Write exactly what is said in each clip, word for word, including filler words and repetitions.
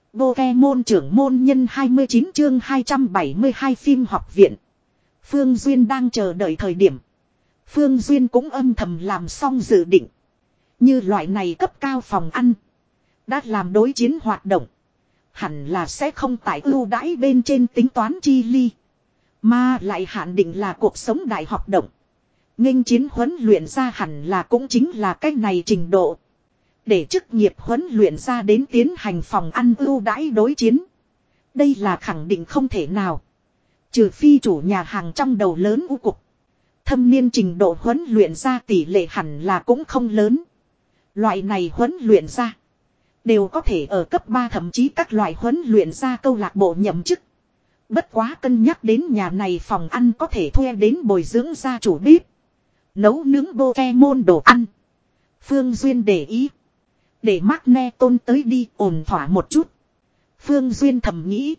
Pokemon trưởng môn nhân hai mươi chín chương hai trăm bảy mươi hai phim học viện. Phương Duyên đang chờ đợi thời điểm. Phương Duyên cũng âm thầm làm xong dự định. Như loại này cấp cao phòng ăn. Đã làm đối chiến hoạt động. Hẳn là sẽ không tại ưu đãi bên trên tính toán chi ly. Mà lại hạn định là cuộc sống đại học động. Nghênh chiến huấn luyện ra hẳn là cũng chính là cách này trình độ. Để chức nghiệp huấn luyện ra đến tiến hành phòng ăn ưu đãi đối chiến. Đây là khẳng định không thể nào. Trừ phi chủ nhà hàng trong đầu lớn u cục. Thâm niên trình độ huấn luyện ra tỷ lệ hẳn là cũng không lớn. Loại này huấn luyện ra. Đều có thể ở cấp ba thậm chí các loại huấn luyện ra câu lạc bộ nhậm chức. Bất quá cân nhắc đến nhà này phòng ăn có thể thuê đến bồi dưỡng gia chủ bếp. Nấu nướng Pokemon đồ ăn. Phương Duyên để ý. Để Magneton tới đi ổn thỏa một chút. Phương Duyên thầm nghĩ.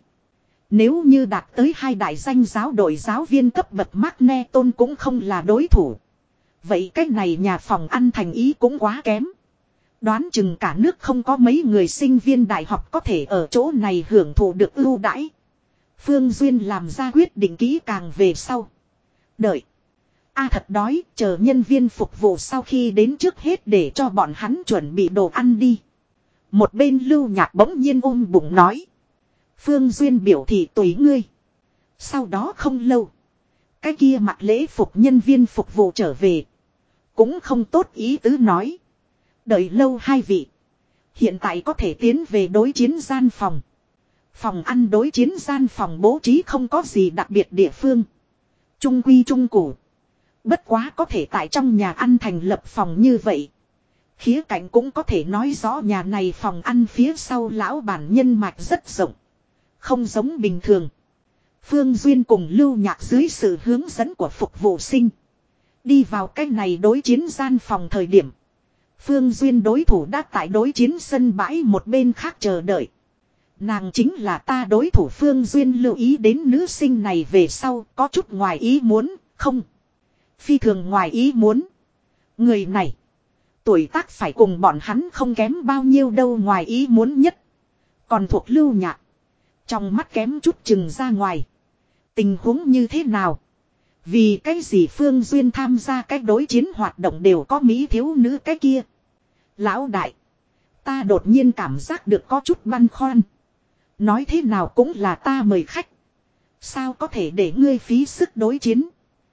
Nếu như đạt tới hai đại danh giáo đội giáo viên cấp bậc Magneton cũng không là đối thủ. Vậy cách này nhà phòng ăn thành ý cũng quá kém. Đoán chừng cả nước không có mấy người sinh viên đại học có thể ở chỗ này hưởng thụ được ưu đãi. Phương Duyên làm ra quyết định kỹ càng về sau. Đợi. A thật đói, chờ nhân viên phục vụ sau khi đến trước hết để cho bọn hắn chuẩn bị đồ ăn đi. Một bên Lưu Nhạc bỗng nhiên ôm bụng nói. Phương Duyên biểu thị tùy ngươi. Sau đó không lâu. Cái kia mặc lễ phục nhân viên phục vụ trở về. Cũng không tốt ý tứ nói. Đợi lâu hai vị. Hiện tại có thể tiến về đối chiến gian phòng. Phòng ăn đối chiến gian phòng bố trí không có gì đặc biệt địa phương. Trung quy trung cụ. Bất quá có thể tại trong nhà ăn thành lập phòng như vậy. Khía cạnh cũng có thể nói rõ nhà này phòng ăn phía sau lão bản nhân mạch rất rộng. Không giống bình thường. Phương Duyên cùng Lưu Nhạc dưới sự hướng dẫn của phục vụ sinh. Đi vào cái này đối chiến gian phòng thời điểm. Phương Duyên đối thủ đã tại đối chiến sân bãi một bên khác chờ đợi. Nàng chính là ta đối thủ. Phương Duyên lưu ý đến nữ sinh này về sau có chút ngoài ý muốn, không. Phi thường ngoài ý muốn. Người này. Tuổi tác phải cùng bọn hắn không kém bao nhiêu đâu. Ngoài ý muốn nhất. Còn thuộc Lưu Nhạc. Trong mắt kém chút chừng ra ngoài. Tình huống như thế nào? Vì cái gì Phương Duyên tham gia cái đối chiến hoạt động đều có mỹ thiếu nữ cái kia. Lão đại. Ta đột nhiên cảm giác được có chút băn khoăn. Nói thế nào cũng là ta mời khách. Sao có thể để ngươi phí sức đối chiến?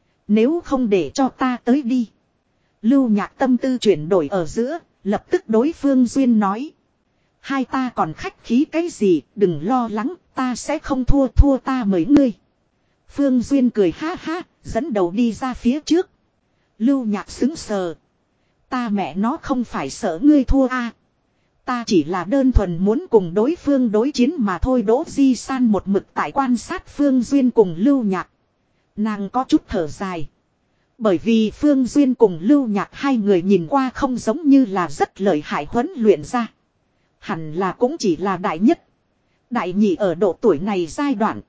Nếu không để cho ta tới đi. Lưu Nhạc tâm tư chuyển đổi ở giữa. Lập tức đối Phương Duyên nói. Hai ta còn khách khí cái gì? Đừng lo lắng. Ta sẽ không thua thua ta mời ngươi. Phương Duyên cười ha ha. Dẫn đầu đi ra phía trước. Lưu Nhạc xứng sờ. Ta mẹ nó không phải sợ ngươi thua a à. Ta chỉ là đơn thuần muốn cùng đối phương đối chiến mà thôi. Đỗ Di San một mực tại quan sát Phương Duyên cùng Lưu Nhạc. Nàng có chút thở dài. Bởi vì Phương Duyên cùng Lưu Nhạc hai người nhìn qua không giống như là rất lợi hại huấn luyện ra. Hẳn là cũng chỉ là đại nhất. Đại nhị ở độ tuổi này giai đoạn.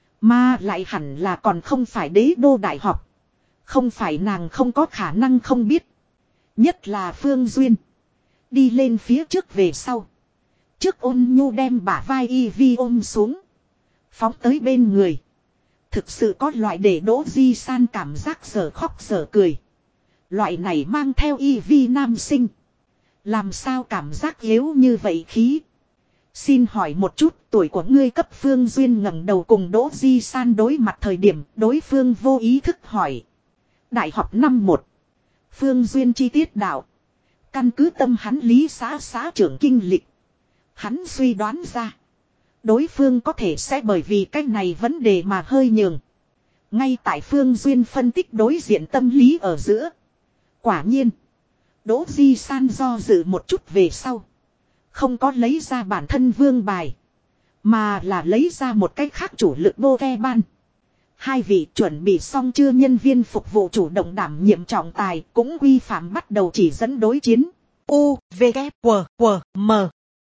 Mà lại hẳn là còn không phải đế đô đại học. Không phải nàng không có khả năng không biết. Nhất là Phương Duyên. Đi lên phía trước về sau. Trước Ôn Nhu đem bả vai Y Vi ôm xuống. Phóng tới bên người. Thực sự có loại để Đỗ Di San cảm giác sở khóc sở cười. Loại này mang theo Y Vi nam sinh. Làm sao cảm giác yếu như vậy khí. Xin hỏi một chút tuổi của ngươi cấp. Phương Duyên ngẩng đầu cùng Đỗ Di San đối mặt thời điểm đối phương vô ý thức hỏi. Đại học năm một. Phương Duyên chi tiết đạo. Căn cứ tâm hắn lý xã xã trưởng kinh lịch. Hắn suy đoán ra. Đối phương có thể sẽ bởi vì cái này vấn đề mà hơi nhường. Ngay tại Phương Duyên phân tích đối diện tâm lý ở giữa. Quả nhiên. Đỗ Di San do dự một chút về sau. Không có lấy ra bản thân vương bài. Mà là lấy ra một cách khác chủ lực Pokemon. Hai vị chuẩn bị xong chưa? Nhân viên phục vụ chủ động đảm nhiệm trọng tài cũng quy phạm bắt đầu chỉ dẫn đối chiến. U, V, K, W, W, M.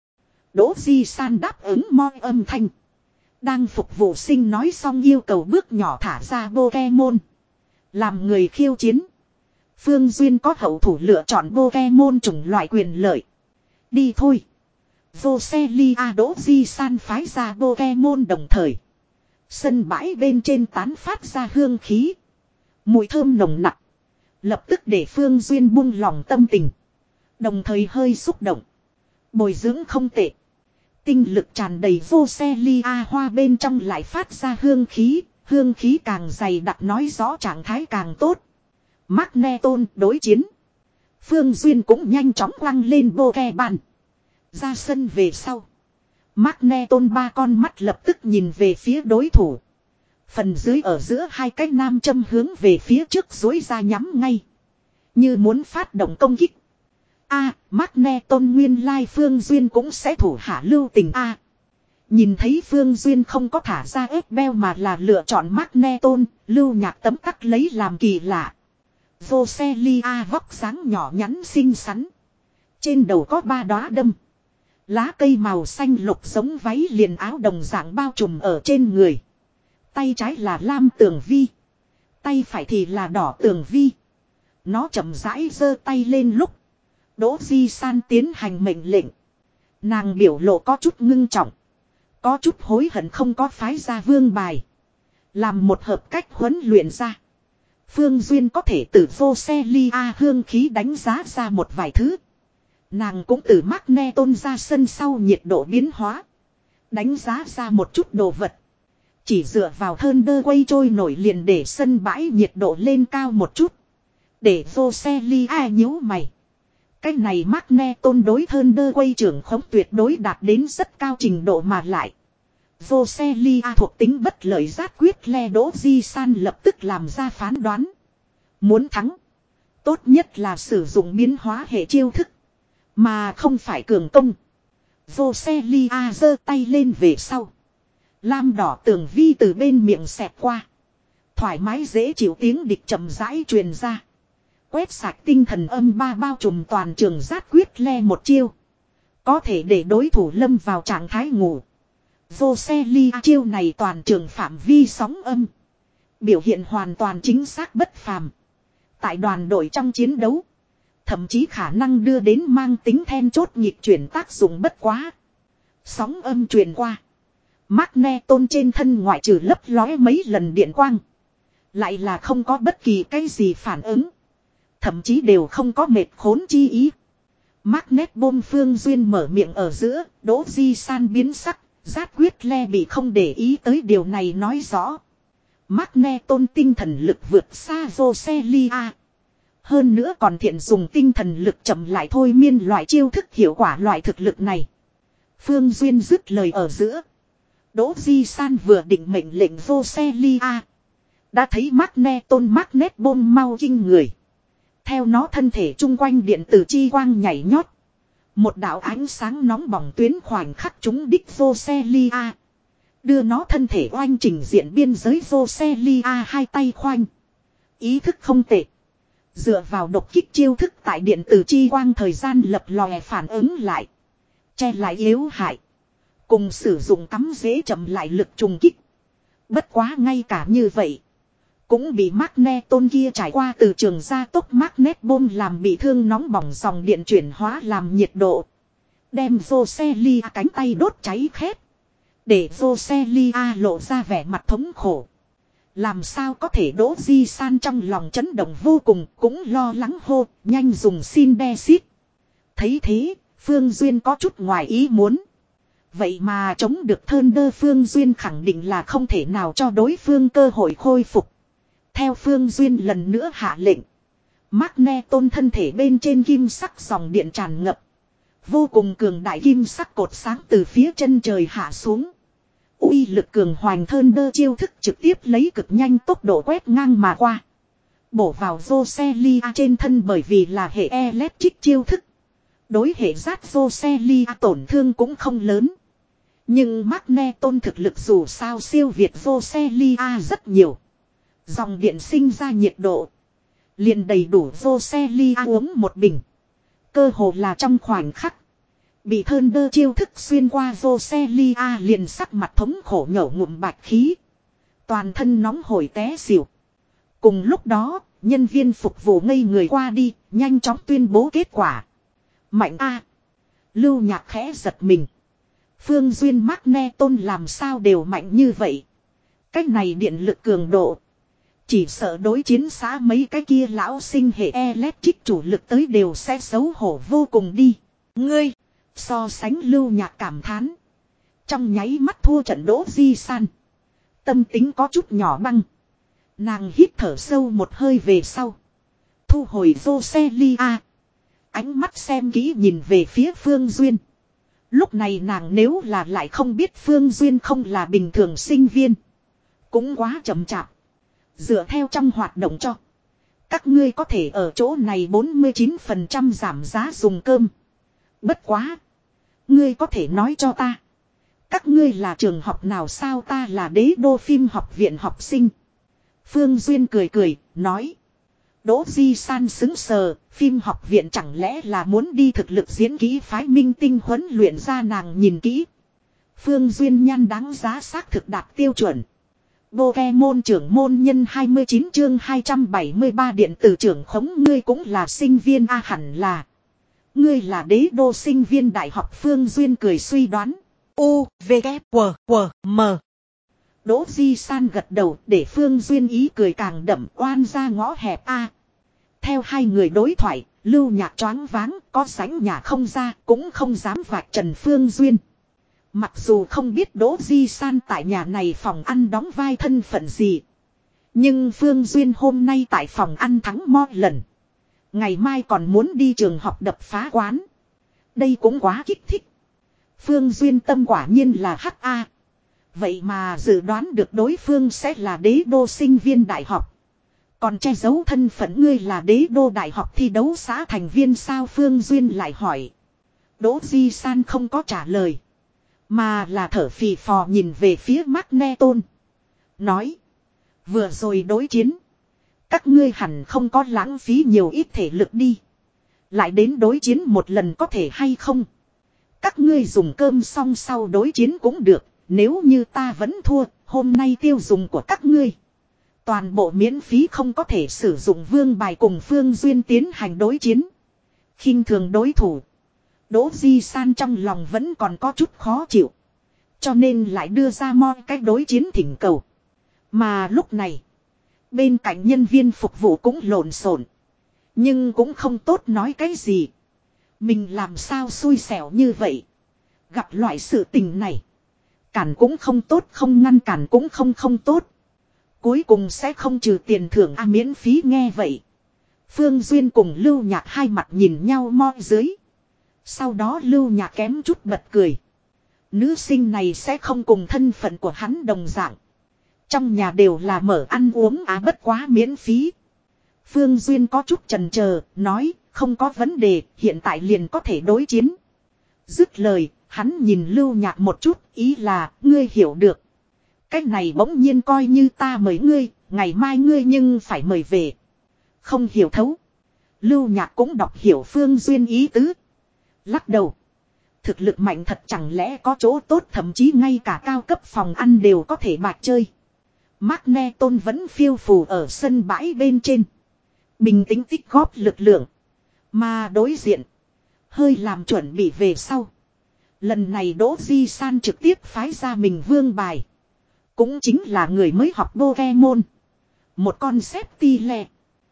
Đỗ Di San đáp ứng moi âm thanh. Đang phục vụ sinh nói xong yêu cầu bước nhỏ thả ra Pokemon. Làm người khiêu chiến. Phương Duyên có hậu thủ lựa chọn Pokemon chủng loại quyền lợi. Đi thôi. Roselia Đỗ Di San phái ra Pokemon đồng thời. Sân bãi bên trên tán phát ra hương khí. Mùi thơm nồng nặc. Lập tức để Phương Duyên buông lòng tâm tình. Đồng thời hơi xúc động. Bồi dưỡng không tệ. Tinh lực tràn đầy Roselia hoa bên trong lại phát ra hương khí. Hương khí càng dày đặc nói rõ trạng thái càng tốt. Magneton đối chiến. Phương Duyên cũng nhanh chóng quăng lên Pokemon. Ra sân về sau. Magneton ba con mắt lập tức nhìn về phía đối thủ. Phần dưới ở giữa hai cái nam châm hướng về phía trước dối ra nhắm ngay. Như muốn phát động công kích. A, à, Magneton nguyên lai Phương Duyên cũng sẽ thủ hạ lưu tình A. À, nhìn thấy Phương Duyên không có thả ra ép beo mà là lựa chọn Magneton, lưu nhạc tấm tắc lấy làm kỳ lạ. Roselia vóc dáng nhỏ nhắn xinh xắn. Trên đầu có ba đóa đâm. Lá cây màu xanh lục giống váy liền áo đồng dạng bao trùm ở trên người. Tay trái là lam tường vi. Tay phải thì là đỏ tường vi. Nó chậm rãi giơ tay lên lúc. Đỗ Di San tiến hành mệnh lệnh. Nàng biểu lộ có chút ngưng trọng. Có chút hối hận không có phái ra vương bài. Làm một hợp cách huấn luyện ra. Phương Duyên có thể từ Roselia hương khí đánh giá ra một vài thứ. Nàng cũng từ Magneton ra sân sau nhiệt độ biến hóa. Đánh giá ra một chút đồ vật. Chỉ dựa vào Thunder quay trôi nổi liền để sân bãi nhiệt độ lên cao một chút. Để Roselia nhíu mày. Cái này Magneton đối Thunder quay trưởng khống tuyệt đối đạt đến rất cao trình độ mà lại. Roselia thuộc tính bất lợi giát quyết le Đỗ Di San lập tức làm ra phán đoán. Muốn thắng. Tốt nhất là sử dụng biến hóa hệ chiêu thức. Mà không phải cường công. Roselia giơ tay lên về sau. Lam đỏ tường vi từ bên miệng xẹt qua. Thoải mái dễ chịu tiếng địch chậm rãi truyền ra. Quét sạch tinh thần âm ba bao trùm toàn trường giát quyết le một chiêu. Có thể để đối thủ lâm vào trạng thái ngủ. Roselia chiêu này toàn trường phạm vi sóng âm. Biểu hiện hoàn toàn chính xác bất phàm. Tại đoàn đội trong chiến đấu. Thậm chí khả năng đưa đến mang tính then chốt nhịp chuyển tác dụng bất quá. Sóng âm truyền qua. Magneton trên thân ngoại trừ lấp lóe mấy lần điện quang. Lại là không có bất kỳ cái gì phản ứng. Thậm chí đều không có mệt khốn chi ý. Magneton Phương Duyên mở miệng ở giữa. Đỗ Di San biến sắc. Giát quyết le bị không để ý tới điều này nói rõ. Magneton tinh thần lực vượt xa Roselia. Hơn nữa còn thiện dùng tinh thần lực chậm lại thôi miên loại chiêu thức hiệu quả loại thực lực này. Phương Duyên dứt lời ở giữa. Đỗ Di San vừa định mệnh lệnh Roselia. Đã thấy Magneton Magneton mau kinh người. Theo nó thân thể chung quanh điện tử chi quang nhảy nhót. Một đạo ánh sáng nóng bỏng tuyến khoảnh khắc trúng đích Roselia. Đưa nó thân thể oanh trình diện biên giới Roselia hai tay khoanh. Ý thức không tệ. Dựa vào độc kích chiêu thức tại điện tử chi quang thời gian lập lòe phản ứng lại. Che lại yếu hại. Cùng sử dụng tắm dễ chậm lại lực trùng kích. Bất quá ngay cả như vậy. Cũng bị Magneton kia trải qua từ trường gia tốc Magneton làm bị thương nóng bỏng dòng điện chuyển hóa làm nhiệt độ. Đem Roselia cánh tay đốt cháy khét. Để Roselia lộ ra vẻ mặt thống khổ. Làm sao có thể Đỗ Di San trong lòng chấn động vô cùng cũng lo lắng hô nhanh dùng Syndesit. Thấy thế Phương Duyên có chút ngoài ý muốn. Vậy mà chống được Thunder Phương Duyên khẳng định là không thể nào cho đối phương cơ hội khôi phục. Theo Phương Duyên lần nữa hạ lệnh. Magneton thân thể bên trên kim sắc dòng điện tràn ngập. Vô cùng cường đại kim sắc cột sáng từ phía chân trời hạ xuống. Uy lực cường hoành Thunder chiêu thức trực tiếp lấy cực nhanh tốc độ quét ngang mà qua. Bổ vào Roselia trên thân bởi vì là hệ electric chiêu thức. Đối hệ giát Roselia tổn thương cũng không lớn. Nhưng Magneton thực lực dù sao siêu việt Roselia rất nhiều. Dòng điện sinh ra nhiệt độ. Liền đầy đủ Roselia uống một bình. Cơ hồ là trong khoảnh khắc. Bị Thunder chiêu thức xuyên qua Roselia liền sắc mặt thống khổ nhổ ngụm bạch khí. Toàn thân nóng hổi té xỉu. Cùng lúc đó, nhân viên phục vụ ngây người qua đi, nhanh chóng tuyên bố kết quả. Mạnh A. Lưu Nhạc khẽ giật mình. Phương Duyên Magneton làm sao đều mạnh như vậy. Cách này điện lực cường độ. Chỉ sợ đối chiến xã mấy cái kia lão sinh hệ electric chủ lực tới đều sẽ xấu hổ vô cùng đi. Ngươi, so sánh Lưu Nhạc cảm thán. Trong nháy mắt thua trận Đỗ Di San. Tâm tính có chút nhỏ băng. Nàng hít thở sâu một hơi về sau. Thu hồi Joselia. Ánh mắt xem kỹ nhìn về phía Phương Duyên. Lúc này nàng nếu là lại không biết Phương Duyên không là bình thường sinh viên. Cũng quá chậm chạp. Dựa theo trong hoạt động cho. Các ngươi có thể ở chỗ này bốn mươi chín phần trăm giảm giá dùng cơm. Bất quá. Ngươi có thể nói cho ta. Các ngươi là trường học nào sao? Ta là Đế Đô phim học viện học sinh. Phương Duyên cười cười, nói. Đỗ Di San xứng sờ, phim học viện chẳng lẽ là muốn đi thực lực diễn kỹ phái minh tinh huấn luyện ra? Nàng nhìn kỹ. Phương Duyên nhan đáng giá xác thực đạt tiêu chuẩn. Pokemon trưởng môn nhân hai mươi chín chương hai trăm bảy mươi ba điện tử trưởng khống. Ngươi cũng là sinh viên a? Hẳn là. Ngươi là Đế Đô sinh viên đại học. Phương Duyên cười suy đoán. U, V, K, W, W, M. Đỗ Di San gật đầu để Phương Duyên ý cười càng đậm. Oan ra ngõ hẹp a. Theo hai người đối thoại, Lưu Nhạc choáng váng, có sánh nhà không ra, cũng không dám vạch trần Phương Duyên. Mặc dù không biết Đỗ Di San tại nhà này phòng ăn đóng vai thân phận gì. Nhưng Phương Duyên hôm nay tại phòng ăn thắng mo lần. Ngày mai còn muốn đi trường học đập phá quán. Đây cũng quá kích thích. Phương Duyên tâm quả nhiên là hắc a. Vậy mà dự đoán được đối phương sẽ là Đế Đô sinh viên đại học. Còn che giấu thân phận. Ngươi là Đế Đô đại học thi đấu xã thành viên sao? Phương Duyên lại hỏi. Đỗ Di San không có trả lời. Mà là thở phì phò nhìn về phía Magneton. Nói. Vừa rồi đối chiến. Các ngươi hẳn không có lãng phí nhiều ít thể lực đi. Lại đến đối chiến một lần có thể hay không? Các ngươi dùng cơm xong sau đối chiến cũng được. Nếu như ta vẫn thua, hôm nay tiêu dùng của các ngươi toàn bộ miễn phí, không có thể sử dụng vương bài. Cùng Phương Duyên tiến hành đối chiến. Khinh thường đối thủ. Đỗ Di San trong lòng vẫn còn có chút khó chịu. Cho nên lại đưa ra mo cách đối chiến thỉnh cầu. Mà lúc này, bên cạnh nhân viên phục vụ cũng lộn xộn. Nhưng cũng không tốt nói cái gì. Mình làm sao xui xẻo như vậy. Gặp loại sự tình này. Cản cũng không tốt, không ngăn cản cũng không không tốt. Cuối cùng sẽ không trừ tiền thưởng a. Miễn phí. Nghe vậy, Phương Duyên cùng Lưu Nhạc hai mặt nhìn nhau mo dưới. Sau đó Lưu Nhạc kém chút bật cười. Nữ sinh này sẽ không cùng thân phận của hắn đồng dạng. Trong nhà đều là mở ăn uống á. Bất quá miễn phí. Phương Duyên có chút chần chờ, nói không có vấn đề, hiện tại liền có thể đối chiến. Dứt lời, hắn nhìn Lưu Nhạc một chút, ý là ngươi hiểu được. Cách này bỗng nhiên coi như ta mời ngươi, ngày mai ngươi nhưng phải mời về. Không hiểu thấu. Lưu Nhạc cũng đọc hiểu Phương Duyên ý tứ. Lắc đầu. Thực lực mạnh thật chẳng lẽ có chỗ tốt, thậm chí ngay cả cao cấp phòng ăn đều có thể bạc chơi. Magneton vẫn phiêu phù ở sân bãi bên trên. Bình tĩnh tích góp lực lượng. Mà đối diện. Hơi làm chuẩn bị về sau. Lần này Đỗ Di San trực tiếp phái ra mình vương bài. Cũng chính là người mới học Pokemon. Một con Septile.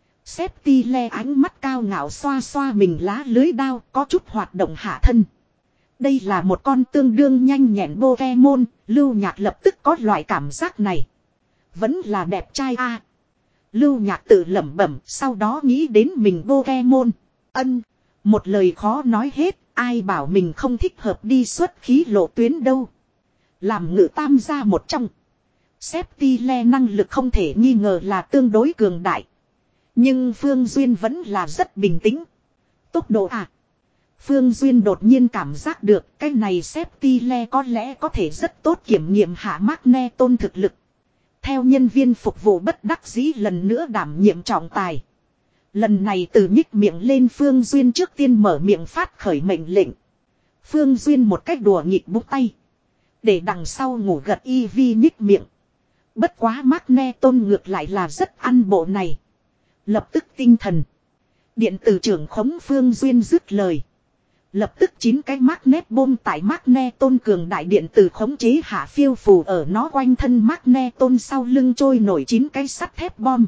Septile ánh mắt cao ngạo xoa xoa mình lá lưới đao, có chút hoạt động hạ thân. Đây là một con tương đương nhanh nhẹn Pokemon. Lưu Nhạc lập tức có loại cảm giác này. Vẫn là đẹp trai a. À, Lưu Nhạc tự lẩm bẩm, sau đó nghĩ đến mình Pokemon. Ân, một lời khó nói hết, ai bảo mình không thích hợp đi xuất khí lộ tuyến đâu. Làm ngự tam gia một trong. Septile năng lực không thể nghi ngờ là tương đối cường đại. Nhưng Phương Duyên vẫn là rất bình tĩnh. Tốc độ à. Phương Duyên đột nhiên cảm giác được cái này Septile có lẽ có thể rất tốt kiểm nghiệm hạ Magneton thực lực. Theo nhân viên phục vụ bất đắc dĩ lần nữa đảm nhiệm trọng tài. Lần này từ nhích miệng lên, Phương Duyên trước tiên mở miệng phát khởi mệnh lệnh. Phương Duyên một cách đùa nghịch búng tay. Để đằng sau ngủ gật y vi nhích miệng. Bất quá Magneton ngược lại là rất ăn bộ này. Lập tức tinh thần. Điện tử trưởng khống Phương Duyên dứt lời. Lập tức chín cái magnet bom tại Magneton cường đại điện từ khống chế hạ phiêu phù ở nó quanh thân Magneton sau lưng trôi nổi chín cái sắt thép bom.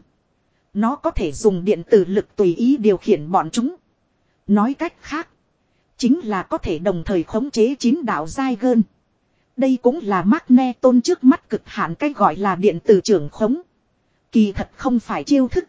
Nó có thể dùng điện từ lực tùy ý điều khiển bọn chúng. Nói cách khác, chính là có thể đồng thời khống chế chín đạo giai gơn. Đây cũng là Magneton trước mắt cực hạn cách gọi là điện từ trưởng khống. Kỳ thật không phải chiêu thức,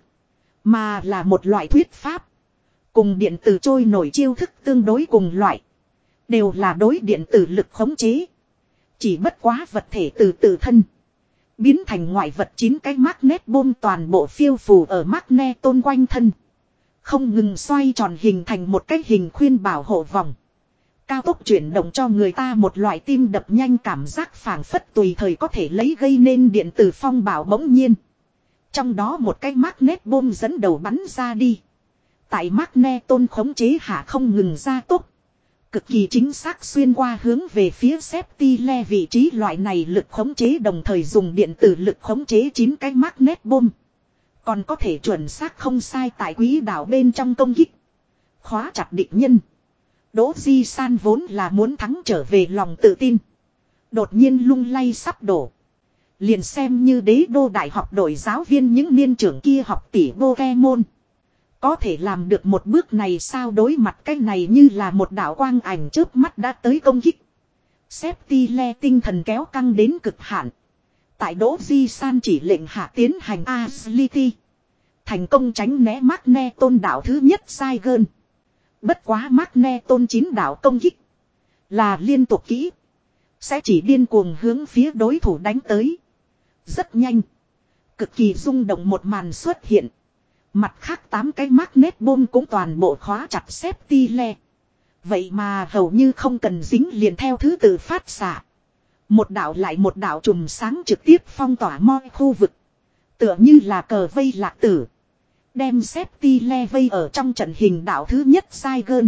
mà là một loại thuyết pháp. Cùng điện tử trôi nổi chiêu thức tương đối cùng loại. Đều là đối điện tử lực khống chế. Chỉ bất quá vật thể từ tự thân biến thành ngoại vật chín cái magnet bom toàn bộ phiêu phù ở Magneton quanh thân. Không ngừng xoay tròn hình thành một cái hình khuyên bảo hộ vòng. Cao tốc chuyển động cho người ta một loại tim đập nhanh cảm giác phảng phất tùy thời có thể lấy gây nên điện tử phong bảo bỗng nhiên. Trong đó một cái magnet bom dẫn đầu bắn ra đi. Tại Magneton khống chế hạ không ngừng gia tốc. Cực kỳ chính xác xuyên qua hướng về phía Septile vị trí loại này lực khống chế đồng thời dùng điện tử lực khống chế chín cái magnet bom. Còn có thể chuẩn xác không sai tại quỹ đạo bên trong công kích. Khóa chặt địch nhân. Đỗ Di San vốn là muốn thắng trở về lòng tự tin. Đột nhiên lung lay sắp đổ. Liền xem như đế đô đại học đội giáo viên những niên trưởng kia học tỷ Pokemon. Có thể làm được một bước này sao đối mặt cái này như là một đạo quang ảnh chớp mắt đã tới công kích. Septile tinh thần kéo căng đến cực hạn. Tại Đỗ Di San chỉ lệnh hạ tiến hành Agility. Thành công tránh né Magneton đạo thứ nhất sai gơn. Bất quá Magneton chín đạo công kích. Là liên tục kỹ. Sẽ chỉ điên cuồng hướng phía đối thủ đánh tới. Rất nhanh. Cực kỳ rung động một màn xuất hiện. Mặt khác tám cái magnet bom cũng toàn bộ khóa chặt Septile. Vậy mà hầu như không cần dính liền theo thứ tự phát xạ. Một đạo lại một đạo chùm sáng trực tiếp phong tỏa mọi khu vực. Tựa như là cờ vây lạc tử. Đem Septile vây ở trong trận hình đạo thứ nhất sai gơn.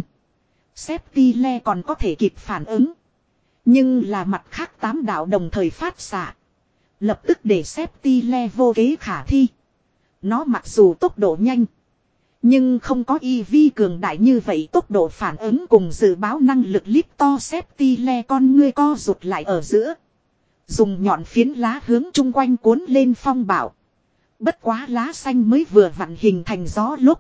Septile còn có thể kịp phản ứng. Nhưng là mặt khác tám đạo đồng thời phát xạ. Lập tức để Septile vô kế khả thi. Nó mặc dù tốc độ nhanh. Nhưng không có e vê cường đại như vậy tốc độ phản ứng cùng dự báo năng lực lít to Septile con ngươi co rụt lại ở giữa. Dùng nhọn phiến lá hướng chung quanh cuốn lên phong bạo. Bất quá lá xanh mới vừa vặn hình thành gió lúc.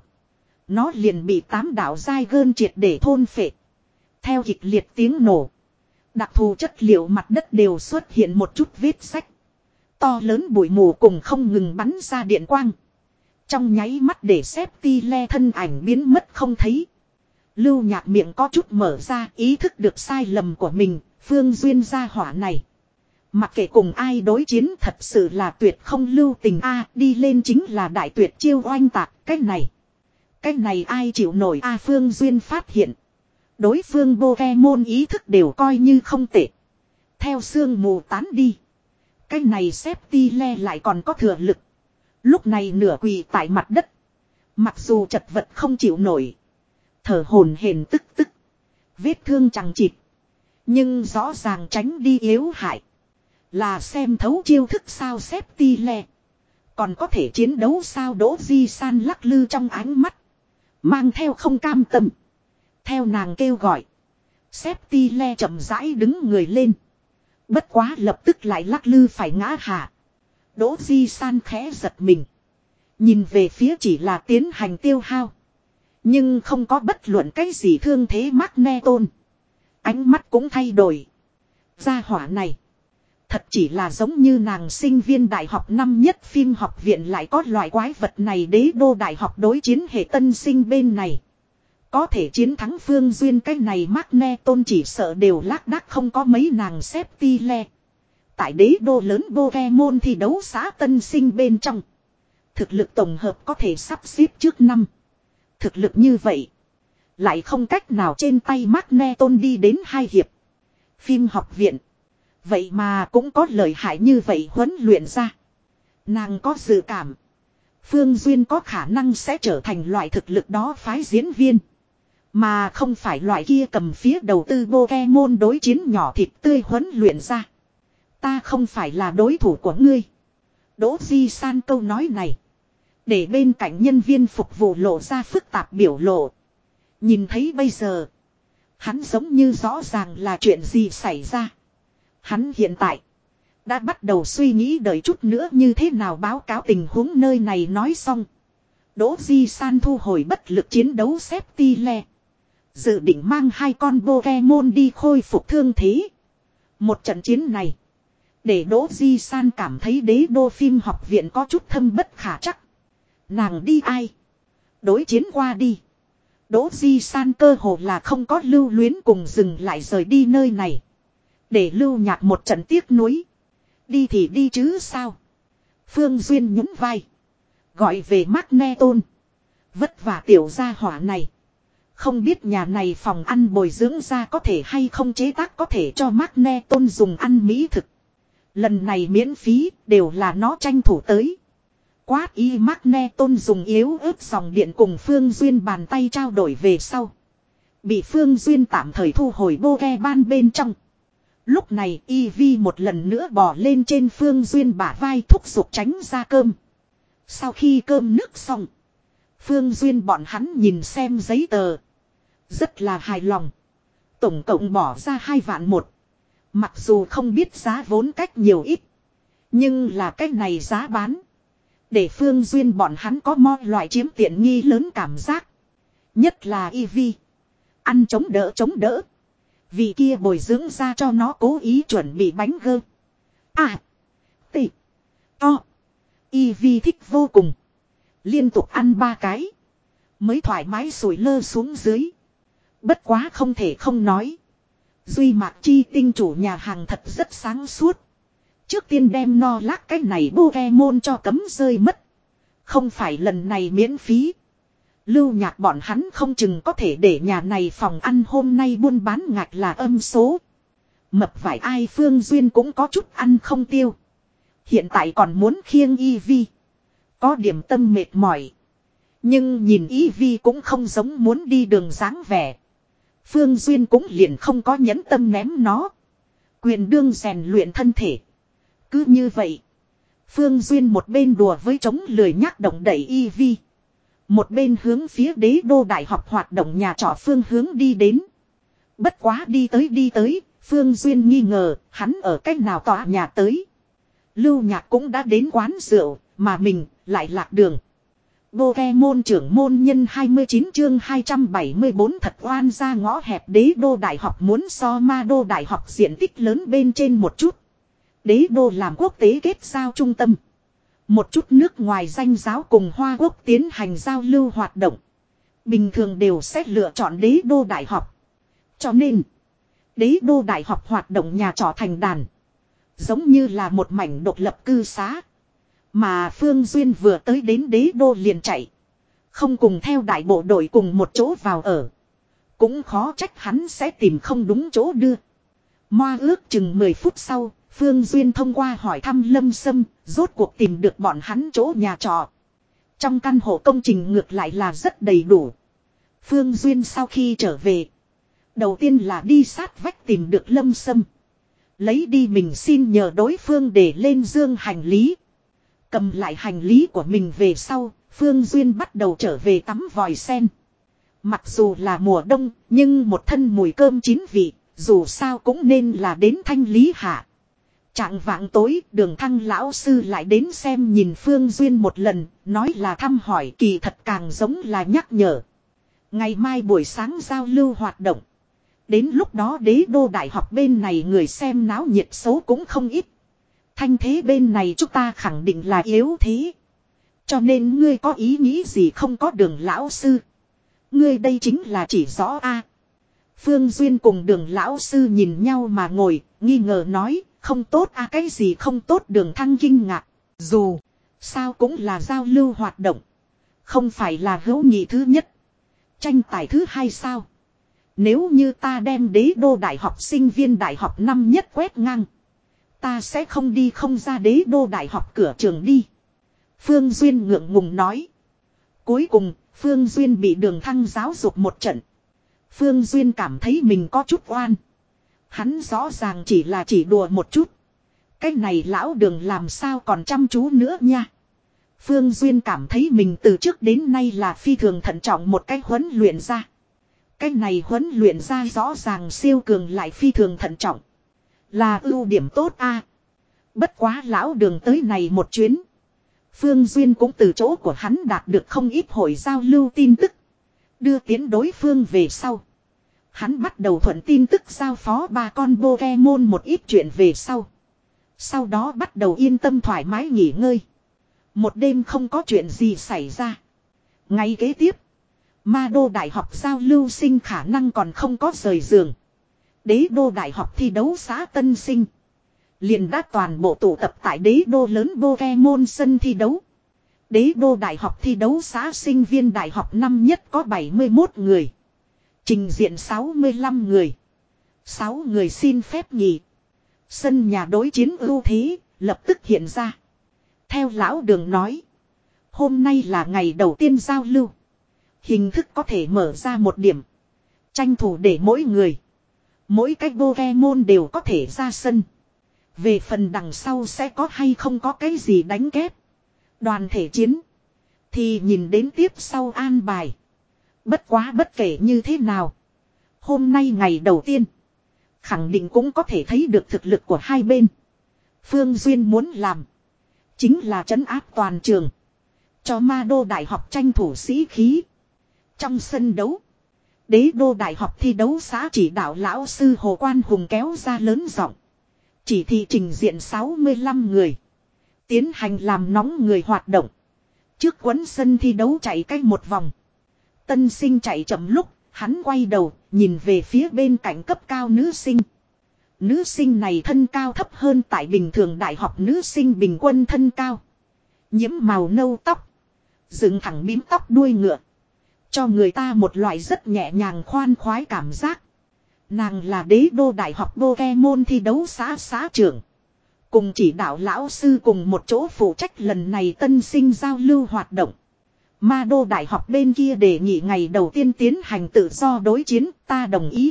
Nó liền bị tám đạo dai gơn triệt để thôn phệ. Theo kịch liệt tiếng nổ. Đặc thù chất liệu mặt đất đều xuất hiện một chút vết sách. To lớn bụi mù cùng không ngừng bắn ra điện quang. Trong nháy mắt để Septile thân ảnh biến mất không thấy. Lưu Nhạc miệng có chút mở ra ý thức được sai lầm của mình, Phương Duyên gia hỏa này. Mặc kệ cùng ai đối chiến thật sự là tuyệt không lưu tình a đi lên chính là đại tuyệt chiêu oanh tạc, cái này. Cái này ai chịu nổi a Phương Duyên phát hiện. Đối phương Pokemon ý thức đều coi như không tệ. Theo sương mù tán đi. Cái này Septile lại còn có thừa lực. Lúc này nửa quỳ tại mặt đất. Mặc dù chật vật không chịu nổi. Thở hổn hển tức tức. Vết thương chẳng chịt. Nhưng rõ ràng tránh đi yếu hại. Là xem thấu chiêu thức sao Septile. Còn có thể chiến đấu sao Đỗ Di San lắc lư trong ánh mắt. Mang theo không cam tâm. Theo nàng kêu gọi. Septile chậm rãi đứng người lên. Bất quá lập tức lại lắc lư phải ngã hạ. Đỗ Di San khẽ giật mình. Nhìn về phía chỉ là tiến hành tiêu hao. Nhưng không có bất luận cái gì thương thế Magneton. Ánh mắt cũng thay đổi. Gia hỏa này. Thật chỉ là giống như nàng sinh viên đại học năm nhất phim học viện lại có loại quái vật này đế đô đại học đối chiến hệ tân sinh bên này. Có thể chiến thắng Phương Duyên cái này Magneton chỉ sợ đều lác đác không có mấy nàng Septile. Tại đế đô lớn Pokemon thi đấu xã tân sinh bên trong. Thực lực tổng hợp có thể sắp xếp trước năm. Thực lực như vậy. Lại không cách nào trên tay Magneton đi đến hai hiệp. Phim học viện. Vậy mà cũng có lợi hại như vậy huấn luyện ra. Nàng có dự cảm. Phương Duyên có khả năng sẽ trở thành loại thực lực đó phái diễn viên. Mà không phải loại kia cầm phía đầu tư Pokemon đối chiến nhỏ thịt tươi huấn luyện ra. Ta không phải là đối thủ của ngươi. Đỗ Di San câu nói này. Để bên cạnh nhân viên phục vụ lộ ra phức tạp biểu lộ. Nhìn thấy bây giờ. Hắn giống như rõ ràng là chuyện gì xảy ra. Hắn hiện tại đã bắt đầu suy nghĩ đợi chút nữa như thế nào báo cáo tình huống nơi này nói xong. Đỗ Di San thu hồi bất lực chiến đấu xếp ti le. Dự định mang hai con Pokemon đi khôi phục thương thế. Một trận chiến này để Đỗ Di San cảm thấy đế đô phim học viện có chút thâm bất khả chắc. Nàng đi ai? Đối chiến qua đi. Đỗ Di San cơ hồ là không có lưu luyến cùng dừng lại rời đi nơi này. Để lưu nhạc một trận tiếc nuối. Đi thì đi chứ sao? Phương Duyên nhún vai. Gọi về Magneton. Vất vả tiểu gia hỏa này. Không biết nhà này phòng ăn bồi dưỡng ra có thể hay không chế tác có thể cho Magneton dùng ăn mỹ thực. Lần này miễn phí đều là nó tranh thủ tới. Quát y Magneton dùng yếu ớt dòng điện cùng Phương Duyên bàn tay trao đổi về sau. Bị Phương Duyên tạm thời thu hồi Pokemon bên trong. Lúc này Eevee một lần nữa bò lên trên Phương Duyên bả vai thúc giục tránh ra cơm. Sau khi cơm nước xong. Phương Duyên bọn hắn nhìn xem giấy tờ. Rất là hài lòng. Tổng cộng bỏ ra hai vạn một. Mặc dù không biết giá vốn cách nhiều ít. Nhưng là cách này giá bán. Để Phương Duyên bọn hắn có mọi loại chiếm tiện nghi lớn cảm giác. Nhất là Eevee. Ăn chống đỡ chống đỡ. Vì kia bồi dưỡng ra cho nó cố ý chuẩn bị bánh gơ. À. Tị. To. Eevee thích vô cùng. Liên tục ăn ba cái. Mới thoải mái sủi lơ xuống dưới. Bất quá không thể không nói. Duy Mạc Chi tinh chủ nhà hàng thật rất sáng suốt. Trước tiên đem no lác cái này Pokemon cho cấm rơi mất. Không phải lần này miễn phí. Lưu nhạc bọn hắn không chừng có thể để nhà này phòng ăn hôm nay buôn bán ngạch là âm số. Mập vải ai Phương Duyên cũng có chút ăn không tiêu. Hiện tại còn muốn khiêng Eevee. Có điểm tâm mệt mỏi. Nhưng nhìn Eevee cũng không giống muốn đi đường dáng vẻ. Phương Duyên cũng liền không có nhẫn tâm ném nó. Quyền đương rèn luyện thân thể. Cứ như vậy. Phương Duyên một bên đùa với trống lười nhác động đẩy Eevee. Một bên hướng phía đế đô đại học hoạt động nhà trọ phương hướng đi đến. Bất quá đi tới đi tới. Phương Duyên nghi ngờ hắn ở cách nào tọa nhà tới. Lưu Nhạc cũng đã đến quán rượu. Mà mình lại lạc đường. Pokemon trưởng môn nhân hai mươi chín chương hai trăm bảy mươi bốn thật oan ra ngõ hẹp đế đô đại học muốn so ma đô đại học diện tích lớn bên trên một chút. Đế đô làm quốc tế kết giao trung tâm. Một chút nước ngoài danh giáo cùng Hoa Quốc tiến hành giao lưu hoạt động. Bình thường đều sẽ lựa chọn đế đô đại học. Cho nên, đế đô đại học hoạt động nhà trọ thành đàn. Giống như là một mảnh độc lập cư xá. Mà Phương Duyên vừa tới đến đế đô liền chạy. Không cùng theo đại bộ đội cùng một chỗ vào ở. Cũng khó trách hắn sẽ tìm không đúng chỗ đưa. Moa ước chừng mười phút sau, Phương Duyên thông qua hỏi thăm Lâm Sâm, rốt cuộc tìm được bọn hắn chỗ nhà trọ. Trong căn hộ công trình ngược lại là rất đầy đủ. Phương Duyên sau khi trở về. Đầu tiên là đi sát vách tìm được Lâm Sâm. Lấy đi mình xin nhờ đối phương để lên dương hành lý. Cầm lại hành lý của mình về sau, Phương Duyên bắt đầu trở về tắm vòi sen. Mặc dù là mùa đông, nhưng một thân mùi cơm chín vị, dù sao cũng nên là đến thanh lý hạ. Trạng vạng tối, Đường Thăng lão sư lại đến xem nhìn Phương Duyên một lần, nói là thăm hỏi kỳ thật càng giống là nhắc nhở. Ngày mai buổi sáng giao lưu hoạt động. Đến lúc đó đế đô đại học bên này người xem náo nhiệt xấu cũng không ít. Thanh thế bên này chúng ta khẳng định là yếu thế. Cho nên ngươi có ý nghĩ gì không có Đường lão sư. Ngươi đây chính là chỉ rõ a. Phương Duyên cùng Đường lão sư nhìn nhau mà ngồi, nghi ngờ nói, không tốt a. Cái gì không tốt? Đường Thăng kinh ngạc. Dù sao cũng là giao lưu hoạt động. Không phải là hữu nghị thứ nhất. Tranh tài thứ hai sao? Nếu như ta đem đế đô đại học sinh viên đại học năm nhất quét ngang. Ta sẽ không đi không ra đế đô đại học cửa trường đi. Phương Duyên ngượng ngùng nói. Cuối cùng, Phương Duyên bị Đường Thăng giáo dục một trận. Phương Duyên cảm thấy mình có chút oan. Hắn rõ ràng chỉ là chỉ đùa một chút. Cái này lão Đường làm sao còn chăm chú nữa nha. Phương Duyên cảm thấy mình từ trước đến nay là phi thường thận trọng một cái huấn luyện ra. Cái này huấn luyện ra rõ ràng siêu cường lại phi thường thận trọng. Là ưu điểm tốt a. Bất quá lão đường tới này một chuyến. Phương Duyên cũng từ chỗ của hắn đạt được không ít hội giao lưu tin tức. Đưa tiến đối phương về sau. Hắn bắt đầu thuận tin tức giao phó ba con Pokemon một ít chuyện về sau. Sau đó bắt đầu yên tâm thoải mái nghỉ ngơi. Một đêm không có chuyện gì xảy ra. Ngay kế tiếp. Ma đô đại học giao lưu sinh khả năng còn không có rời giường. Đế đô đại học thi đấu xã tân sinh. Liền đã toàn bộ tụ tập tại đế đô lớn Pokemon sân thi đấu. Đế đô đại học thi đấu xã sinh viên đại học năm nhất có bảy mươi mốt người. Trình diện sáu mươi lăm người. sáu người xin phép nghỉ. Sân nhà đối chiến ưu thế lập tức hiện ra. Theo lão đường nói. Hôm nay là ngày đầu tiên giao lưu. Hình thức có thể mở ra một điểm. Tranh thủ để mỗi người. Mỗi cái Pokemon đều có thể ra sân. Về phần đằng sau sẽ có hay không có cái gì đánh kép. Đoàn thể chiến. Thì nhìn đến tiếp sau an bài. Bất quá bất kể như thế nào. Hôm nay ngày đầu tiên. Khẳng định cũng có thể thấy được thực lực của hai bên. Phương Duyên muốn làm. Chính là trấn áp toàn trường. Cho ma đô đại học tranh thủ sĩ khí. Trong sân đấu. Đế đô đại học thi đấu xã chỉ đạo lão sư Hồ Quan Hùng kéo ra lớn giọng. Chỉ thị trình diện sáu mươi lăm người. Tiến hành làm nóng người hoạt động. Trước quấn sân thi đấu chạy cách một vòng. Tân sinh chạy chậm lúc, hắn quay đầu, nhìn về phía bên cạnh cấp cao nữ sinh. Nữ sinh này thân cao thấp hơn tại bình thường đại học nữ sinh bình quân thân cao. Nhiễm màu nâu tóc. Dựng thẳng bím tóc đuôi ngựa. Cho người ta một loại rất nhẹ nhàng khoan khoái cảm giác. Nàng là đế đô đại học Pokemon thi đấu xã xã trưởng. Cùng chỉ đạo lão sư cùng một chỗ phụ trách lần này tân sinh giao lưu hoạt động. Ma đô đại học bên kia đề nghị ngày đầu tiên tiến hành tự do đối chiến, ta đồng ý.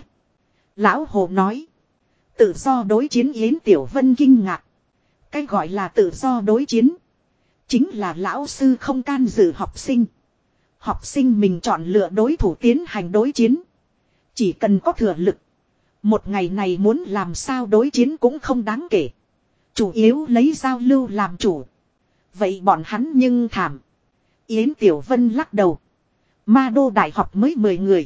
Lão Hồ nói. Tự do đối chiến Yến Tiểu Vân kinh ngạc. Cái gọi là tự do đối chiến. Chính là lão sư không can dự học sinh. Học sinh mình chọn lựa đối thủ tiến hành đối chiến. Chỉ cần có thừa lực. Một ngày này muốn làm sao đối chiến cũng không đáng kể. Chủ yếu lấy giao lưu làm chủ. Vậy bọn hắn nhưng thảm. Yến Tiểu Vân lắc đầu. Ma đô đại học mới mười người.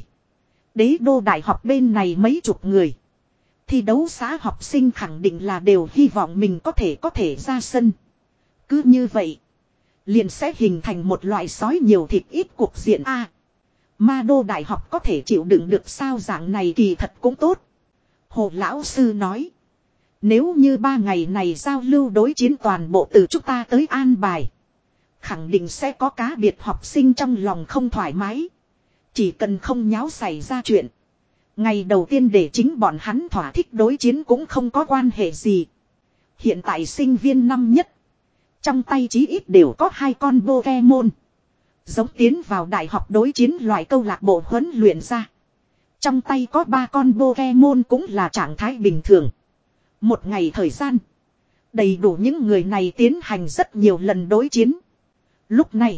Đế đô đại học bên này mấy chục người. Thi đấu xã học sinh khẳng định là đều hy vọng mình có thể có thể ra sân. Cứ như vậy. Liền sẽ hình thành một loại sói nhiều thịt ít cuộc diện A. Ma đô đại học có thể chịu đựng được sao dạng này kỳ thật cũng tốt. Hồ lão sư nói. Nếu như ba ngày này giao lưu đối chiến toàn bộ từ chúng ta tới an bài. Khẳng định sẽ có cá biệt học sinh trong lòng không thoải mái. Chỉ cần không nháo xảy ra chuyện. Ngày đầu tiên để chính bọn hắn thỏa thích đối chiến cũng không có quan hệ gì. Hiện tại sinh viên năm nhất. Trong tay chí ít đều có hai con Pokemon. Giống tiến vào đại học đối chiến loại câu lạc bộ huấn luyện ra. Trong tay có ba con Pokemon cũng là trạng thái bình thường. Một ngày thời gian. Đầy đủ những người này tiến hành rất nhiều lần đối chiến. Lúc này.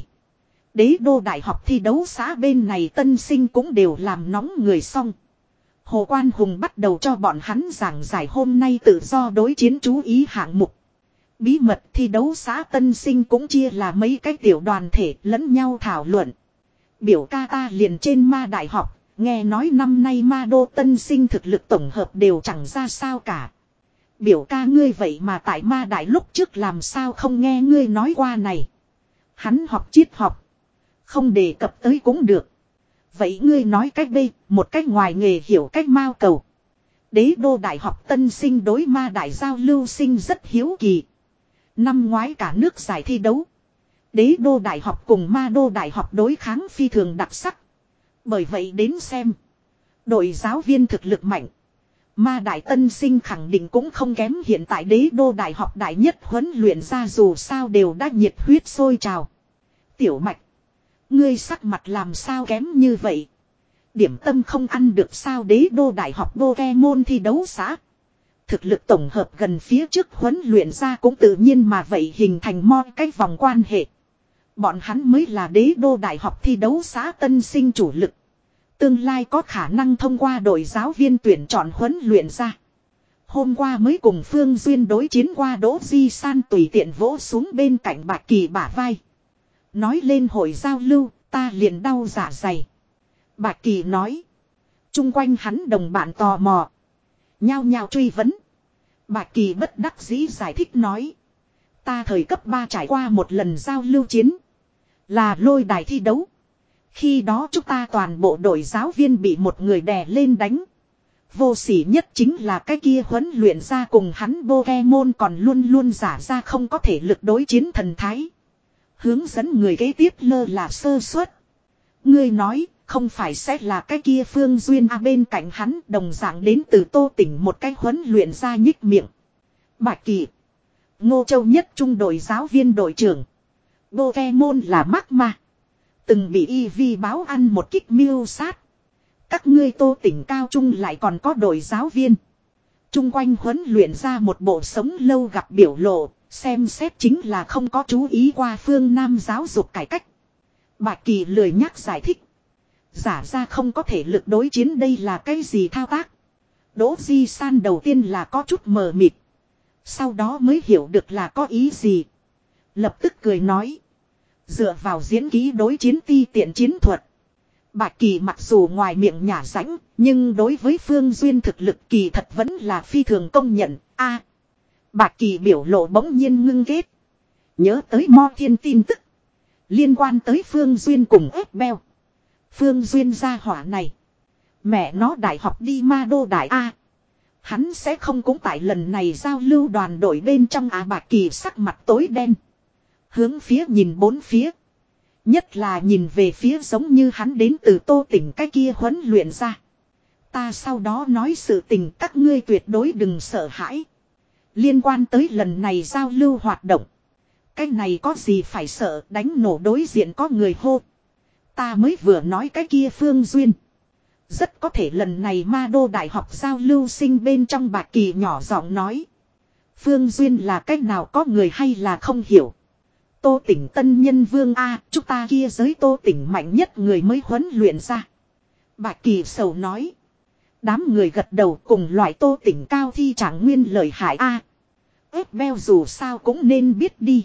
Đế đô đại học thi đấu xã bên này tân sinh cũng đều làm nóng người xong. Hồ Quan Hùng bắt đầu cho bọn hắn giảng giải hôm nay tự do đối chiến chú ý hạng mục. Bí mật thi đấu xã tân sinh cũng chia là mấy cái tiểu đoàn thể lẫn nhau thảo luận. Biểu ca ta liền trên ma đại học, nghe nói năm nay ma đô tân sinh thực lực tổng hợp đều chẳng ra sao cả. Biểu ca ngươi vậy mà tại ma đại lúc trước làm sao không nghe ngươi nói qua này. Hắn học triết học. Không đề cập tới cũng được. Vậy ngươi nói cách B, một cách ngoài nghề hiểu cách mao cầu. Đế đô đại học tân sinh đối ma đại giao lưu sinh rất hiếu kỳ. Năm ngoái cả nước giải thi đấu. Đế đô đại học cùng ma đô đại học đối kháng phi thường đặc sắc. Bởi vậy đến xem. Đội giáo viên thực lực mạnh. Ma đại tân sinh khẳng định cũng không kém hiện tại đế đô đại học đại nhất huấn luyện ra dù sao đều đã nhiệt huyết sôi trào. Tiểu Mạch. Ngươi sắc mặt làm sao kém như vậy. Điểm tâm không ăn được sao đế đô đại học Pokemon thi đấu xã. Thực lực tổng hợp gần phía trước huấn luyện ra cũng tự nhiên mà vậy hình thành mo cái vòng quan hệ. Bọn hắn mới là đế đô đại học thi đấu xã tân sinh chủ lực. Tương lai có khả năng thông qua đội giáo viên tuyển chọn huấn luyện ra. Hôm qua mới cùng Phương Duyên đối chiến qua Đỗ Di San tùy tiện vỗ xuống bên cạnh Bạch Kỳ bả vai. Nói lên hội giao lưu, ta liền đau dạ dày. Bạch Kỳ nói. Chung quanh hắn đồng bạn tò mò. Nhao nhao truy vấn. Bạch Kỳ bất đắc dĩ giải thích nói. Ta thời cấp ba trải qua một lần giao lưu chiến. Là lôi đài thi đấu. Khi đó chúng ta toàn bộ đội giáo viên bị một người đè lên đánh. Vô sỉ nhất chính là cái kia huấn luyện ra cùng hắn Pokemon còn luôn luôn giả ra không có thể lực đối chiến thần thái. Hướng dẫn người kế tiếp lơ là sơ suất. Ngươi nói không phải sẽ là cái kia Phương Duyên à, bên cạnh hắn đồng dạng đến từ Tô Tỉnh một cái huấn luyện ra nhích miệng. Bạch Kỳ. Ngô Châu nhất trung đội giáo viên đội trưởng. Pokemon là Magma. Từng bị y vi báo ăn một kích miêu sát. Các ngươi Tô Tỉnh cao trung lại còn có đội giáo viên. Trung quanh huấn luyện ra một bộ sống lâu gặp biểu lộ. Xem xét chính là không có chú ý qua phương Nam giáo dục cải cách. Bạch Kỳ lười nhắc giải thích. Giả ra không có thể lực đối chiến đây là cái gì thao tác. Đỗ Di San đầu tiên là có chút mờ mịt. Sau đó mới hiểu được là có ý gì. Lập tức cười nói. Dựa vào diễn ký đối chiến ti tiện chiến thuật. Bạch Kỳ mặc dù ngoài miệng nhả rãnh. Nhưng đối với Phương Duyên thực lực kỳ thật vẫn là phi thường công nhận. A. Bạch Kỳ biểu lộ bỗng nhiên ngưng kết. Nhớ tới Mo Thiên tin tức. Liên quan tới Phương Duyên cùng ép beo. Phương Duyên gia hỏa này. Mẹ nó đại học đi ma đô đại A. Hắn sẽ không cũng tại lần này giao lưu đoàn đội bên trong à. Bạch Kỳ sắc mặt tối đen. Hướng phía nhìn bốn phía. Nhất là nhìn về phía giống như hắn đến từ Tô Tỉnh cái kia huấn luyện ra. Ta sau đó nói sự tình các ngươi tuyệt đối đừng sợ hãi. Liên quan tới lần này giao lưu hoạt động. Cái này có gì phải sợ đánh nổ đối diện có người hô. Ta mới vừa nói cái kia Phương Duyên. Rất có thể lần này ma đô đại học giao lưu sinh bên trong Bạch Kỳ nhỏ giọng nói. Phương Duyên là cách nào có người hay là không hiểu. Tô Tỉnh tân nhân vương A, chúng ta kia giới Tô Tỉnh mạnh nhất người mới huấn luyện ra. Bạch Kỳ sầu nói. Đám người gật đầu cùng loại Tô Tỉnh cao thi trạng nguyên lời hại A. Ép beo dù sao cũng nên biết đi.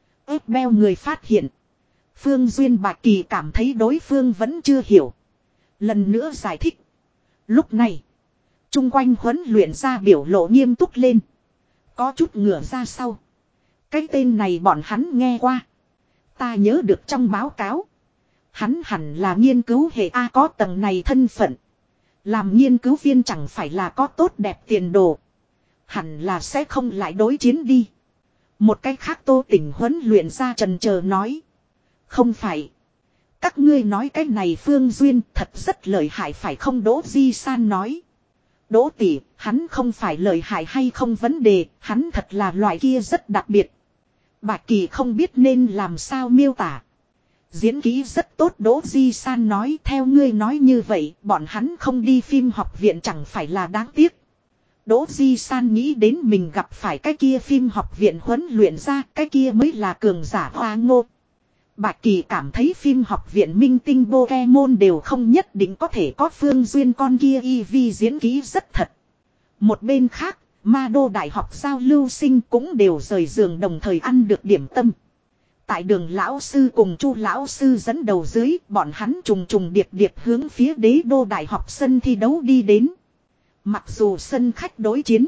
Ép beo người phát hiện. Phương Duyên Bạch Kỳ cảm thấy đối phương vẫn chưa hiểu. Lần nữa giải thích. Lúc này. Trung quanh huấn luyện ra biểu lộ nghiêm túc lên. Có chút ngửa ra sau. Cái tên này bọn hắn nghe qua. Ta nhớ được trong báo cáo. Hắn hẳn là nghiên cứu hệ A có tầng này thân phận. Làm nghiên cứu viên chẳng phải là có tốt đẹp tiền đồ. Hẳn là sẽ không lại đối chiến đi. Một cách khác Tô Tỉnh huấn luyện ra trần chờ nói. Không phải. Các ngươi nói cái này Phương Duyên thật rất lợi hại phải không? Đỗ Di San nói. Đỗ tỷ, hắn không phải lợi hại hay không vấn đề, hắn thật là loại kia rất đặc biệt. Bạch Kỳ không biết nên làm sao miêu tả. Diễn kỹ rất tốt Đỗ Di San nói theo ngươi nói như vậy, bọn hắn không đi phim học viện chẳng phải là đáng tiếc. Đỗ Di San nghĩ đến mình gặp phải cái kia phim học viện huấn luyện ra, cái kia mới là cường giả hoa ngô. Bạch Kỳ cảm thấy phim học viện minh tinh Pokemon đều không nhất định có thể có Phương Duyên con kia y vi diễn kỹ rất thật. Một bên khác, ma đô đại học giao lưu sinh cũng đều rời giường đồng thời ăn được điểm tâm. Tại đường lão sư cùng Chu lão sư dẫn đầu dưới, bọn hắn trùng trùng điệp điệp hướng phía đế đô đại học sân thi đấu đi đến. Mặc dù sân khách đối chiến,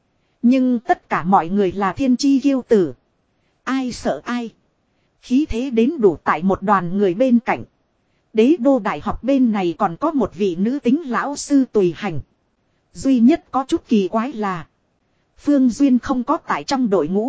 nhưng tất cả mọi người là thiên chi kiêu tử. Ai sợ ai. Khí thế đến đủ tại một đoàn người bên cạnh. Đế đô đại học bên này còn có một vị nữ tính lão sư tùy hành. Duy nhất có chút kỳ quái là Phương Duyên không có tại trong đội ngũ.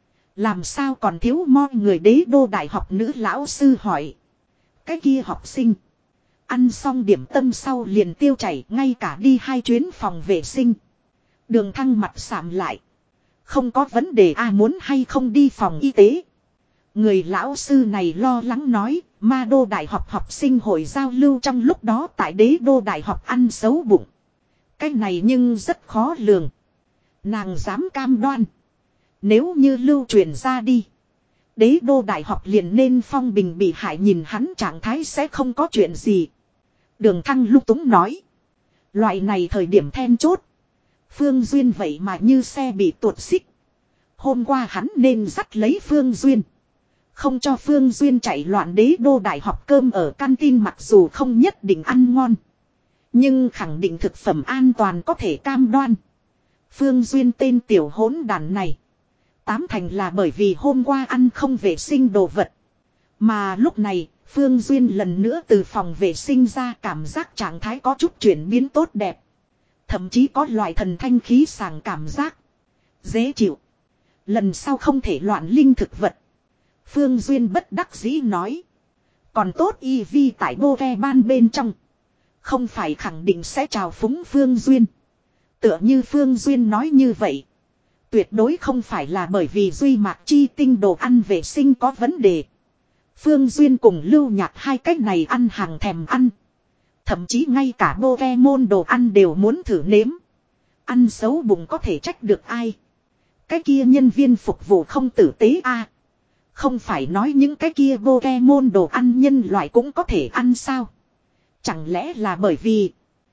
Làm sao còn thiếu mo người đế đô đại học nữ lão sư hỏi. Cái kia học sinh. Ăn xong điểm tâm sau liền tiêu chảy ngay cả đi hai chuyến phòng vệ sinh. Đường Thăng mặt sạm lại. Không có vấn đề a muốn hay không đi phòng y tế. Người lão sư này lo lắng nói, ma đô đại học học sinh hội giao lưu trong lúc đó tại đế đô đại học ăn xấu bụng. Cái này nhưng rất khó lường. Nàng dám cam đoan. Nếu như lưu truyền ra đi. Đế đô đại học liền nên phong bình bị hại nhìn hắn trạng thái sẽ không có chuyện gì. Đường Thăng lung túng nói. Loại này thời điểm then chốt. Phương Duyên vậy mà như xe bị tuột xích. Hôm qua hắn nên dắt lấy Phương Duyên. Không cho Phương Duyên chạy loạn đế đô đại học cơm ở canteen mặc dù không nhất định ăn ngon. Nhưng khẳng định thực phẩm an toàn có thể cam đoan. Phương Duyên tên tiểu hỗn đàn này. Tám thành là bởi vì hôm qua ăn không vệ sinh đồ vật. Mà lúc này, Phương Duyên lần nữa từ phòng vệ sinh ra cảm giác trạng thái có chút chuyển biến tốt đẹp. Thậm chí có loại thần thanh khí sảng cảm giác. Dễ chịu. Lần sau không thể loạn linh thực vật. Phương Duyên bất đắc dĩ nói. Còn tốt y vi tại bô ve ban bên trong. Không phải khẳng định sẽ chào phúng Phương Duyên. Tựa như Phương Duyên nói như vậy. Tuyệt đối không phải là bởi vì Duy Mạc Chi tinh đồ ăn vệ sinh có vấn đề. Phương Duyên cùng Lưu Nhạc hai cách này ăn hàng thèm ăn. Thậm chí ngay cả bô ve môn đồ ăn đều muốn thử nếm. Ăn xấu bụng có thể trách được ai. Cái kia nhân viên phục vụ không tử tế a à. Không phải nói những cái kia bô ve môn đồ ăn nhân loại cũng có thể ăn sao. Chẳng lẽ là bởi vì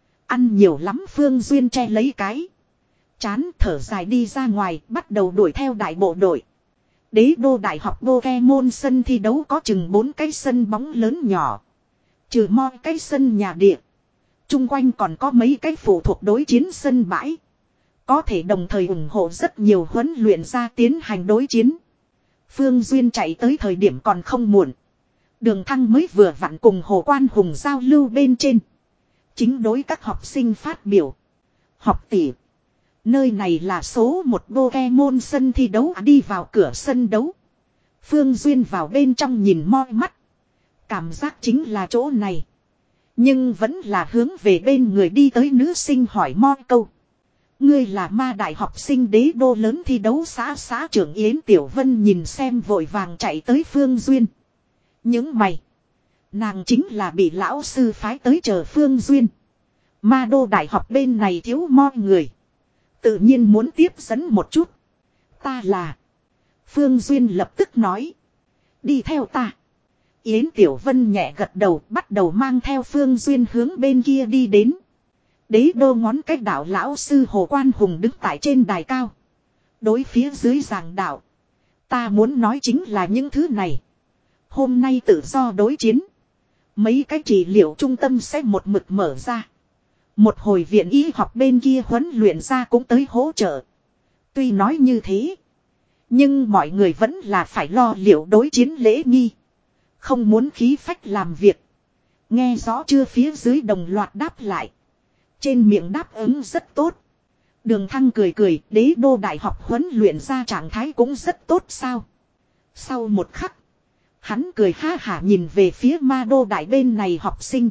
ăn nhiều lắm. Phương Duyên che lấy cái chán thở dài đi ra ngoài bắt đầu đuổi theo đại bộ đội. Đế đô đại học bô ve môn sân thi đấu có chừng bốn cái sân bóng lớn nhỏ. Trừ moi cái sân nhà địa. Trung quanh còn có mấy cái phụ thuộc đối chiến sân bãi. Có thể đồng thời ủng hộ rất nhiều huấn luyện ra tiến hành đối chiến. Phương Duyên chạy tới thời điểm còn không muộn. Đường Thăng mới vừa vặn cùng Hồ Quan Hùng giao lưu bên trên. Chính đối các học sinh phát biểu. Học tỷ. Nơi này là số một bô ve môn sân thi đấu đi vào cửa sân đấu. Phương Duyên vào bên trong nhìn moi mắt. Cảm giác chính là chỗ này. Nhưng vẫn là hướng về bên người đi tới nữ sinh hỏi moi câu. Ngươi là ma đại học sinh đế đô lớn thi đấu xã xã trưởng Yến Tiểu Vân nhìn xem vội vàng chạy tới Phương Duyên. Những mày. Nàng chính là bị lão sư phái tới chờ Phương Duyên. Ma đô đại học bên này thiếu moi người. Tự nhiên muốn tiếp dẫn một chút. Ta là. Phương Duyên lập tức nói. Đi theo ta. Yến Tiểu Vân nhẹ gật đầu bắt đầu mang theo Phương Duyên hướng bên kia đi đến. Đế đô ngón cách đạo lão sư Hồ Quan Hùng đứng tại trên đài cao. Đối phía dưới giảng đạo. Ta muốn nói chính là những thứ này. Hôm nay tự do đối chiến. Mấy cái trị liệu trung tâm sẽ một mực mở ra. Một hồi viện y học bên kia huấn luyện ra cũng tới hỗ trợ. Tuy nói như thế. Nhưng mọi người vẫn là phải lo liệu đối chiến lễ nghi. Không muốn khí phách làm việc. Nghe rõ chưa phía dưới đồng loạt đáp lại. Trên miệng đáp ứng rất tốt. Đường Thăng cười cười, đế đô đại học huấn luyện ra trạng thái cũng rất tốt sao. Sau một khắc, hắn cười ha hả nhìn về phía ma đô đại bên này học sinh.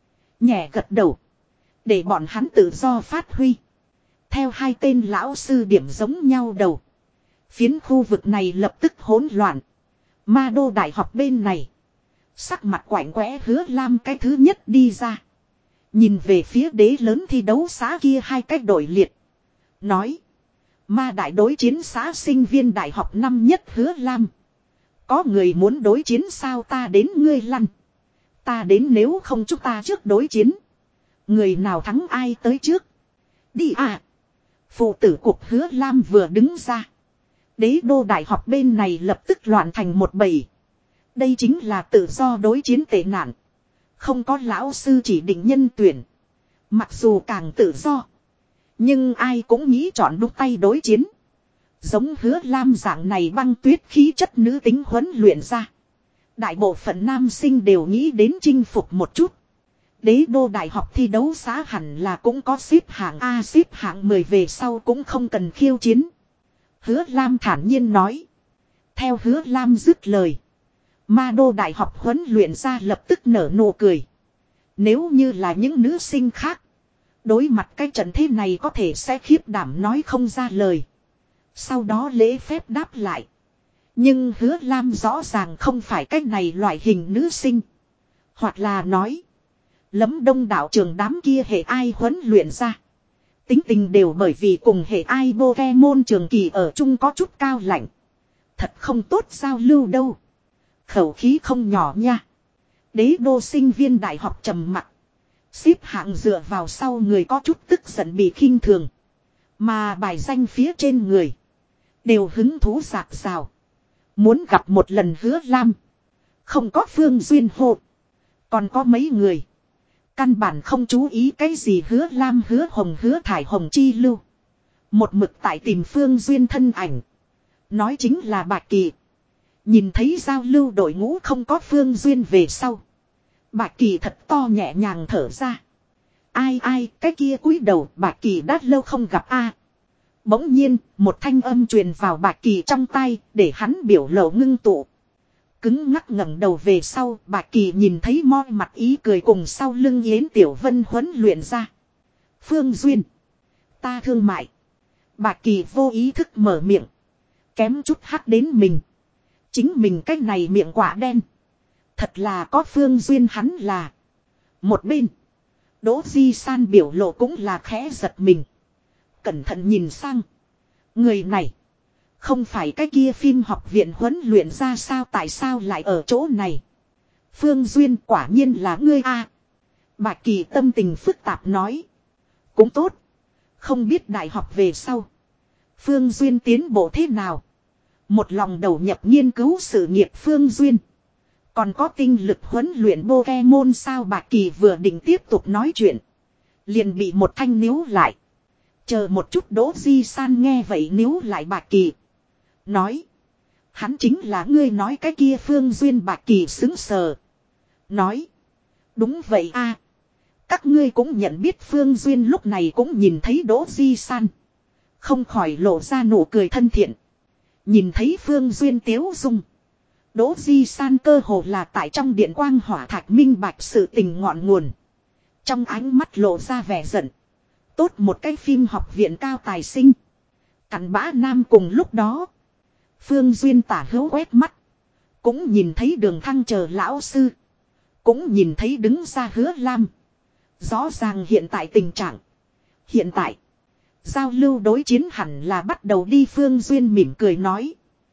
Nhẹ gật đầu. Để bọn hắn tự do phát huy. Theo hai tên lão sư điểm giống nhau đầu. Phiến khu vực này lập tức hỗn loạn. Ma đô đại học bên này. Sắc mặt quạnh quẽ Hứa Lam cái thứ nhất đi ra. Nhìn về phía đế lớn thi đấu xã kia hai cách đội liệt. Nói. Ma đại đối chiến xã sinh viên đại học năm nhất Hứa Lam. Có người muốn đối chiến sao ta đến ngươi lăn. Ta đến nếu không chúng ta trước đối chiến. Người nào thắng ai tới trước. Đi à. Phụ tử cục Hứa Lam vừa đứng ra. Đế đô đại học bên này lập tức loạn thành một bầy. Đây chính là tự do đối chiến tệ nạn. Không có lão sư chỉ định nhân tuyển. Mặc dù càng tự do. Nhưng ai cũng nghĩ chọn đúc tay đối chiến. Giống Hứa Lam dạng này băng tuyết khí chất nữ tính huấn luyện ra. Đại bộ phận nam sinh đều nghĩ đến chinh phục một chút. Đế đô đại học thi đấu xã hẳn là cũng có xếp hạng A, xếp hạng mười về sau cũng không cần khiêu chiến. Hứa Lam thản nhiên nói. Theo Hứa Lam dứt lời. Ma đô đại học huấn luyện ra lập tức nở nụ cười. Nếu như là những nữ sinh khác. Đối mặt cái trận thế này có thể sẽ khiếp đảm nói không ra lời. Sau đó lễ phép đáp lại. Nhưng Hứa Lam rõ ràng không phải cái này loại hình nữ sinh. Hoặc là nói. Lấm đông đảo trường đám kia hệ ai huấn luyện ra. Tính tình đều bởi vì cùng hệ ai bô ve môn trường kỳ ở chung có chút cao lạnh. Thật không tốt giao lưu đâu. Khẩu khí không nhỏ nha. Đế đô sinh viên đại học trầm mặc. Xếp hạng dựa vào sau người có chút tức giận bị khinh thường. Mà bài danh phía trên người. Đều hứng thú rạc rào. Muốn gặp một lần Hứa Lam. Không có Phương Duyên hộ. Còn có mấy người. Căn bản không chú ý cái gì Hứa Lam Hứa Hồng Hứa Thải Hồng Chi Lưu. Một mực tại tìm Phương Duyên thân ảnh. Nói chính là Bạch Kỳ. Nhìn thấy giao lưu đội ngũ không có Phương Duyên về sau. Bạch Kỳ thật to nhẹ nhàng thở ra. Ai ai cái kia cúi đầu Bạch Kỳ đã lâu không gặp a. Bỗng nhiên một thanh âm truyền vào Bạch Kỳ trong tay để hắn biểu lộ ngưng tụ. Cứng ngắc ngẩng đầu về sau Bạch Kỳ nhìn thấy moi mặt ý cười cùng sau lưng Yến Tiểu Vân huấn luyện ra. Phương Duyên. Ta thương mại. Bạch Kỳ vô ý thức mở miệng. Kém chút hắt đến mình. Chính mình cái này miệng quả đen. Thật là có Phương Duyên hắn là. Một bên. Đỗ Di San biểu lộ cũng là khẽ giật mình. Cẩn thận nhìn sang. Người này. Không phải cái kia phim học viện huấn luyện ra sao tại sao lại ở chỗ này. Phương Duyên quả nhiên là ngươi a. À. Bạch Kỳ tâm tình phức tạp nói. Cũng tốt. Không biết đại học về sau. Phương Duyên tiến bộ thế nào. Một lòng đầu nhập nghiên cứu sự nghiệp Phương Duyên. Còn có tinh lực huấn luyện Pokemon sao Bạch Kỳ vừa định tiếp tục nói chuyện. Liền bị một thanh níu lại. Chờ một chút Đỗ Di San nghe vậy níu lại Bạch Kỳ. Nói. Hắn chính là ngươi nói cái kia Phương Duyên Bạch Kỳ xứng sờ. Nói. Đúng vậy a. Các ngươi cũng nhận biết Phương Duyên lúc này cũng nhìn thấy Đỗ Di San. Không khỏi lộ ra nụ cười thân thiện. Nhìn thấy Phương Duyên tiếu dung. Đỗ Di San cơ hồ là tại trong điện quang hỏa thạch minh bạch sự tình ngọn nguồn. Trong ánh mắt lộ ra vẻ giận. Tốt một cái phim học viện cao tài sinh. Cặn bã nam cùng lúc đó. Phương Duyên tả hữu quét mắt. Cũng nhìn thấy Đường Thăng chờ lão sư. Cũng nhìn thấy đứng ra Hứa Lam. Rõ ràng hiện tại tình trạng. Hiện tại. Giao lưu đối chiến hẳn là bắt đầu đi. Phương Duyên mỉm cười nói.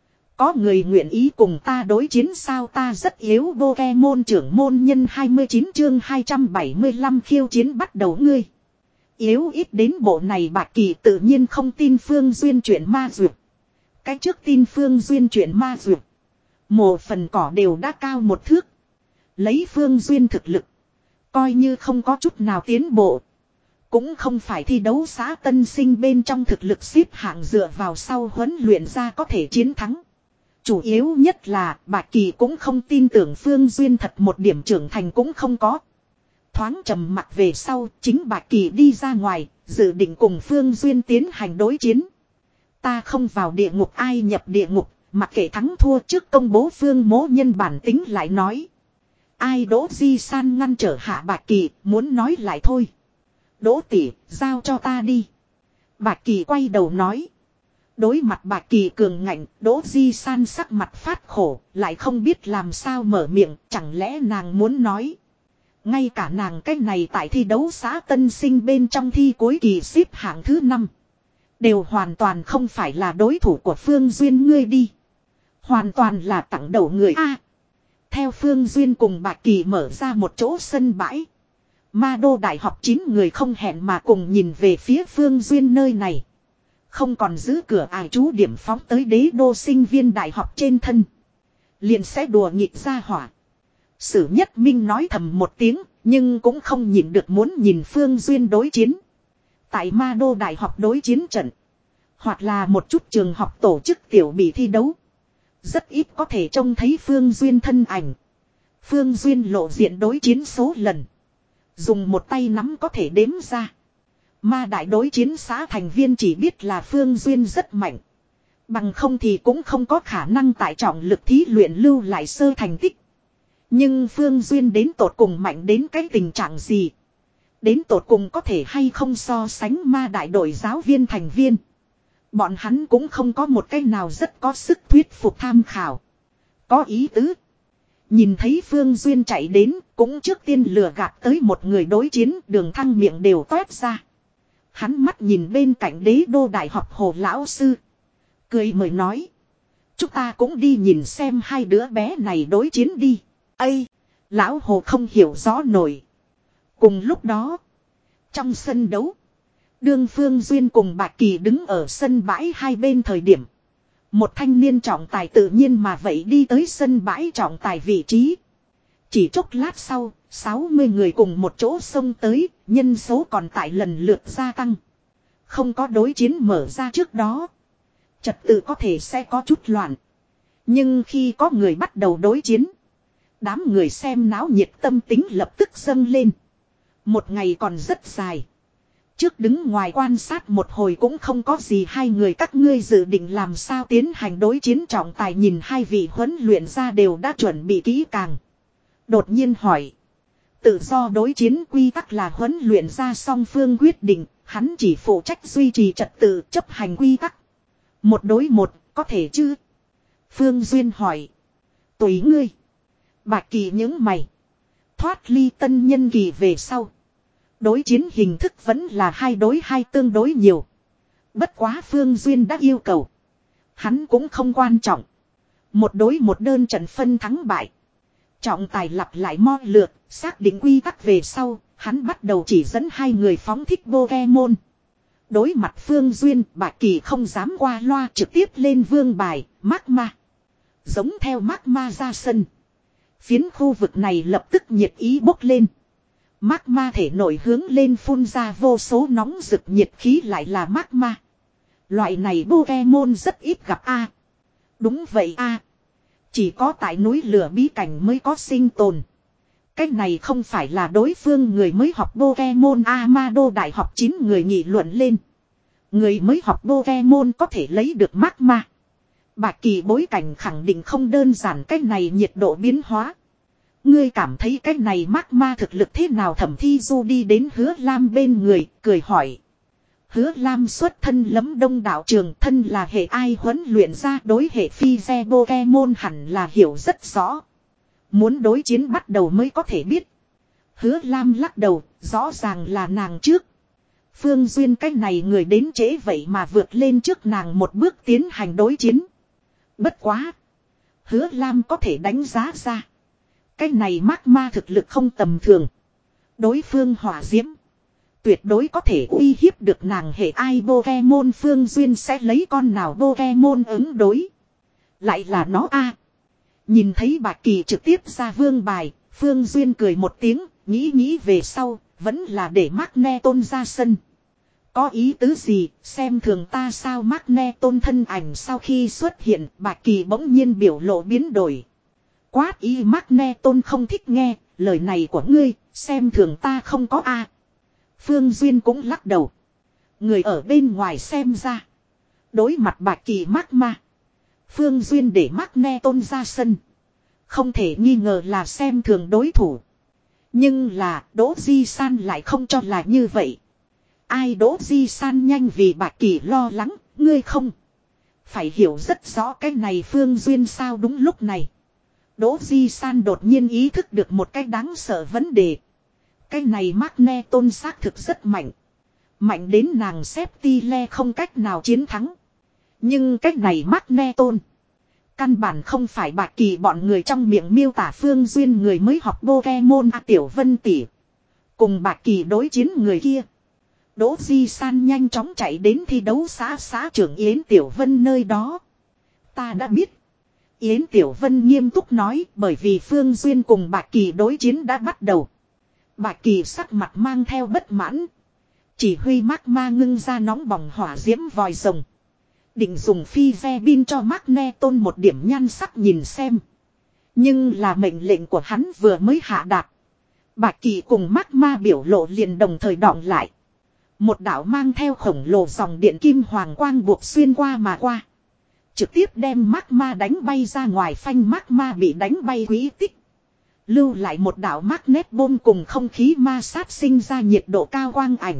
Có người nguyện ý cùng ta đối chiến sao ta rất yếu. Pokemon trưởng môn nhân hai mươi chín chương hai trăm bảy mươi lăm khiêu chiến bắt đầu ngươi. Yếu ít đến bộ này Bạch Kỳ tự nhiên không tin Phương Duyên chuyện ma dược. Cái trước tin Phương Duyên chuyện ma dược. Một phần cỏ đều đã cao một thước. Lấy Phương Duyên thực lực. Coi như không có chút nào tiến bộ. Cũng không phải thi đấu xã tân sinh bên trong thực lực xếp hạng dựa vào sau huấn luyện ra có thể chiến thắng. Chủ yếu nhất là Bạch Kỳ cũng không tin tưởng Phương Duyên thật một điểm trưởng thành cũng không có. Thoáng trầm mặt về sau chính Bạch Kỳ đi ra ngoài dự định cùng Phương Duyên tiến hành đối chiến. Ta không vào địa ngục ai nhập địa ngục mặc kệ thắng thua trước công bố Phương Mỗ Nhân bản tính lại nói. Ai Đỗ Di San ngăn trở hạ Bạch Kỳ muốn nói lại thôi. Đỗ tỷ giao cho ta đi. Bạch Kỳ quay đầu nói. Đối mặt Bạch Kỳ cường ngạnh, Đỗ Di San sắc mặt phát khổ, lại không biết làm sao mở miệng, chẳng lẽ nàng muốn nói. Ngay cả nàng cách này tại thi đấu xã tân sinh bên trong thi cuối kỳ xếp hạng thứ năm. Đều hoàn toàn không phải là đối thủ của Phương Duyên ngươi đi. Hoàn toàn là tặng đầu người A. Theo Phương Duyên cùng Bạch Kỳ mở ra một chỗ sân bãi. Ma Đô Đại học chín người không hẹn mà cùng nhìn về phía Phương Duyên nơi này. Không còn giữ cửa ải trú điểm phóng tới đế đô sinh viên đại học trên thân. Liền sẽ đùa nghịch ra hỏa. Sử Nhất Minh nói thầm một tiếng, nhưng cũng không nhìn được muốn nhìn Phương Duyên đối chiến. Tại Ma Đô Đại học đối chiến trận. Hoặc là một chút trường học tổ chức tiểu bị thi đấu. Rất ít có thể trông thấy Phương Duyên thân ảnh. Phương Duyên lộ diện đối chiến số lần. Dùng một tay nắm có thể đếm ra. Ma đại đối chiến xã thành viên chỉ biết là Phương Duyên rất mạnh. Bằng không thì cũng không có khả năng tại trọng lực thí luyện lưu lại sơ thành tích. Nhưng Phương Duyên đến tột cùng mạnh đến cái tình trạng gì? Đến tột cùng có thể hay không so sánh ma đại đội giáo viên thành viên? Bọn hắn cũng không có một cái nào rất có sức thuyết phục tham khảo. Có ý tứ. Nhìn thấy Phương Duyên chạy đến, cũng trước tiên lừa gạt tới một người đối chiến, Đường Thăng miệng đều toét ra. Hắn mắt nhìn bên cạnh đế đô đại học Hồ lão sư. Cười mời nói. Chúng ta cũng đi nhìn xem hai đứa bé này đối chiến đi. Ây! Lão Hồ không hiểu rõ nổi. Cùng lúc đó, trong sân đấu, đương Phương Duyên cùng Bạch Kỳ đứng ở sân bãi hai bên thời điểm. Một thanh niên trọng tài tự nhiên mà vậy đi tới sân bãi trọng tài vị trí. Chỉ chốc lát sau, sáu mươi người cùng một chỗ xông tới, nhân số còn tại lần lượt gia tăng. Không có đối chiến mở ra trước đó. Trật tự có thể sẽ có chút loạn. Nhưng khi có người bắt đầu đối chiến, đám người xem náo nhiệt tâm tính lập tức dâng lên. Một ngày còn rất dài. Trước đứng ngoài quan sát một hồi cũng không có gì, hai người các ngươi dự định làm sao tiến hành đối chiến. Trọng tài nhìn hai vị huấn luyện ra đều đã chuẩn bị kỹ càng. Đột nhiên hỏi. Tự do đối chiến quy tắc là huấn luyện ra song phương quyết định, hắn chỉ phụ trách duy trì trật tự chấp hành quy tắc. Một đối một, có thể chứ? Phương Duyên hỏi. Tùy ngươi. Bạch Kỳ những mày. Thoát ly tân nhân kỳ về sau. Đối chiến hình thức vẫn là hai đối hai tương đối nhiều. Bất quá Phương Duyên đã yêu cầu. Hắn cũng không quan trọng. Một đối một đơn trận phân thắng bại. Trọng tài lặp lại mo lượt, xác định quy tắc về sau, hắn bắt đầu chỉ dẫn hai người phóng thích Pokemon. Đối mặt Phương Duyên, Bạch Kỳ không dám qua loa, trực tiếp lên vương bài, Magma. Giống theo Magma ra sân. Phiến khu vực này lập tức nhiệt ý bốc lên. Magma thể nổi hướng lên phun ra vô số nóng rực nhiệt khí, lại là Magma. Loại này Pokemon rất ít gặp a. Đúng vậy a. Chỉ có tại núi lửa bí cảnh mới có sinh tồn. Cái này không phải là đối phương người mới học Pokemon. Amado đại học chín người nghị luận lên. Người mới học Pokemon có thể lấy được Magma. Bạch Kỳ bối cảnh khẳng định không đơn giản, cái này nhiệt độ biến hóa. Ngươi cảm thấy cái này Magma thực lực thế nào? Thẩm Thi Du đi đến Hứa Lam bên người, cười hỏi. Hứa Lam xuất thân Lấm Đông đạo trường, thân là hệ ai huấn luyện ra, đối hệ phi xe Pokemon hẳn là hiểu rất rõ. Muốn đối chiến bắt đầu mới có thể biết. Hứa Lam lắc đầu, rõ ràng là nàng trước. Phương Duyên cái này người đến trễ vậy mà vượt lên trước nàng một bước tiến hành đối chiến. Bất quá. Hứa Lam có thể đánh giá ra. Cái này Magma thực lực không tầm thường. Đối phương hỏa diễm. Tuyệt đối có thể uy hiếp được nàng hệ ai Pokemon. Phương Duyên sẽ lấy con nào Pokemon ứng đối. Lại là nó a. Nhìn thấy Bạch Kỳ trực tiếp ra vương bài. Phương Duyên cười một tiếng. Nghĩ nghĩ về sau. Vẫn là để Magneton ra sân. Có ý tứ gì? Xem thường ta sao? Magneton thân ảnh sau khi xuất hiện, Bạch Kỳ bỗng nhiên biểu lộ biến đổi. Quát ý. Magneton không thích nghe lời này của ngươi. Xem thường ta không có a. Phương Duyên cũng lắc đầu. Người ở bên ngoài xem ra. Đối mặt Bạch Kỳ Magma. Phương Duyên để Magneton ra sân. Không thể nghi ngờ là xem thường đối thủ. Nhưng là Đỗ Di San lại không cho là như vậy. Ai? Đỗ Di San nhanh vì Bạch Kỳ lo lắng. Ngươi không phải hiểu rất rõ cái này Phương Duyên sao? Đúng lúc này, Đỗ Di San đột nhiên ý thức được một cái đáng sợ vấn đề. Cái này Magneton xác thực rất mạnh. Mạnh đến nàng Septile không cách nào chiến thắng. Nhưng cái này Magneton căn bản không phải Bạch Kỳ bọn người trong miệng miêu tả Phương Duyên người mới học Pokemon. A Tiểu Vân tỷ cùng Bạch Kỳ đối chiến người kia. Đỗ Di San nhanh chóng chạy đến thi đấu xã xã trưởng Yến Tiểu Vân nơi đó. Ta đã biết. Yến Tiểu Vân nghiêm túc nói, bởi vì Phương Duyên cùng Bạch Kỳ đối chiến đã bắt đầu. Bạch Kỳ sắc mặt mang theo bất mãn. Chỉ huy Magma ngưng ra nóng bỏng hỏa diễm vòi rồng. Định dùng phi ve bin cho Magneton một điểm nhan sắc nhìn xem. Nhưng là mệnh lệnh của hắn vừa mới hạ đạt. Bạch Kỳ cùng Magma biểu lộ liền đồng thời đọng lại. Một đạo mang theo khổng lồ dòng điện kim hoàng quang buộc xuyên qua mà qua. Trực tiếp đem Magma đánh bay ra ngoài, phanh Magma bị đánh bay quỹ tích. Lưu lại một đạo magnet bom cùng không khí ma sát sinh ra nhiệt độ cao quang ảnh.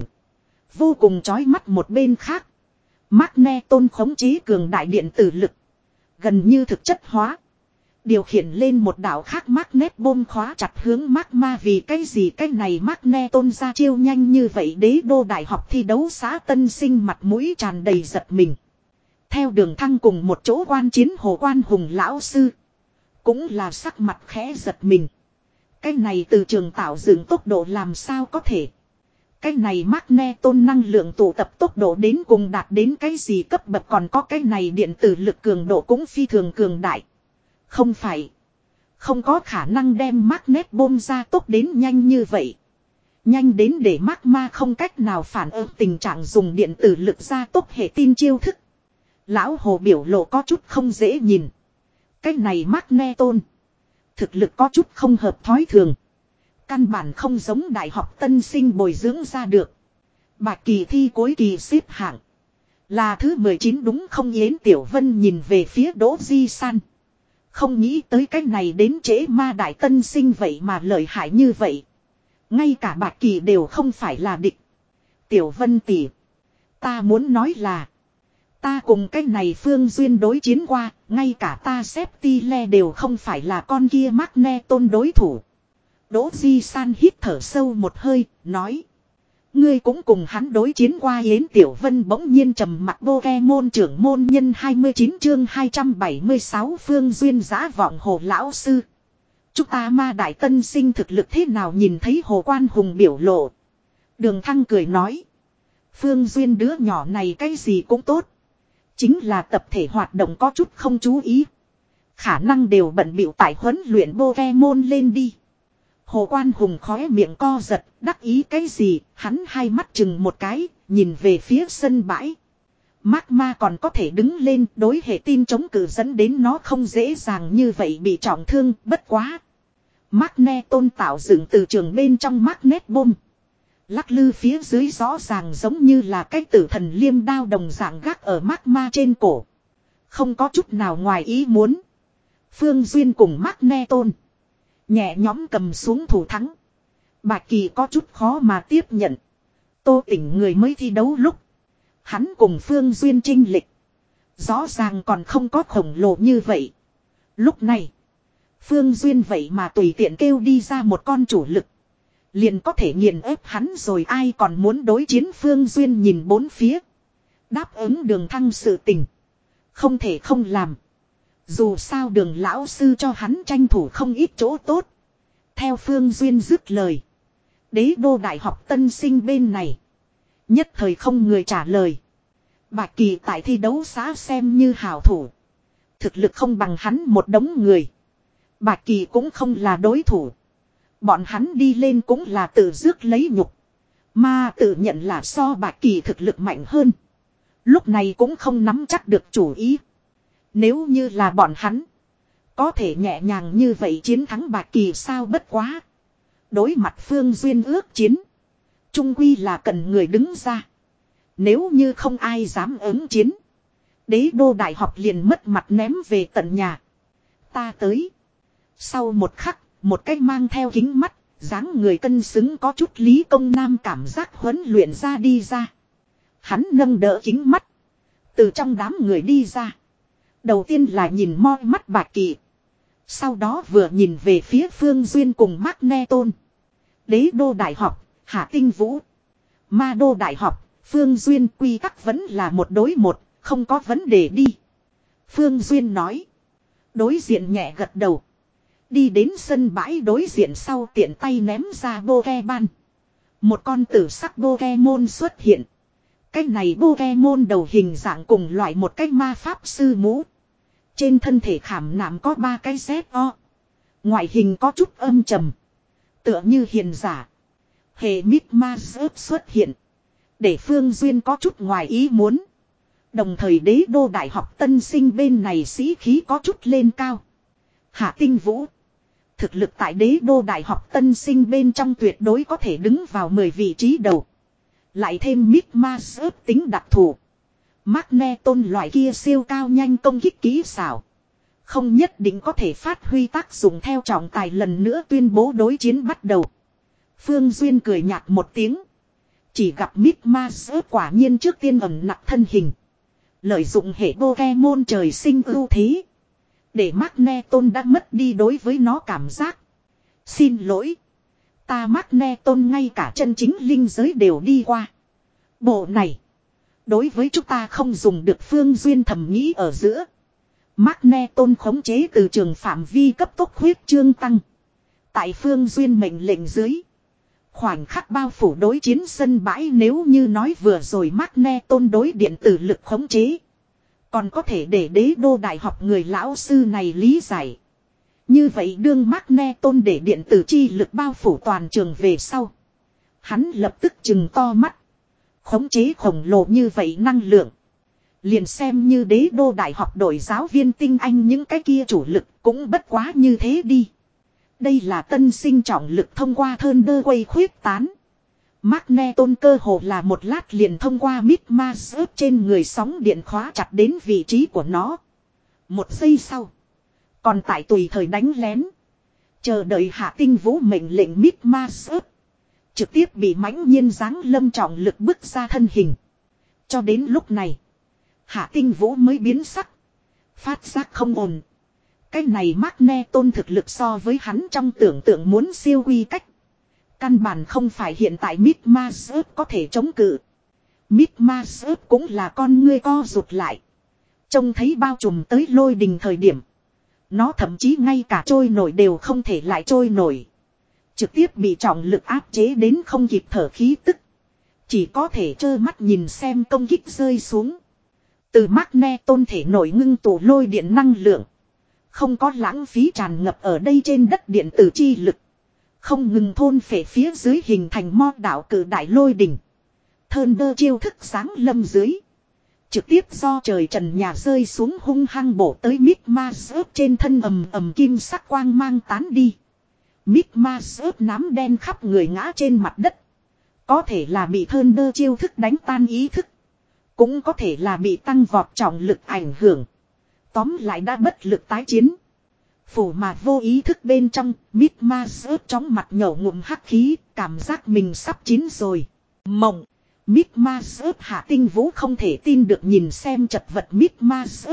Vô cùng chói mắt. Một bên khác, Magneton khống chế cường đại điện tử lực. Gần như thực chất hóa. Điều khiển lên một đạo khác magnet bom khóa chặt hướng Magma. Vì cái gì cái này Magneton ra chiêu nhanh như vậy? Đế đô đại học thi đấu xã tân sinh mặt mũi tràn đầy giật mình. Theo Đường Thăng cùng một chỗ quan chiến Hồ Quan Hùng lão sư. Cũng là sắc mặt khẽ giật mình. Cái này từ trường tạo dựng tốc độ làm sao có thể. Cái này Magneton năng lượng tụ tập tốc độ đến cùng đạt đến cái gì cấp bậc, còn có cái này điện tử lực cường độ cũng phi thường cường đại. Không phải. Không có khả năng đem magnet bom ra tốc đến nhanh như vậy. Nhanh đến để magma không cách nào phản ứng tình trạng dùng điện tử lực ra tốc hệ tin chiêu thức. Lão Hồ biểu lộ có chút không dễ nhìn. Cái này Magneton. Thực lực có chút không hợp thói thường. Căn bản không giống đại học tân sinh bồi dưỡng ra được. Bạch kỳ thi cuối kỳ xếp hạng. Là thứ mười chín đúng không? Yến Tiểu Vân nhìn về phía Đỗ Di San. Không nghĩ tới cái này đến trễ ma đại tân sinh vậy mà lợi hại như vậy. Ngay cả Bạch kỳ đều không phải là địch. Tiểu Vân tỷ. Ta muốn nói là. Ta cùng cái này Phương Duyên đối chiến qua. Ngay cả ta xếp ti le đều không phải là con kia Magneton đối thủ. Đỗ Di San hít thở sâu một hơi, nói. Ngươi cũng cùng hắn đối chiến qua. Yến Tiểu Vân bỗng nhiên trầm mặt. Pokemon trưởng môn nhân hai mươi chín chương hai trăm bảy mươi sáu Phương Duyên giã vọng Hồ lão sư. Chúng ta ma đại tân sinh thực lực thế nào? Nhìn thấy Hồ Quan Hùng biểu lộ. Đường Thăng cười nói. Phương Duyên đứa nhỏ này cái gì cũng tốt. Chính là tập thể hoạt động có chút không chú ý. Khả năng đều bận bịu tại huấn luyện Pokemon lên đi. Hồ Quan Hùng khóe miệng co giật, đắc ý cái gì, hắn hai mắt chừng một cái, nhìn về phía sân bãi. Magma còn có thể đứng lên, đối hệ tin chống cự dẫn đến nó không dễ dàng như vậy bị trọng thương, bất quá. Magneton tạo dựng từ trường bên trong Magnet Bomb. Lắc lư phía dưới rõ ràng giống như là cái tử thần liêm đao đồng dạng gác ở Magma trên cổ. Không có chút nào ngoài ý muốn. Phương Duyên cùng Magneton nhẹ nhóm cầm xuống thủ thắng. Bạch Kỳ có chút khó mà tiếp nhận. Tô Tỉnh người mới thi đấu lúc. Hắn cùng Phương Duyên chênh lệch. Rõ ràng còn không có khổng lồ như vậy. Lúc này. Phương Duyên vậy mà tùy tiện kêu đi ra một con chủ lực. Liền có thể nghiền ép hắn rồi, ai còn muốn đối chiến. Phương Duyên nhìn bốn phía. Đáp ứng Đường Thăng sự tình. Không thể không làm. Dù sao Đường lão sư cho hắn tranh thủ không ít chỗ tốt. Theo Phương Duyên dứt lời. Đế đô đại học tân sinh bên này. Nhất thời không người trả lời. Bạch Kỳ tại thi đấu xã xem như hảo thủ. Thực lực không bằng hắn một đống người. Bạch Kỳ cũng không là đối thủ. Bọn hắn đi lên cũng là tự rước lấy nhục. Mà tự nhận là so Bạch Kỳ thực lực mạnh hơn. Lúc này cũng không nắm chắc được chủ ý. Nếu như là bọn hắn. Có thể nhẹ nhàng như vậy chiến thắng Bạch Kỳ sao? Bất quá. Đối mặt Phương Duyên ước chiến. Trung quy là cần người đứng ra. Nếu như không ai dám ứng chiến. Đế đô đại học liền mất mặt ném về tận nhà. Ta tới. Sau một khắc. Một cách mang theo kính mắt. Dáng người cân xứng có chút Lý Công Nam cảm giác huấn luyện ra đi ra. Hắn nâng đỡ kính mắt. Từ trong đám người đi ra. Đầu tiên là nhìn moi mắt Bạch Kỳ. Sau đó vừa nhìn về phía Phương Duyên cùng Magneton. Đế đô đại học, Hạ Tinh Vũ. Ma đô đại học, Phương Duyên quy tắc vẫn là một đối một, không có vấn đề đi. Phương Duyên nói. Đối diện nhẹ gật đầu. Đi đến sân bãi đối diện sau tiện tay ném ra Pokemon. Một con tử sắc Pokemon xuất hiện. Cái này Pokemon đầu hình dạng cùng loại một cái ma pháp sư mũ. Trên thân thể khảm nạm có ba cái Z O. Ngoại hình có chút âm trầm. Tựa như hiền giả. Hệ mít ma ớt xuất hiện. Để Phương Duyên có chút ngoài ý muốn. Đồng thời đế đô đại học tân sinh bên này sĩ khí có chút lên cao. Hạ Tinh Vũ. Thực lực tại đế đô đại học tân sinh bên trong tuyệt đối có thể đứng vào mười vị trí đầu. Lại thêm mít ma ớt tính đặc thù. Magneton loại kia siêu cao nhanh công kích kỹ xảo. Không nhất định có thể phát huy tác dụng. Theo trọng tài lần nữa tuyên bố đối chiến bắt đầu. Phương Duyên cười nhạt một tiếng. Chỉ gặp Mipmas quả nhiên trước tiên ẩn nặc thân hình. Lợi dụng hệ Pokemon trời sinh ưu thế. Để Magneton đã mất đi đối với nó cảm giác. Xin lỗi. Ta Magneton ngay cả chân chính linh giới đều đi qua. Bộ này. Đối với chúng ta không dùng được. Phương Duyên thầm nghĩ ở giữa. Magneton khống chế từ trường phạm vi cấp tốc huyết trương tăng. Tại Phương Duyên mệnh lệnh dưới. Khoảnh khắc bao phủ đối chiến sân bãi, nếu như nói vừa rồi Magneton đối điện tử lực khống chế. Còn có thể để đế đô đại học người lão sư này lý giải. Như vậy đương Magneton để điện tử chi lực bao phủ toàn trường về sau. Hắn lập tức chừng to mắt. Khống chế khổng lồ như vậy năng lượng. Liền xem như đế đô đại học đội giáo viên tinh anh những cái kia chủ lực cũng bất quá như thế đi. Đây là tân sinh trọng lực thông qua Thunder Wave khuyết tán. Magneton cơ hồ là một lát liền thông qua Midmas trên người sóng điện khóa chặt đến vị trí của nó. Một giây sau. Còn tại tùy thời đánh lén. Chờ đợi Hạ Tinh Vũ mệnh lệnh Midmas trực tiếp bị mãnh nhiên giáng lâm trọng lực bức ra thân hình. Cho đến lúc này. Hạ Tinh Vũ mới biến sắc. Phát giác không ổn. Cái này Magneton thực lực so với hắn trong tưởng tượng muốn siêu quy cách. Căn bản không phải hiện tại Midmas có thể chống cự. Midmas cũng là con ngươi co rụt lại. Trông thấy bao trùm tới lôi đình thời điểm. Nó thậm chí ngay cả trôi nổi đều không thể lại trôi nổi. Trực tiếp bị trọng lực áp chế đến không kịp thở khí tức. Chỉ có thể trơ mắt nhìn xem công kích rơi xuống. Từ Magneton thể nổi ngưng tụ lôi điện năng lượng. Không có lãng phí tràn ngập ở đây trên đất điện tử chi lực. Không ngừng thôn phệ phía dưới hình thành mo đảo cử đại lôi đỉnh. Thunder chiêu thức sáng lâm dưới. Trực tiếp do trời trần nhà rơi xuống hung hăng bổ tới Midmas trên thân ầm ầm kim sắc quang mang tán đi. Midmas nám đen khắp người ngã trên mặt đất. Có thể là bị Thunder chiêu thức đánh tan ý thức. Cũng có thể là bị tăng vọt trọng lực ảnh hưởng. Tóm lại đã bất lực tái chiến. Phủ mà vô ý thức bên trong, Midmas chóng mặt nhổ ngụm hắc khí, cảm giác mình sắp chín rồi. Mộng. Midmas Hạ Tinh Vũ không thể tin được nhìn xem chật vật Midmas.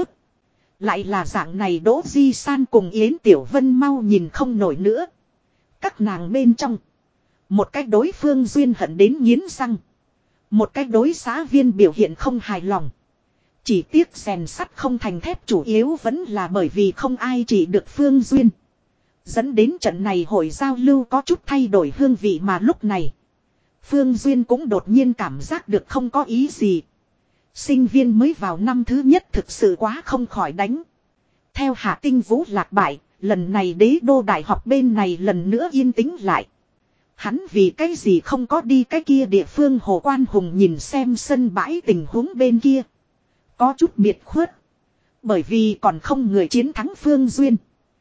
Lại là dạng này Đỗ Di San cùng Yến Tiểu Vân mau nhìn không nổi nữa. Các nàng bên trong. Một cách đối phương duyên hận đến nghiến răng. Một cách đối xã viên biểu hiện không hài lòng. Chỉ tiếc rèn sắt không thành thép, chủ yếu vẫn là bởi vì không ai chỉ được Phương Duyên. Dẫn đến trận này hội giao lưu có chút thay đổi hương vị, mà lúc này. Phương Duyên cũng đột nhiên cảm giác được không có ý gì. Sinh viên mới vào năm thứ nhất thực sự quá không khỏi đánh. Theo Hạ Tinh Vũ lạc bại, lần này đế đô đại học bên này lần nữa yên tĩnh lại. Hắn vì cái gì không có đi cái kia địa phương. Hồ Quan Hùng nhìn xem sân bãi tình huống bên kia. Có chút biệt khuất. Bởi vì còn không người chiến thắng Phương Duyên.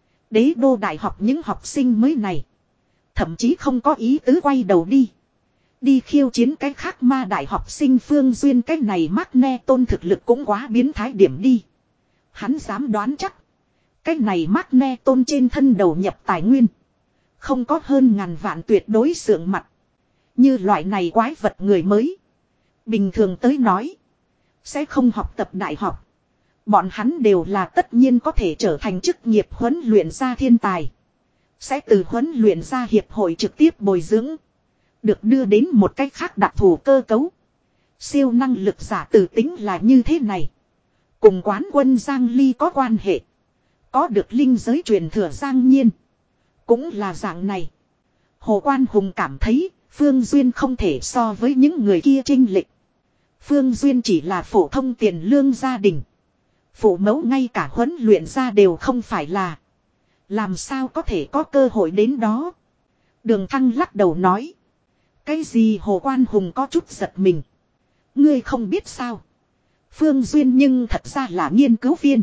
Đế đô đại học những học sinh mới này. Thậm chí không có ý tứ quay đầu đi. Đi khiêu chiến cái khác ma đại học sinh Phương Duyên. Cái này Magneton thực lực cũng quá biến thái điểm đi. Hắn dám đoán chắc. Cái này Magneton trên thân đầu nhập tài nguyên. Không có hơn ngàn vạn tuyệt đối sượng mặt. Như loại này quái vật người mới. Bình thường tới nói. Sẽ không học tập đại học. Bọn hắn đều là tất nhiên có thể trở thành chức nghiệp huấn luyện gia thiên tài. Sẽ từ huấn luyện gia hiệp hội trực tiếp bồi dưỡng. Được đưa đến một cách khác đặc thù cơ cấu. Siêu năng lực giả từ tính là như thế này. Cùng quán quân Giang Ly có quan hệ. Có được linh giới truyền thừa Giang Nhiên. Cũng là dạng này. Hồ Quan Hùng cảm thấy Phương Duyên không thể so với những người kia chênh lệch. Phương Duyên chỉ là phổ thông tiền lương gia đình. Phụ mẫu ngay cả huấn luyện ra đều không phải là. Làm sao có thể có cơ hội đến đó. Đường Thăng lắc đầu nói. Cái gì? Hồ Quan Hùng có chút giật mình. Ngươi không biết sao. Phương Duyên nhưng thật ra là nghiên cứu viên.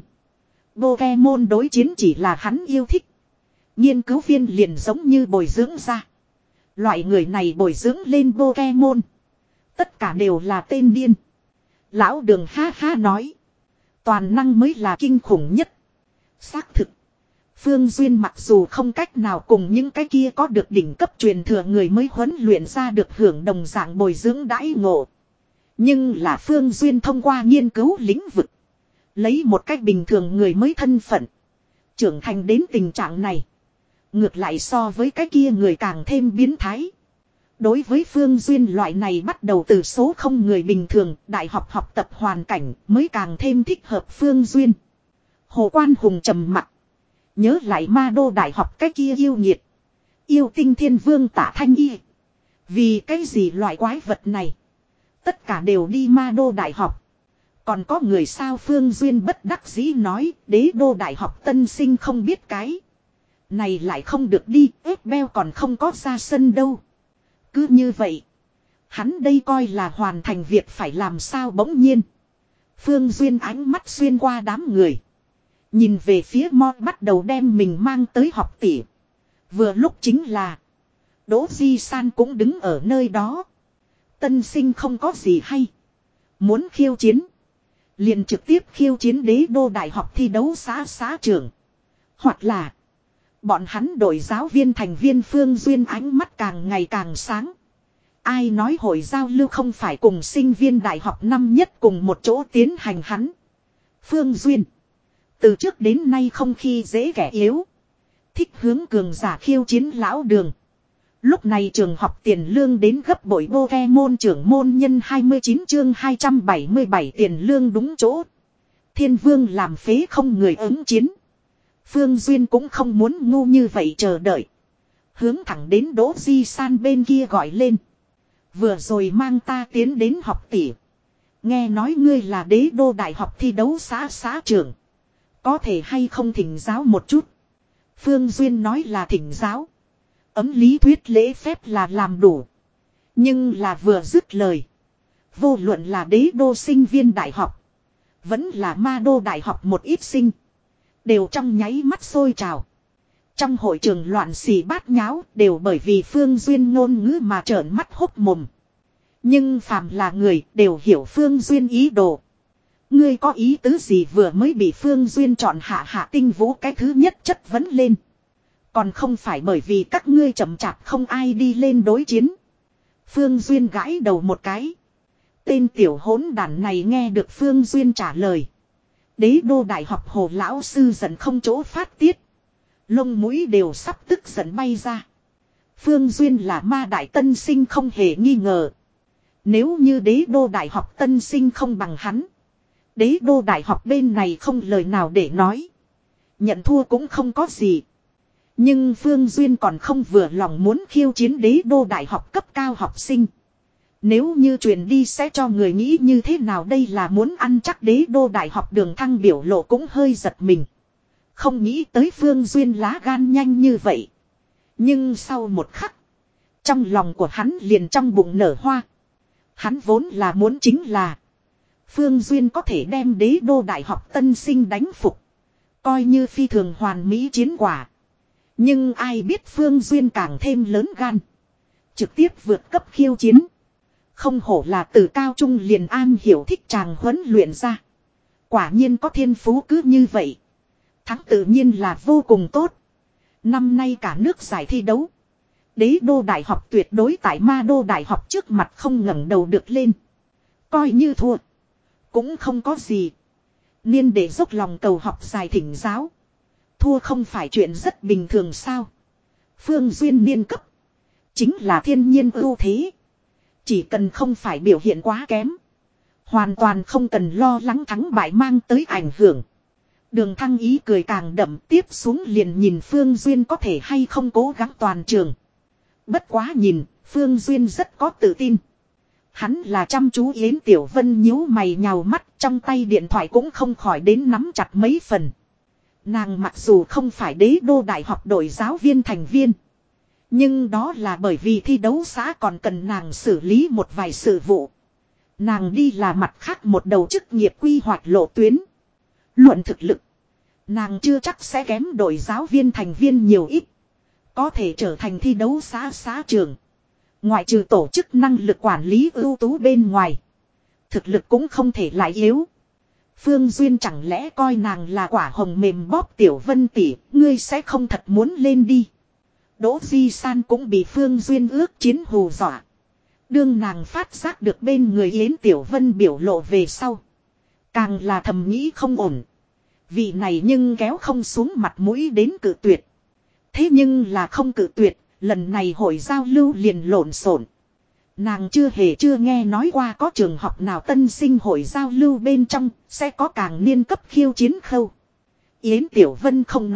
Pokemon đối chiến chỉ là hắn yêu thích. Nghiên cứu viên liền giống như bồi dưỡng ra. Loại người này bồi dưỡng lên Pokemon. Tất cả đều là tên điên. Lão Đường ha ha nói. Toàn năng mới là kinh khủng nhất. Xác thực. Phương Duyên mặc dù không cách nào cùng những cái kia có được đỉnh cấp truyền thừa người mới huấn luyện ra được hưởng đồng dạng bồi dưỡng đãi ngộ. Nhưng là Phương Duyên thông qua nghiên cứu lĩnh vực. Lấy một cách bình thường người mới thân phận. Trưởng thành đến tình trạng này. Ngược lại so với cái kia người càng thêm biến thái. Đối với Phương Duyên loại này bắt đầu từ số không người bình thường, đại học học tập hoàn cảnh mới càng thêm thích hợp Phương Duyên. Hồ Quan Hùng trầm mặt. Nhớ lại ma đô đại học cái kia yêu nghiệt. Yêu tinh thiên vương Tạ Thanh Y. Vì cái gì loại quái vật này. Tất cả đều đi ma đô đại học. Còn có người sao Phương Duyên bất đắc dĩ nói đế đô đại học tân sinh không biết cái. Này lại không được đi, ép beo còn không có ra sân đâu. Cứ như vậy. Hắn đây coi là hoàn thành việc phải làm sao bỗng nhiên. Phương Duyên ánh mắt xuyên qua đám người. Nhìn về phía Mo bắt đầu đem mình mang tới học tỷ. Vừa lúc chính là. Đỗ Di San cũng đứng ở nơi đó. Tân sinh không có gì hay. Muốn khiêu chiến. Liền trực tiếp khiêu chiến đế đô đại học thi đấu xã xã trưởng. Hoặc là. Bọn hắn đổi giáo viên thành viên Phương Duyên ánh mắt càng ngày càng sáng. Ai nói hội giao lưu không phải cùng sinh viên đại học năm nhất cùng một chỗ tiến hành hắn. Phương Duyên. Từ trước đến nay không khi dễ kẻ yếu. Thích hướng cường giả khiêu chiến lão đường. Lúc này trường học tiền lương đến gấp bội vô ve môn trưởng môn nhân hai mươi chín chương hai trăm bảy mươi bảy tiền lương đúng chỗ. Thiên vương làm phế không người ứng chiến. Phương Duyên cũng không muốn ngu như vậy chờ đợi. Hướng thẳng đến Đỗ Di San bên kia gọi lên. Vừa rồi mang ta tiến đến học tỷ. Nghe nói ngươi là đế đô đại học thi đấu xã xã trưởng. Có thể hay không thỉnh giáo một chút. Phương Duyên nói là thỉnh giáo. Ấm lý thuyết lễ phép là làm đủ. Nhưng là vừa dứt lời. Vô luận là đế đô sinh viên đại học. Vẫn là ma đô đại học một ít sinh. Đều trong nháy mắt sôi trào. Trong hội trường loạn xì bát nháo đều bởi vì Phương Duyên ngôn ngữ mà trợn mắt hốc mồm. Nhưng phàm là người đều hiểu Phương Duyên ý đồ. Ngươi có ý tứ gì vừa mới bị Phương Duyên chọn hạ hạ tinh vũ cái thứ nhất chất vấn lên. Còn không phải bởi vì các ngươi chậm chạp không ai đi lên đối chiến. Phương Duyên gãi đầu một cái. Tên tiểu hỗn đản này nghe được Phương Duyên trả lời. Đế đô đại học hồ lão sư giận không chỗ phát tiết. Lông mũi đều sắp tức giận bay ra. Phương Duyên là ma đại tân sinh không hề nghi ngờ. Nếu như đế đô đại học tân sinh không bằng hắn. Đế đô đại học bên này không lời nào để nói. Nhận thua cũng không có gì. Nhưng Phương Duyên còn không vừa lòng muốn khiêu chiến đế đô đại học cấp cao học sinh. Nếu như truyền đi sẽ cho người nghĩ như thế nào đây là muốn ăn chắc đế đô đại học đường thăng biểu lộ cũng hơi giật mình. Không nghĩ tới Phương Duyên lá gan nhanh như vậy. Nhưng sau một khắc. Trong lòng của hắn liền trong bụng nở hoa. Hắn vốn là muốn chính là. Phương Duyên có thể đem đế đô đại học tân sinh đánh phục. Coi như phi thường hoàn mỹ chiến quả. Nhưng ai biết Phương Duyên càng thêm lớn gan. Trực tiếp vượt cấp khiêu chiến. Không hổ là từ cao trung liền an hiểu thích chàng huấn luyện ra. Quả nhiên có thiên phú cứ như vậy. Thắng tự nhiên là vô cùng tốt. Năm nay cả nước giải thi đấu. Đế đô đại học tuyệt đối tại ma đô đại học trước mặt không ngẩng đầu được lên. Coi như thua. Cũng không có gì. Niên để dốc lòng cầu học dài thỉnh giáo. Thua không phải chuyện rất bình thường sao. Phương Duyên niên cấp. Chính là thiên nhiên ưu thế. Chỉ cần không phải biểu hiện quá kém. Hoàn toàn không cần lo lắng thắng bại mang tới ảnh hưởng. Đường Thăng ý cười càng đậm tiếp xuống liền nhìn Phương Duyên có thể hay không cố gắng toàn trường. Bất quá nhìn, Phương Duyên rất có tự tin. Hắn là chăm chú Yến Tiểu Vân nhíu mày nhào mắt trong tay điện thoại cũng không khỏi đến nắm chặt mấy phần. Nàng mặc dù không phải đế đô đại học đội giáo viên thành viên. Nhưng đó là bởi vì thi đấu xã còn cần nàng xử lý một vài sự vụ. Nàng đi là mặt khác một đầu chức nghiệp quy hoạch lộ tuyến. Luận thực lực. Nàng chưa chắc sẽ kém đội giáo viên thành viên nhiều ít. Có thể trở thành thi đấu xã xã trường. Ngoại trừ tổ chức năng lực quản lý ưu tú bên ngoài. Thực lực cũng không thể lại yếu. Phương Duyên chẳng lẽ coi nàng là quả hồng mềm bóp Tiểu Vân tỷ, ngươi sẽ không thật muốn lên đi. Đỗ Di San cũng bị Phương Duyên ước chiến hù dọa. Đương nàng phát giác được bên người Yến Tiểu Vân biểu lộ về sau. Càng là thầm nghĩ không ổn. Vị này nhưng kéo không xuống mặt mũi đến cự tuyệt. Thế nhưng là không cự tuyệt, lần này hội giao lưu liền lộn xộn. Nàng chưa hề chưa nghe nói qua có trường học nào tân sinh hội giao lưu bên trong sẽ có càng niên cấp khiêu chiến khâu. Yến Tiểu Vân không nói,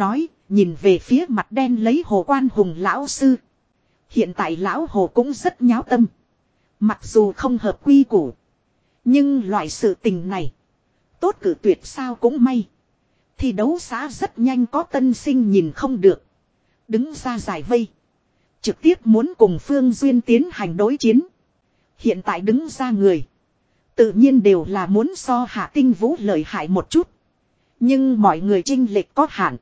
nhìn về phía mặt đen lấy Hồ Quan Hùng lão sư. Hiện tại lão Hồ cũng rất nháo tâm. Mặc dù không hợp quy củ. Nhưng loại sự tình này. Tốt cử tuyệt sao cũng may. Thi đấu xã rất nhanh có tân sinh nhìn không được. Đứng ra giải vây. Trực tiếp muốn cùng Phương Duyên tiến hành đối chiến. Hiện tại đứng ra người. Tự nhiên đều là muốn so Hạ Tinh Vũ lợi hại một chút. Nhưng mọi người chênh lệch có hạn.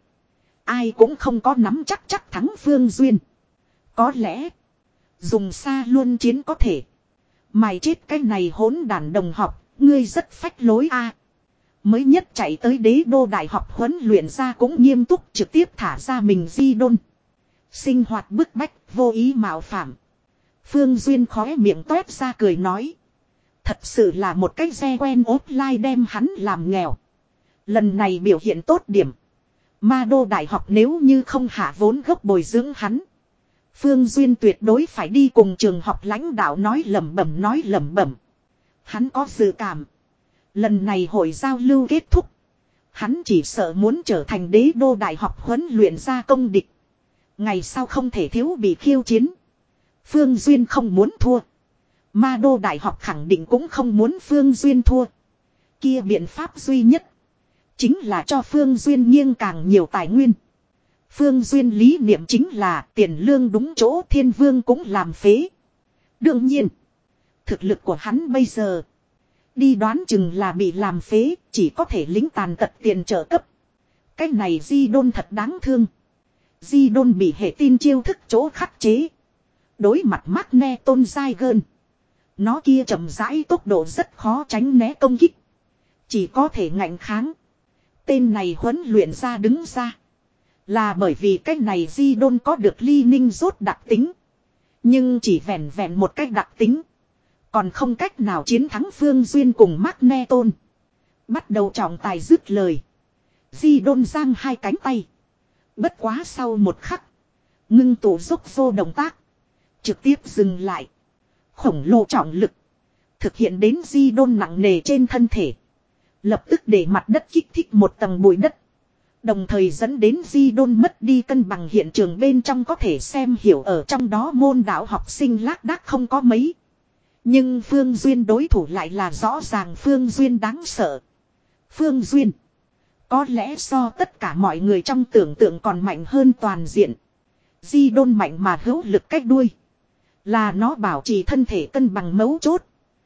Ai cũng không có nắm chắc chắc thắng Phương Duyên. Có lẽ. Dùng xa luôn chiến có thể. Mày chết cái này hỗn đàn đồng học. Ngươi rất phách lối a. Mới nhất chạy tới đế đô đại học huấn luyện ra cũng nghiêm túc trực tiếp thả ra mình di đôn. Sinh hoạt bức bách, vô ý mạo phạm. Phương Duyên khóe miệng toét ra cười nói. Thật sự là một cái xe quen ốp lai đem hắn làm nghèo. Lần này biểu hiện tốt điểm. Ma đô đại học nếu như không hạ vốn gốc bồi dưỡng hắn. Phương Duyên tuyệt đối phải đi cùng trường học lãnh đạo nói lẩm bẩm nói lẩm bẩm. Hắn có dự cảm. Lần này hội giao lưu kết thúc. Hắn chỉ sợ muốn trở thành đế đô đại học huấn luyện ra công địch. Ngày sau không thể thiếu bị khiêu chiến. Phương Duyên không muốn thua. Ma đô đại học khẳng định cũng không muốn Phương Duyên thua. Kia biện pháp duy nhất. Chính là cho Phương Duyên nghiêng càng nhiều tài nguyên. Phương Duyên lý niệm chính là tiền lương đúng chỗ thiên vương cũng làm phế. Đương nhiên. Thực lực của hắn bây giờ. Đi đoán chừng là bị làm phế. Chỉ có thể lính tàn tật tiền trợ cấp. Cái này Di Đôn thật đáng thương. Di Đôn bị hệ tin chiêu thức chỗ khắc chế. Đối mặt Magne Tôn dai gơn. Nó kia chậm rãi tốc độ rất khó tránh né công kích. Chỉ có thể ngạnh kháng. Tên này huấn luyện ra đứng ra. Là bởi vì cái này Di Đôn có được ly ninh rốt đặc tính. Nhưng chỉ vẹn vẹn một cách đặc tính. Còn không cách nào chiến thắng Phương Duyên cùng Magne Tôn. Bắt đầu trọng tài dứt lời. Di Đôn giang hai cánh tay. Bất quá sau một khắc. Ngưng tụ dốc vô động tác. Trực tiếp dừng lại. Khổng lồ trọng lực. Thực hiện đến Di Đôn nặng nề trên thân thể. Lập tức để mặt đất kích thích một tầng bụi đất. Đồng thời dẫn đến Di Đôn mất đi cân bằng hiện trường bên trong có thể xem hiểu ở trong đó môn đạo học sinh lác đác không có mấy. Nhưng Phương Duyên đối thủ lại là rõ ràng Phương Duyên đáng sợ. Phương Duyên. Có lẽ so tất cả mọi người trong tưởng tượng còn mạnh hơn toàn diện. Di Đôn mạnh mà hữu lực cách đuôi. Là nó bảo trì thân thể cân bằng mấu chốt.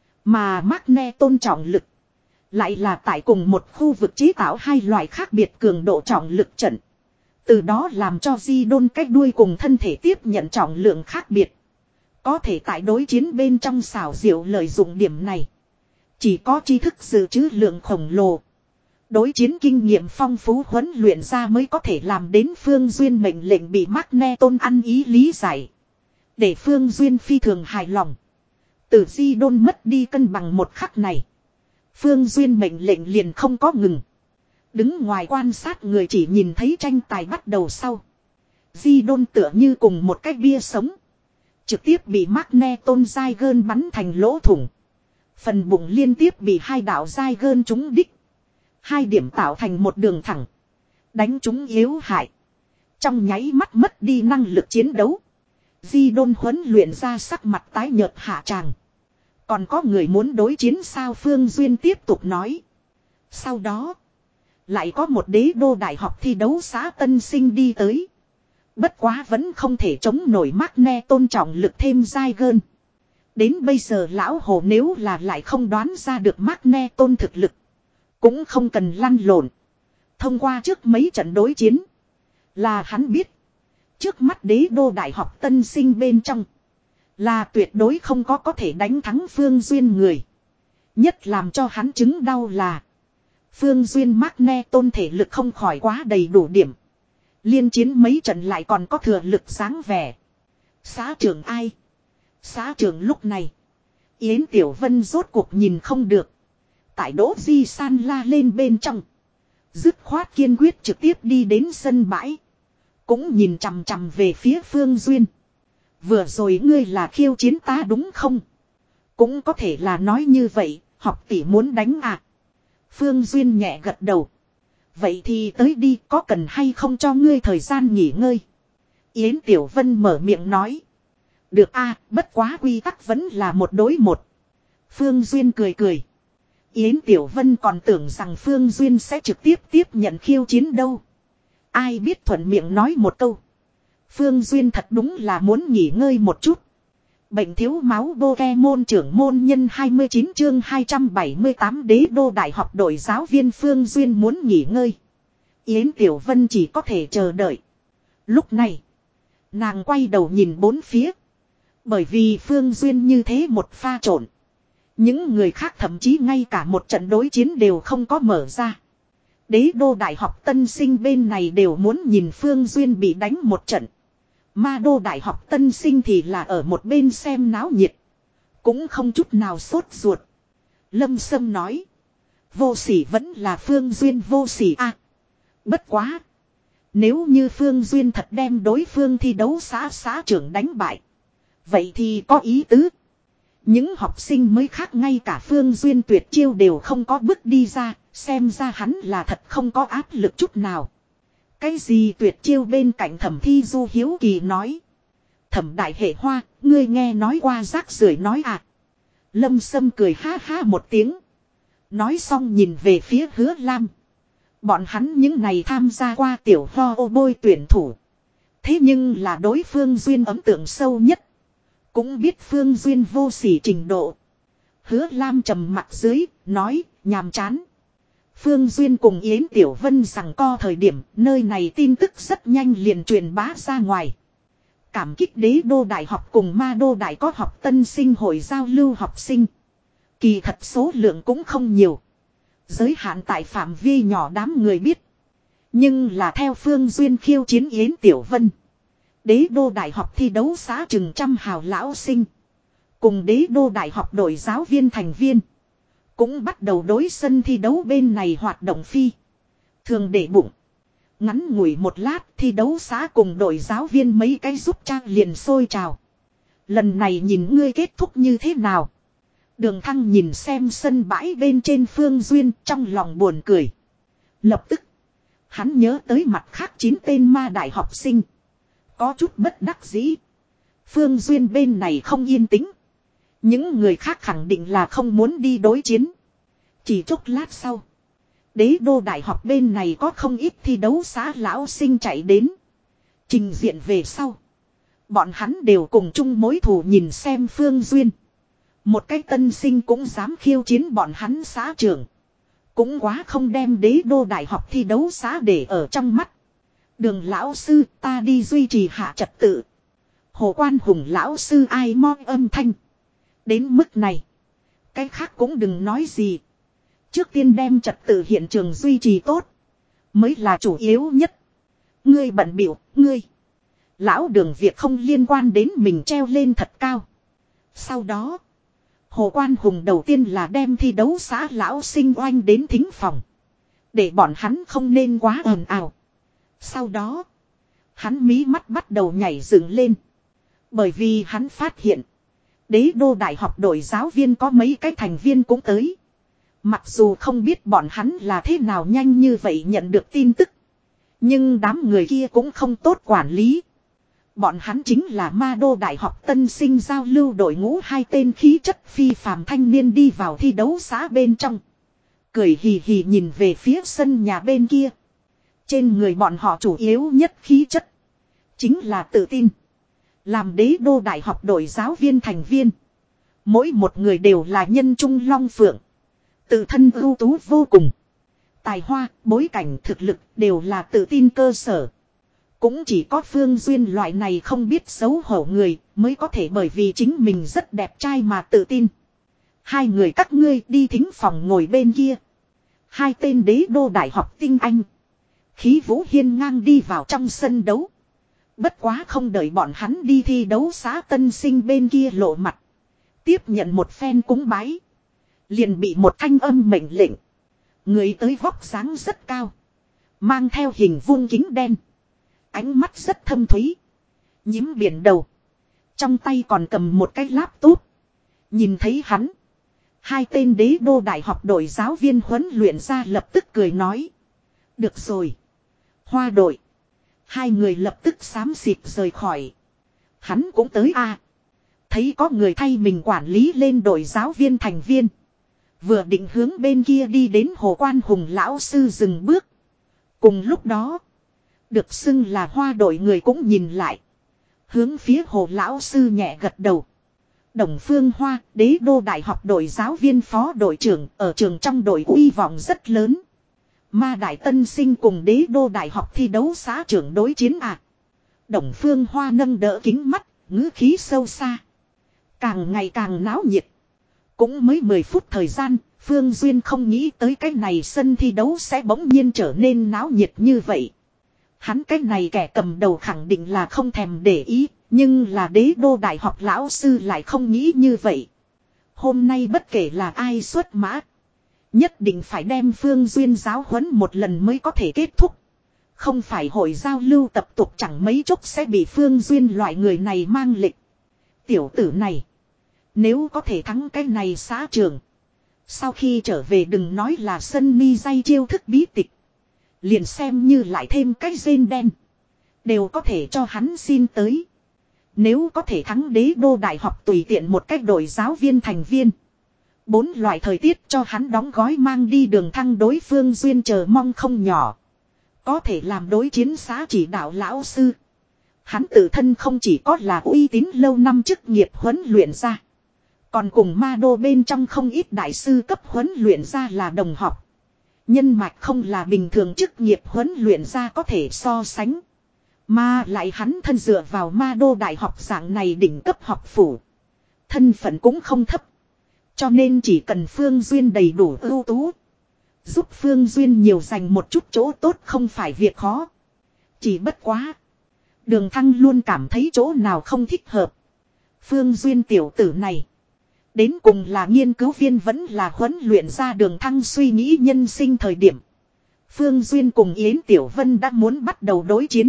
Mà Magne Tôn trọng lực. Lại là tại cùng một khu vực chế tạo hai loại khác biệt cường độ trọng lực trận. Từ đó làm cho Di Đôn cách đuôi cùng thân thể tiếp nhận trọng lượng khác biệt. Có thể tại đối chiến bên trong xảo diệu lợi dụng điểm này. Chỉ có tri thức dự trữ lượng khổng lồ. Đối chiến kinh nghiệm phong phú huấn luyện ra mới có thể làm đến Phương Duyên mệnh lệnh bị Magne Tôn ăn ý lý giải. Để Phương Duyên phi thường hài lòng. Từ Di Đôn mất đi cân bằng một khắc này. Phương Duyên mệnh lệnh liền không có ngừng. Đứng ngoài quan sát người chỉ nhìn thấy tranh tài bắt đầu sau. Di Đôn tựa như cùng một cái bia sống. Trực tiếp bị Magne Tôn dai gơn bắn thành lỗ thủng. Phần bụng liên tiếp bị hai đạo dai gơn trúng đích. Hai điểm tạo thành một đường thẳng. Đánh chúng yếu hại. Trong nháy mắt mất đi năng lực chiến đấu. Di Đôn huấn luyện ra sắc mặt tái nhợt hạ tràng. Còn có người muốn đối chiến sao Phương Duyên tiếp tục nói. Sau đó. Lại có một đế đô đại học thi đấu xã tân sinh đi tới. Bất quá vẫn không thể chống nổi Magne Tôn trọng lực thêm dai gơn. Đến bây giờ lão hồ nếu là lại không đoán ra được Magne Tôn thực lực. Cũng không cần lăn lộn. Thông qua trước mấy trận đối chiến. Là hắn biết. Trước mắt đế đô đại học tân sinh bên trong. Là tuyệt đối không có có thể đánh thắng Phương Duyên người. Nhất làm cho hắn chứng đau là. Phương Duyên Magne Tôn thể lực không khỏi quá đầy đủ điểm. Liên chiến mấy trận lại còn có thừa lực sáng vẻ. Xã trưởng ai? Xã trưởng lúc này. Yến Tiểu Vân rốt cuộc nhìn không được. Tại Đỗ Di San la lên bên trong. Dứt khoát kiên quyết trực tiếp đi đến sân bãi. Cũng nhìn chằm chằm về phía Phương Duyên. Vừa rồi ngươi là khiêu chiến ta đúng không? Cũng có thể là nói như vậy, học tỷ muốn đánh à? Phương Duyên nhẹ gật đầu. Vậy thì tới đi, có cần hay không cho ngươi thời gian nghỉ ngơi. Yến Tiểu Vân mở miệng nói. Được a, bất quá quy tắc vẫn là một đối một. Phương Duyên cười cười. Yến Tiểu Vân còn tưởng rằng Phương Duyên sẽ trực tiếp tiếp nhận khiêu chiến đâu. Ai biết thuận miệng nói một câu. Phương Duyên thật đúng là muốn nghỉ ngơi một chút. Bệnh thiếu máu Pokemon trưởng môn nhân hai mươi chín chương hai trăm bảy mươi tám đế đô đại học đội giáo viên Phương Duyên muốn nghỉ ngơi. Yến Tiểu Vân chỉ có thể chờ đợi. Lúc này, nàng quay đầu nhìn bốn phía. Bởi vì Phương Duyên như thế một pha trộn. Những người khác thậm chí ngay cả một trận đối chiến đều không có mở ra. Đế đô đại học tân sinh bên này đều muốn nhìn Phương Duyên bị đánh một trận. Ma đô đại học tân sinh thì là ở một bên xem náo nhiệt. Cũng không chút nào sốt ruột. Lâm Sâm nói. Vô sỉ vẫn là Phương Duyên vô sỉ a. À, bất quá. Nếu như Phương Duyên thật đem đối phương thi đấu xã xã trưởng đánh bại. Vậy thì có ý tứ. Những học sinh mới khác ngay cả Phương Duyên tuyệt chiêu đều không có bước đi ra. Xem ra hắn là thật không có áp lực chút nào. Cái gì tuyệt chiêu bên cạnh Thẩm Thi Du hiếu kỳ nói. Thẩm đại hệ hoa, ngươi nghe nói qua rác rưởi nói à. Lâm Sâm cười ha ha một tiếng. Nói xong nhìn về phía Hứa Lam. Bọn hắn những này tham gia qua tiểu ho ô bôi tuyển thủ. Thế nhưng là đối phương Duyên ấn tượng sâu nhất. Cũng biết Phương Duyên vô sỉ trình độ. Hứa Lam trầm mặt dưới, nói, nhàm chán. Phương Duyên cùng Yến Tiểu Vân rằng co thời điểm, nơi này tin tức rất nhanh liền truyền bá ra ngoài. Cảm kích đế đô đại học cùng ma đô đại có học tân sinh hội giao lưu học sinh. Kỳ thật số lượng cũng không nhiều. Giới hạn tại phạm vi nhỏ đám người biết. Nhưng là theo Phương Duyên khiêu chiến Yến Tiểu Vân. Đế đô đại học thi đấu xã chừng trăm hào lão sinh. Cùng đế đô đại học đội giáo viên thành viên. Cũng bắt đầu đối sân thi đấu bên này hoạt động phi. Thường để bụng. Ngắn ngủi một lát thi đấu xã cùng đội giáo viên mấy cái giúp trang liền sôi trào. Lần này nhìn ngươi kết thúc như thế nào. Đường Thăng nhìn xem sân bãi bên trên Phương Duyên trong lòng buồn cười. Lập tức. Hắn nhớ tới mặt khác chín tên ma đại học sinh. Có chút bất đắc dĩ. Phương Duyên bên này không yên tĩnh. Những người khác khẳng định là không muốn đi đối chiến. Chỉ chốc lát sau. Đế đô đại học bên này có không ít thi đấu xã lão sinh chạy đến. Trình diện về sau. Bọn hắn đều cùng chung mối thù nhìn xem Phương Duyên. Một cái tân sinh cũng dám khiêu chiến bọn hắn xã trưởng. Cũng quá không đem đế đô đại học thi đấu xã để ở trong mắt. Đường lão sư ta đi duy trì hạ trật tự. Hồ Quan Hùng lão sư ai mo âm thanh. Đến mức này. Cái khác cũng đừng nói gì. Trước tiên đem trật tự hiện trường duy trì tốt. Mới là chủ yếu nhất. Ngươi bận biểu, ngươi. Lão đường việc không liên quan đến mình treo lên thật cao. Sau đó. Hồ Quan Hùng đầu tiên là đem thi đấu xã lão sinh oanh đến thính phòng. Để bọn hắn không nên quá ồn ào. Sau đó. Hắn mí mắt bắt đầu nhảy dựng lên. Bởi vì hắn phát hiện. Đế đô đại học đội giáo viên có mấy cái thành viên cũng tới. Mặc dù không biết bọn hắn là thế nào nhanh như vậy nhận được tin tức. Nhưng đám người kia cũng không tốt quản lý. Bọn hắn chính là ma đô đại học tân sinh giao lưu đội ngũ hai tên khí chất phi phàm thanh niên đi vào thi đấu xã bên trong. Cười hì hì nhìn về phía sân nhà bên kia. Trên người bọn họ chủ yếu nhất khí chất. Chính là tự tin. Làm đế đô đại học đội giáo viên thành viên. Mỗi một người đều là nhân trung long phượng. Tự thân ưu tú vô cùng. Tài hoa, bối cảnh thực lực đều là tự tin cơ sở. Cũng chỉ có Phương Duyên loại này không biết xấu hổ người mới có thể bởi vì chính mình rất đẹp trai mà tự tin. Hai người các ngươi đi thính phòng ngồi bên kia. Hai tên đế đô đại học tinh anh. Khí vũ hiên ngang đi vào trong sân đấu. Bất quá không đợi bọn hắn đi thi đấu xã tân sinh bên kia lộ mặt. Tiếp nhận một phen cúng bái. Liền bị một thanh âm mệnh lệnh. Người tới vóc dáng rất cao. Mang theo hình vuông kính đen. Ánh mắt rất thâm thúy. Nhím biển đầu. Trong tay còn cầm một cái laptop. Nhìn thấy hắn. Hai tên đế đô đại học đội giáo viên huấn luyện ra lập tức cười nói. Được rồi. Hoa đội. Hai người lập tức xám xịt rời khỏi. Hắn cũng tới a. Thấy có người thay mình quản lý lên đội giáo viên thành viên. Vừa định hướng bên kia đi đến Hồ Quan Hùng lão sư dừng bước. Cùng lúc đó. Được xưng là hoa đội người cũng nhìn lại. Hướng phía Hồ lão sư nhẹ gật đầu. Đồng Phương Hoa, đế đô đại học đội giáo viên phó đội trưởng, ở trường trong đội uy vọng rất lớn. Ma Đại Tân Sinh cùng đế đô đại học thi đấu xã trưởng đối chiến à. Đồng Phương Hoa nâng đỡ kính mắt, ngữ khí sâu xa. Càng ngày càng náo nhiệt. Cũng mới mười phút thời gian, Phương Duyên không nghĩ tới cái này sân thi đấu sẽ bỗng nhiên trở nên náo nhiệt như vậy. Hắn cái này kẻ cầm đầu khẳng định là không thèm để ý, nhưng là đế đô đại học lão sư lại không nghĩ như vậy. Hôm nay bất kể là ai xuất mã, nhất định phải đem Phương Duyên giáo huấn một lần mới có thể kết thúc. Không phải hội giao lưu tập tục chẳng mấy chốc sẽ bị Phương Duyên loại người này mang lịch. Tiểu tử này, nếu có thể thắng cái này xã trường, sau khi trở về đừng nói là sân mi dây chiêu thức bí tịch, liền xem như lại thêm cái rên đen, đều có thể cho hắn xin tới. Nếu có thể thắng đế đô đại học tùy tiện một cách đội giáo viên thành viên, bốn loại thời tiết cho hắn đóng gói mang đi đường thăng đối Phương Duyên chờ mong không nhỏ. Có thể làm đối chiến xã chỉ đạo lão sư. Hắn tự thân không chỉ có là uy tín lâu năm chức nghiệp huấn luyện ra, còn cùng ma đô bên trong không ít đại sư cấp huấn luyện ra là đồng học. Nhân mạch không là bình thường chức nghiệp huấn luyện ra có thể so sánh. Mà lại hắn thân dựa vào ma đô đại học dạng này đỉnh cấp học phủ. Thân phận cũng không thấp. Cho nên chỉ cần Phương Duyên đầy đủ ưu tú, giúp Phương Duyên nhiều dành một chút chỗ tốt không phải việc khó. Chỉ bất quá. Đường Thăng luôn cảm thấy chỗ nào không thích hợp. Phương Duyên tiểu tử này, đến cùng là nghiên cứu viên vẫn là huấn luyện ra Đường Thăng suy nghĩ nhân sinh thời điểm. Phương Duyên cùng Yến Tiểu Vân đã muốn bắt đầu đối chiến.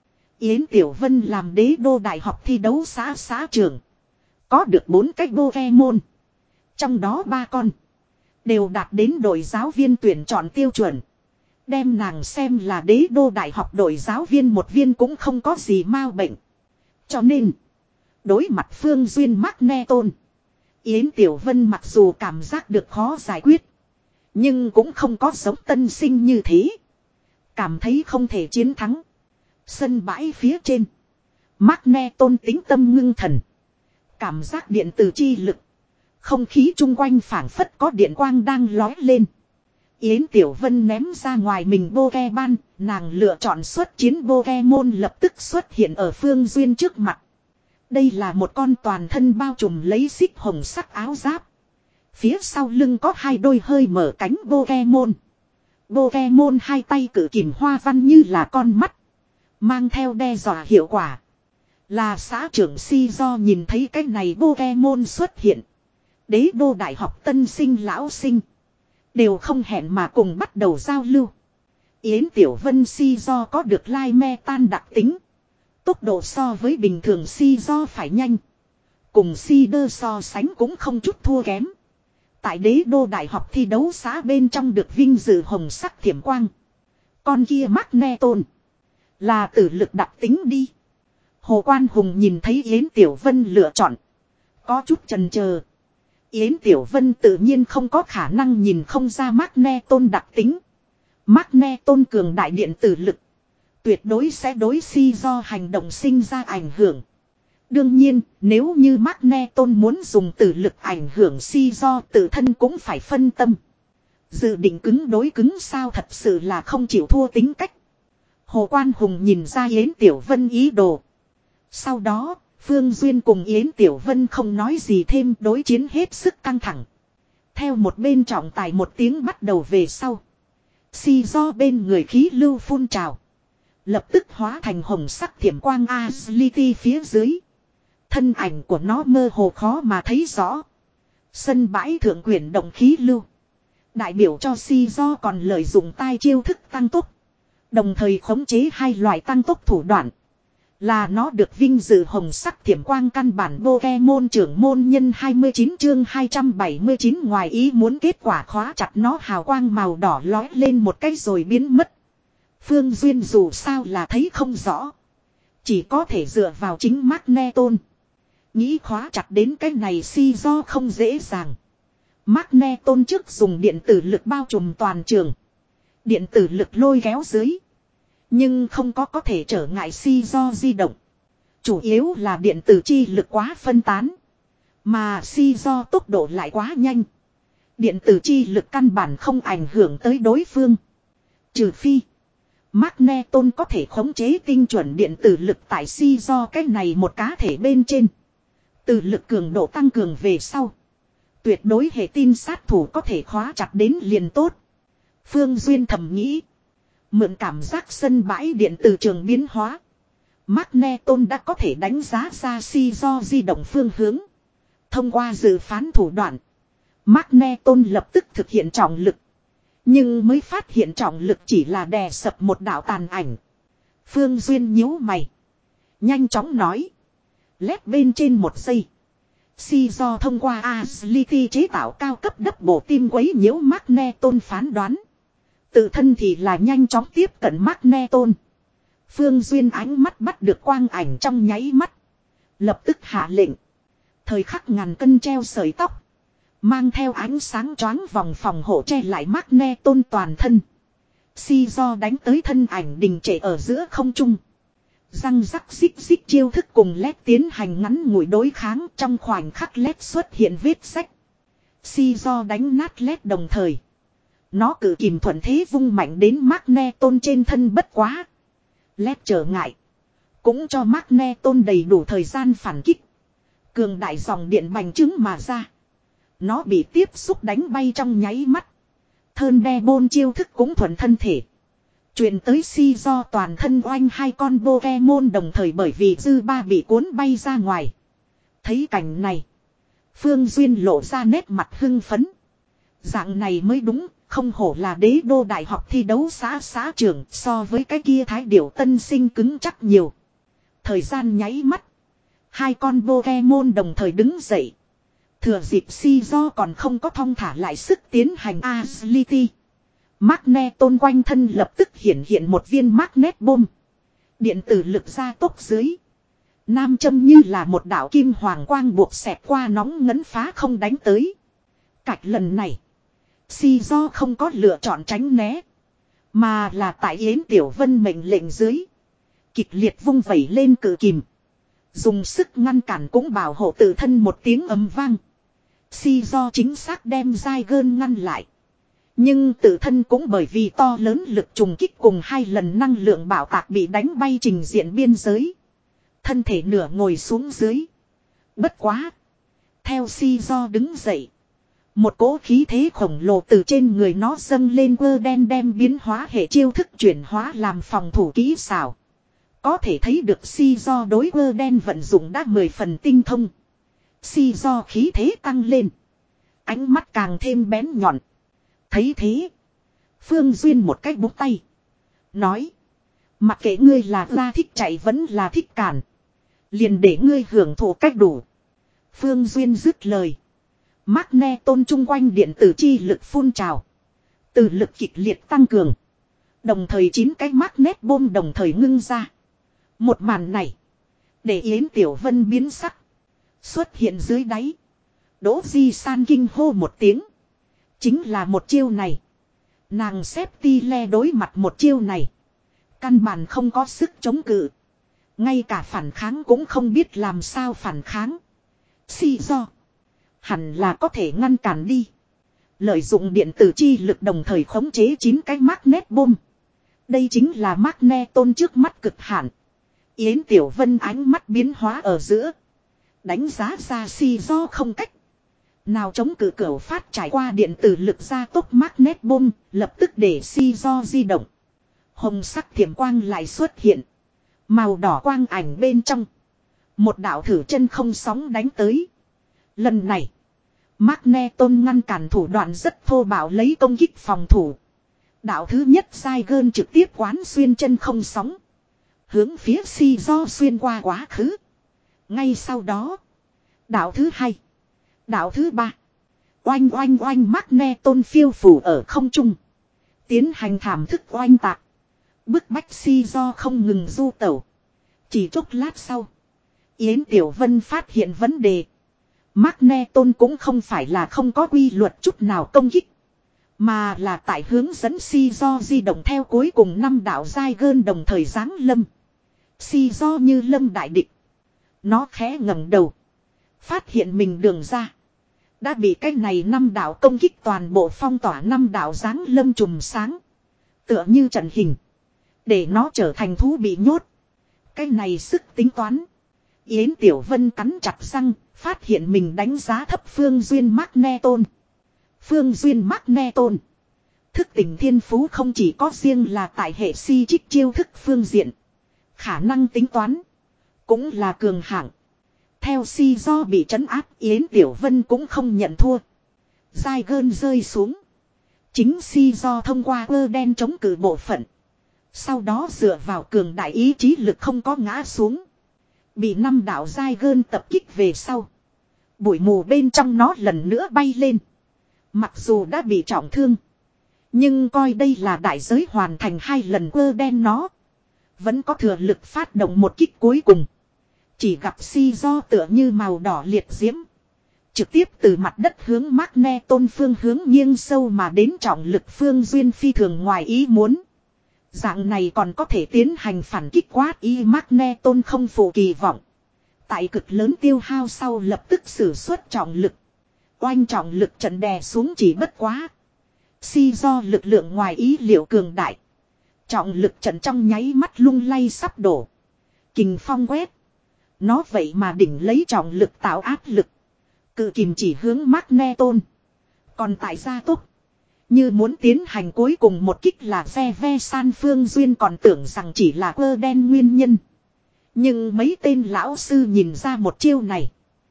Yến Tiểu Vân làm đế đô đại học thi đấu xã xã trưởng. Có được bốn cái Pokemon. Trong đó ba con đều đạt đến đội giáo viên tuyển chọn tiêu chuẩn. Đem nàng xem là đế đô đại học đội giáo viên một viên cũng không có gì mau bệnh. Cho nên, đối mặt Phương Duyên Magneton, Yến Tiểu Vân mặc dù cảm giác được khó giải quyết, nhưng cũng không có giống tân sinh như thế. Cảm thấy không thể chiến thắng. Sân bãi phía trên, Magneton tính tâm ngưng thần. Cảm giác điện từ chi lực. Không khí chung quanh phảng phất có điện quang đang lói lên. Yến Tiểu Vân ném ra ngoài mình Pokemon, nàng lựa chọn xuất chiến Pokemon lập tức xuất hiện ở Phương Duyên trước mặt. Đây là một con toàn thân bao trùm lấy xích hồng sắc áo giáp. Phía sau lưng có hai đôi hơi mở cánh Pokemon. Pokemon hai tay cử kìm hoa văn như là con mắt, mang theo đe dọa hiệu quả. Là xã trưởng Si Do nhìn thấy cái này Pokemon xuất hiện. Đế đô đại học tân sinh lão sinh đều không hẹn mà cùng bắt đầu giao lưu. Yến Tiểu Vân Si Do có được lai me tan đặc tính. Tốc độ so với bình thường Si Do phải nhanh. Cùng Si Đơ so sánh cũng không chút thua kém. Tại đế đô đại học thi đấu xã bên trong được vinh dự hồng sắc thiểm quang. Con kia Magneton là tử lực đặc tính đi. Hồ Quan Hùng nhìn thấy Yến Tiểu Vân lựa chọn, có chút chần chờ. Yến Tiểu Vân tự nhiên không có khả năng nhìn không ra Magneton đặc tính. Magneton cường đại điện tử lực, tuyệt đối sẽ đối Si Do hành động sinh ra ảnh hưởng. Đương nhiên, nếu như Magneton muốn dùng tử lực ảnh hưởng Si Do, tự thân cũng phải phân tâm. Dự định cứng đối cứng sao thật sự là không chịu thua tính cách. Hồ Quan Hùng nhìn ra Yến Tiểu Vân ý đồ. Sau đó, Phương Duyên cùng Yến Tiểu Vân không nói gì thêm, đối chiến hết sức căng thẳng. Theo một bên trọng tài một tiếng bắt đầu về sau, Si Do bên người khí lưu phun trào, lập tức hóa thành hồng sắc thiểm quang Azliti phía dưới. Thân ảnh của nó mơ hồ khó mà thấy rõ. Sân bãi thượng quyển động khí lưu, đại biểu cho Si Do còn lợi dụng tai chiêu thức tăng tốc, đồng thời khống chế hai loại tăng tốc thủ đoạn. Là nó được vinh dự hồng sắc thiểm quang căn bản Pokemon trưởng môn nhân hai mươi chín chương hai trăm bảy mươi chín ngoài ý muốn kết quả khóa chặt nó hào quang màu đỏ lói lên một cái rồi biến mất. Phương Duyên dù sao là thấy không rõ. Chỉ có thể dựa vào chính Magneton. Nghĩ khóa chặt đến cái này si do không dễ dàng. Magneton trước dùng điện tử lực bao trùm toàn trường. Điện tử lực lôi kéo dưới. Nhưng không có có thể trở ngại si do di động. Chủ yếu là điện tử chi lực quá phân tán. Mà si do tốc độ lại quá nhanh. Điện tử chi lực căn bản không ảnh hưởng tới đối phương. Trừ phi Magneton có thể khống chế tinh chuẩn điện tử lực tại si do cái này một cá thể bên trên. Từ lực cường độ tăng cường về sau. Tuyệt đối hệ tin sát thủ có thể khóa chặt đến liền tốt. Phương Duyên thầm nghĩ. Mượn cảm giác sân bãi điện từ trường biến hóa. Magneton đã có thể đánh giá ra si do di động phương hướng. Thông qua dự phán thủ đoạn. Magneton lập tức thực hiện trọng lực. Nhưng mới phát hiện trọng lực chỉ là đè sập một đạo tàn ảnh. Phương Duyên nhíu mày. Nhanh chóng nói. Lét bên trên một giây. Si do thông qua Agility chế tạo cao cấp đất bổ tim quấy nhiễu Magneton phán đoán. Tự thân thì là nhanh chóng tiếp cận Magneton. Phương Duyên ánh mắt bắt được quang ảnh trong nháy mắt. Lập tức hạ lệnh. Thời khắc ngàn cân treo sợi tóc. Mang theo ánh sáng choáng vòng phòng hộ che lại Magneton toàn thân. Si do đánh tới thân ảnh đình trệ ở giữa không trung. Răng rắc xích xích chiêu thức cùng lét tiến hành ngắn ngủi đối kháng trong khoảnh khắc lét xuất hiện vết sách. Si do đánh nát lét đồng thời. Nó cử kìm thuận thế vung mạnh đến Magneton trên thân bất quá. Lét trở ngại. Cũng cho Magneton đầy đủ thời gian phản kích. Cường đại dòng điện bành trướng mà ra. Nó bị tiếp xúc đánh bay trong nháy mắt. Thơn đe bôn chiêu thức cũng thuận thân thể. Truyền tới si do toàn thân oanh hai con Pokemon đồng thời bởi vì dư ba bị cuốn bay ra ngoài. Thấy cảnh này. Phương Duyên lộ ra nét mặt hưng phấn. Dạng này mới đúng, không hổ là đế đô đại học thi đấu xã xã trưởng so với cái kia thái điểu tân sinh cứng chắc nhiều. Thời gian nháy mắt. Hai con Pokemon đồng thời đứng dậy. Thừa dịp si do còn không có thong thả lại sức tiến hành Agility. Magneton quanh thân lập tức hiện hiện một viên magnet bomb. Điện tử lực ra tốc dưới. Nam châm như là một đạo kim hoàng quang buộc xẹt qua nóng ngấn phá không đánh tới. Cạch lần này. Si do không có lựa chọn tránh né. Mà là tại Yến Tiểu Vân mệnh lệnh dưới. Kịch liệt vung vẩy lên cự kìm. Dùng sức ngăn cản cũng bảo hộ tự thân một tiếng ầm vang. Si do chính xác đem dai gơn ngăn lại. Nhưng tự thân cũng bởi vì to lớn lực trùng kích cùng hai lần năng lượng bảo tạc bị đánh bay trình diện biên giới. Thân thể nửa ngồi xuống dưới. Bất quá. Theo si do đứng dậy. Một cỗ khí thế khổng lồ từ trên người nó dâng lên quơ đen đem biến hóa hệ chiêu thức chuyển hóa làm phòng thủ kỹ xảo. Có thể thấy được si do đối quơ đen vận dụng đã mười phần tinh thông. Si do khí thế tăng lên. Ánh mắt càng thêm bén nhọn. Thấy thế. Phương Duyên một cách búng tay. Nói. Mặc kệ ngươi là ra thích chạy vẫn là thích cản. Liền để ngươi hưởng thụ cách đủ. Phương Duyên dứt lời. Magneton chung quanh điện tử chi lực phun trào. Từ lực kịch liệt tăng cường. Đồng thời chín cái magnet bomb đồng thời ngưng ra. Một màn này. Để Yến Tiểu Vân biến sắc. Xuất hiện dưới đáy. Đỗ Di San kinh hô một tiếng. Chính là một chiêu này. Nàng xếp ti le đối mặt một chiêu này. Căn bản không có sức chống cự. Ngay cả phản kháng cũng không biết làm sao phản kháng. Si do. Hẳn là có thể ngăn cản đi. Lợi dụng điện tử chi lực đồng thời khống chế chín cái magnet bomb. Đây chính là Magneton trước mắt cực hạn. Yến Tiểu Vân ánh mắt biến hóa ở giữa. Đánh giá ra si do không cách. Nào chống cự cửu phát trải qua điện tử lực ra tốc magnet bomb, lập tức để si do di động. Hồng sắc thiểm quang lại xuất hiện. Màu đỏ quang ảnh bên trong. Một đạo thử chân không sóng đánh tới. Lần này. Magneton ngăn cản thủ đoạn rất thô bạo lấy công kích phòng thủ. Đạo thứ nhất sai gơn trực tiếp quán xuyên chân không sóng. Hướng phía si do xuyên qua quá khứ. Ngay sau đó. Đạo thứ hai. Đạo thứ ba. Oanh oanh oanh Magneton phiêu phủ ở không trung. Tiến hành thảm thức oanh tạc. Bức bách si do không ngừng du tẩu. Chỉ chốc lát sau. Yến Tiểu Vân phát hiện vấn đề. Magneton cũng không phải là không có quy luật chút nào công kích. Mà là tại hướng dẫn si do di động theo cuối cùng năm đạo giai gơn đồng thời giáng lâm. Si do như lâm đại địch. Nó khẽ ngẩng đầu. Phát hiện mình đường ra. Đã bị cái này năm đạo công kích toàn bộ phong tỏa năm đạo giáng lâm trùm sáng. Tựa như trận hình. Để nó trở thành thú bị nhốt. Cái này sức tính toán. Yến Tiểu Vân cắn chặt răng. Phát hiện mình đánh giá thấp Phương Duyên Magneton. Phương Duyên Magneton. Thức tỉnh thiên phú không chỉ có riêng là tại hệ si trích chiêu thức phương diện. Khả năng tính toán. Cũng là cường hạng. Theo si do bị trấn áp Yến Tiểu Vân cũng không nhận thua. Giai gơn rơi xuống. Chính si do thông qua ơ đen chống cự bộ phận. Sau đó dựa vào cường đại ý chí lực không có ngã xuống. Bị năm đạo giai gơn tập kích về sau. Bụi mù bên trong nó lần nữa bay lên. Mặc dù đã bị trọng thương. Nhưng coi đây là đại giới hoàn thành hai lần ơ đen nó. Vẫn có thừa lực phát động một kích cuối cùng. Chỉ gặp si do tựa như màu đỏ liệt diễm. Trực tiếp từ mặt đất hướng Magneton phương hướng nghiêng sâu mà đến trọng lực Phương Duyên phi thường ngoài ý muốn. Dạng này còn có thể tiến hành phản kích quát y Magneton không phụ kỳ vọng. Tại cực lớn tiêu hao sau lập tức sử xuất trọng lực. Oanh trọng lực trận đè xuống chỉ bất quá. Si do lực lượng ngoài ý liệu cường đại. Trọng lực trận trong nháy mắt lung lay sắp đổ. Kình phong quét. Nó vậy mà đỉnh lấy trọng lực tạo áp lực. Cự kìm chỉ hướng Magneton. Còn tại gia tốc. Như muốn tiến hành cuối cùng một kích là ve ve san Phương Duyên còn tưởng rằng chỉ là ơ đen nguyên nhân. Nhưng mấy tên lão sư nhìn ra một chiêu này.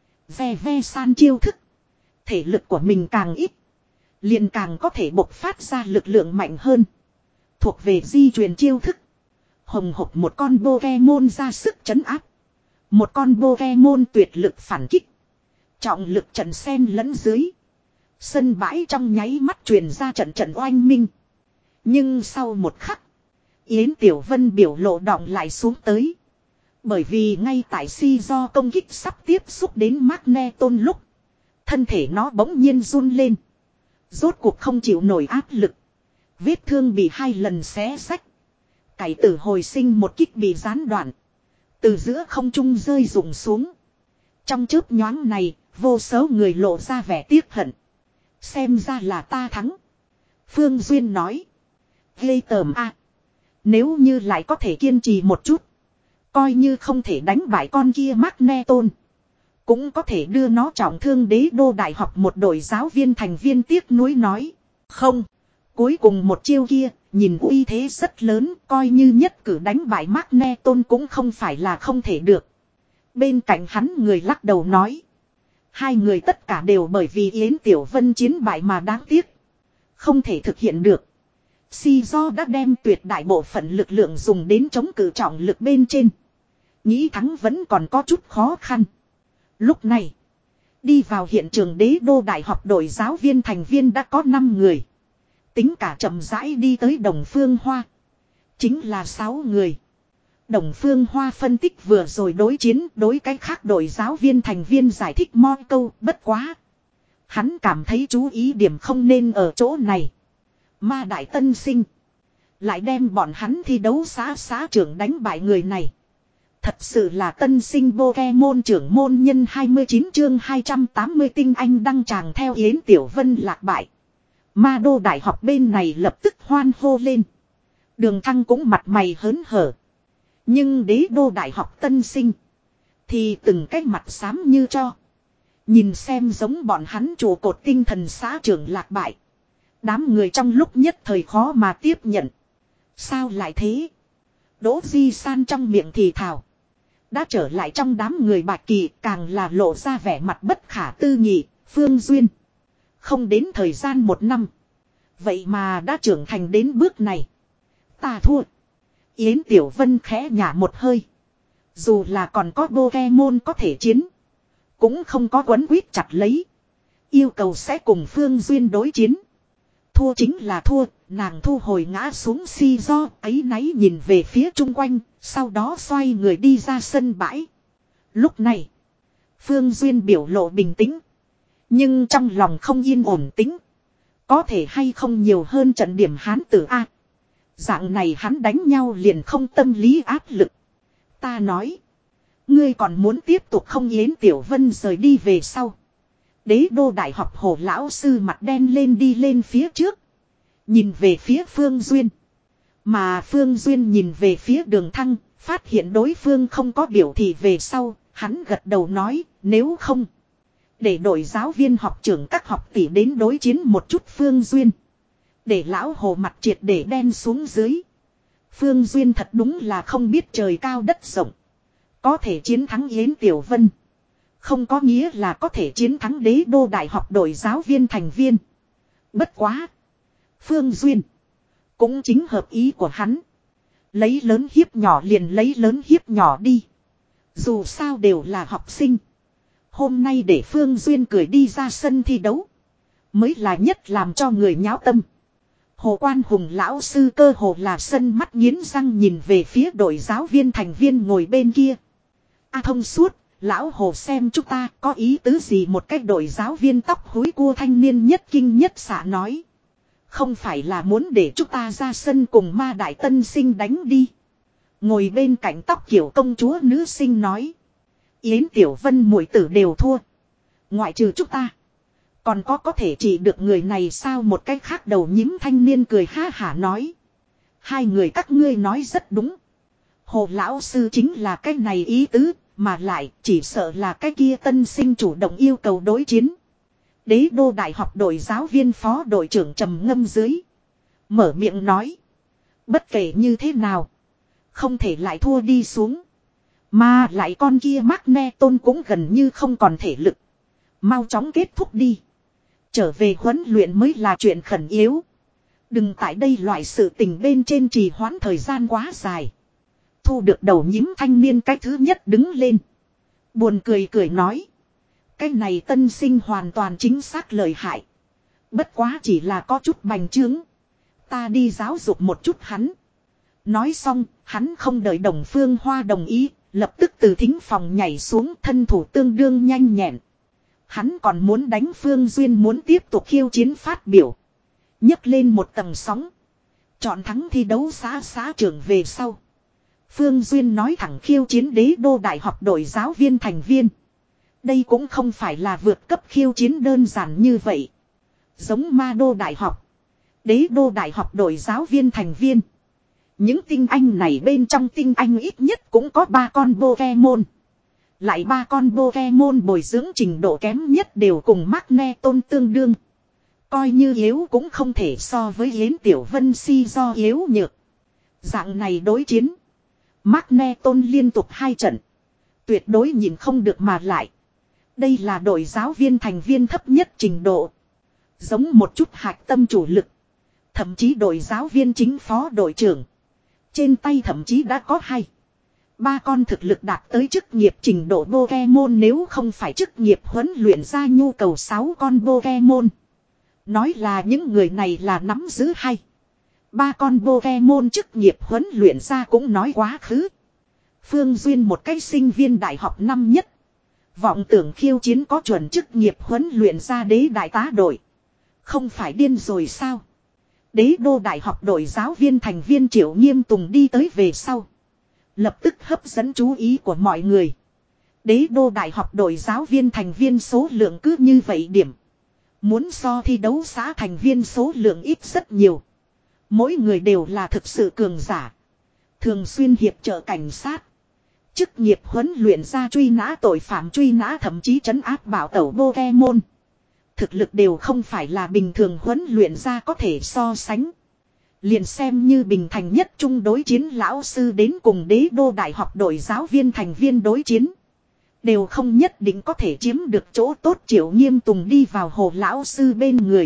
Ve ve san chiêu thức. Thể lực của mình càng ít. Liền càng có thể bộc phát ra lực lượng mạnh hơn. Thuộc về di truyền chiêu thức. Hồng hộc một con Pokemon ra sức trấn áp. Một con Pokemon tuyệt lực phản kích. Trọng lực trận sen lẫn dưới. Sân bãi trong nháy mắt truyền ra trận trận oanh minh. Nhưng sau một khắc. Yến Tiểu Vân biểu lộ đọng lại xuống tới. Bởi vì ngay tại si do công kích sắp tiếp xúc đến Magneton lúc. Thân thể nó bỗng nhiên run lên. Rốt cuộc không chịu nổi áp lực. Vết thương bị hai lần xé rách. Cải tử hồi sinh một kích bị gián đoạn. Từ giữa không trung rơi rụng xuống. Trong chớp nhoáng này, vô số người lộ ra vẻ tiếc hận. Xem ra là ta thắng. Phương Duyên nói. Ghê tởm a. Nếu như lại có thể kiên trì một chút. Coi như không thể đánh bại con kia Magneton. Cũng có thể đưa nó trọng thương đế đô đại học một đội giáo viên thành viên tiếc nuối nói. Không. Cuối cùng một chiêu kia, nhìn uy thế rất lớn, coi như nhất cử đánh bại Magneton cũng không phải là không thể được. Bên cạnh hắn người lắc đầu nói. Hai người tất cả đều bởi vì Yến Tiểu Vân chiến bại mà đáng tiếc. Không thể thực hiện được. Si do đã đem tuyệt đại bộ phận lực lượng dùng đến chống cự trọng lực bên trên. Nghĩ thắng vẫn còn có chút khó khăn. Lúc này, đi vào hiện trường đế đô đại học đội giáo viên thành viên đã có năm người. Tính cả chậm rãi đi tới Đồng Phương Hoa. Chính là sáu người. Đồng Phương Hoa phân tích vừa rồi đối chiến đối cái khác đội giáo viên thành viên giải thích mo câu bất quá. Hắn cảm thấy chú ý điểm không nên ở chỗ này. Ma Đại Tân Sinh. Lại đem bọn hắn thi đấu xã xã trưởng đánh bại người này. Thật sự là tân sinh Pokemon trưởng môn nhân hai mươi chín chương hai trăm tám mươi tinh anh đăng tràng theo Yến Tiểu Vân lạc bại. Ma đô đại học bên này lập tức hoan hô lên. Đường Thăng cũng mặt mày hớn hở. Nhưng đế đô đại học tân sinh. Thì từng cái mặt xám như cho. Nhìn xem giống bọn hắn trụ cột tinh thần xã trưởng lạc bại. Đám người trong lúc nhất thời khó mà tiếp nhận. Sao lại thế? Đỗ Di San trong miệng thì thào. Đã trở lại trong đám người Bạch Kỳ càng là lộ ra vẻ mặt bất khả tư nghị, Phương Duyên. Không đến thời gian một năm. Vậy mà đã trưởng thành đến bước này. Ta thua. Yến Tiểu Vân khẽ nhả một hơi. Dù là còn có Pokemon có thể chiến. Cũng không có quấn quýt chặt lấy. Yêu cầu sẽ cùng Phương Duyên đối chiến. Thua chính là thua, Nàng thu hồi ngã xuống si do ấy náy nhìn về phía chung quanh, sau đó xoay người đi ra sân bãi. Lúc này, Phương Duyên biểu lộ bình tĩnh. Nhưng trong lòng không yên ổn tĩnh. Có thể hay không nhiều hơn trận điểm hán tử A. Dạng này hắn đánh nhau liền không tâm lý áp lực. Ta nói. Ngươi còn muốn tiếp tục không Yến Tiểu Vân rời đi về sau. Đế đô đại học Hồ lão sư mặt đen lên đi lên phía trước. Nhìn về phía Phương Duyên. Mà Phương Duyên nhìn về phía Đường Thăng. Phát hiện đối phương không có biểu thị về sau. Hắn gật đầu nói nếu không. Để đội giáo viên học trưởng các học tỷ đến đối chiến một chút Phương Duyên. Để lão Hồ mặt triệt để đen xuống dưới. Phương Duyên thật đúng là không biết trời cao đất rộng. Có thể chiến thắng Yến Tiểu Vân. Không có nghĩa là có thể chiến thắng đế đô đại học đội giáo viên thành viên. Bất quá. Phương Duyên. Cũng chính hợp ý của hắn. Lấy lớn hiếp nhỏ liền lấy lớn hiếp nhỏ đi. Dù sao đều là học sinh. Hôm nay để Phương Duyên cười đi ra sân thi đấu. Mới là nhất làm cho người nháo tâm. Hồ Quan Hùng lão sư cơ hồ là sân mắt nghiến răng nhìn về phía đội giáo viên thành viên ngồi bên kia. A thông suốt, lão Hồ xem chúng ta có ý tứ gì một cách đội giáo viên tóc húi cua thanh niên nhất kinh nhất xạ nói. Không phải là muốn để chúng ta ra sân cùng ma đại tân sinh đánh đi. Ngồi bên cạnh tóc kiểu công chúa nữ sinh nói. Yến Tiểu Vân muội tử đều thua. Ngoại trừ chúng ta. Còn có có thể chỉ được người này sao một cách khác đầu nhím thanh niên cười ha hả nói. Hai người các ngươi nói rất đúng. Hồ lão sư chính là cái này ý tứ, mà lại chỉ sợ là cái kia tân sinh chủ động yêu cầu đối chiến. Đế đô đại học đội giáo viên phó đội trưởng trầm ngâm dưới. Mở miệng nói. Bất kể như thế nào. Không thể lại thua đi xuống. Mà lại con kia Magneton cũng gần như không còn thể lực. Mau chóng kết thúc đi. Trở về huấn luyện mới là chuyện khẩn yếu. Đừng tại đây loại sự tình bên trên trì hoãn thời gian quá dài. Thu được đầu nhím thanh niên cái thứ nhất đứng lên. Buồn cười cười nói. Cái này tân sinh hoàn toàn chính xác lợi hại. Bất quá chỉ là có chút bành trướng. Ta đi giáo dục một chút hắn. Nói xong, hắn không đợi Đồng Phương Hoa đồng ý, lập tức từ thính phòng nhảy xuống thân thủ tương đương nhanh nhẹn. Hắn còn muốn đánh Phương Duyên muốn tiếp tục khiêu chiến phát biểu. Nhấc lên một tầng sóng. Chọn thắng thi đấu xã xã trưởng về sau. Phương Duyên nói thẳng khiêu chiến đế đô đại học đội giáo viên thành viên. Đây cũng không phải là vượt cấp khiêu chiến đơn giản như vậy. Giống ma đô đại học. Đế đô đại học đội giáo viên thành viên. Những tinh anh này bên trong tinh anh ít nhất cũng có ba con Pokemon. Lại ba con Pokemon bồi dưỡng trình độ kém nhất đều cùng Magneton tương đương. Coi như yếu cũng không thể so với Yến Tiểu Vân si do yếu nhược. Dạng này đối chiến. Magneton liên tục hai trận. Tuyệt đối nhìn không được mà lại. Đây là đội giáo viên thành viên thấp nhất trình độ. Giống một chút hạch tâm chủ lực. Thậm chí đội giáo viên chính phó đội trưởng. Trên tay thậm chí đã có hai. Ba con thực lực đạt tới chức nghiệp trình độ Pokemon nếu không phải chức nghiệp huấn luyện ra nhu cầu sáu con Pokemon. Nói là những người này là nắm giữ hay. Ba con Pokemon chức nghiệp huấn luyện ra cũng nói quá khứ. Phương Duyên một cái sinh viên đại học năm nhất. Vọng tưởng khiêu chiến có chuẩn chức nghiệp huấn luyện ra đế đại tá đội. Không phải điên rồi sao? Đế đô đại học đội giáo viên thành viên Triệu Nghiêm Tùng đi tới về sau. Lập tức hấp dẫn chú ý của mọi người. Đế đô đại học đội giáo viên thành viên số lượng cứ như vậy điểm. Muốn so thi đấu xã thành viên số lượng ít rất nhiều. Mỗi người đều là thực sự cường giả. Thường xuyên hiệp trợ cảnh sát. Chức nghiệp huấn luyện ra truy nã tội phạm truy nã thậm chí trấn áp bảo tẩu Pokemon. Thực lực đều không phải là bình thường huấn luyện ra có thể so sánh. Liền xem như bình thành nhất trung đối chiến lão sư đến cùng đế đô đại học đội giáo viên thành viên đối chiến. Đều không nhất định có thể chiếm được chỗ tốt. Triệu Nghiêm Tùng đi vào Hồ lão sư bên người.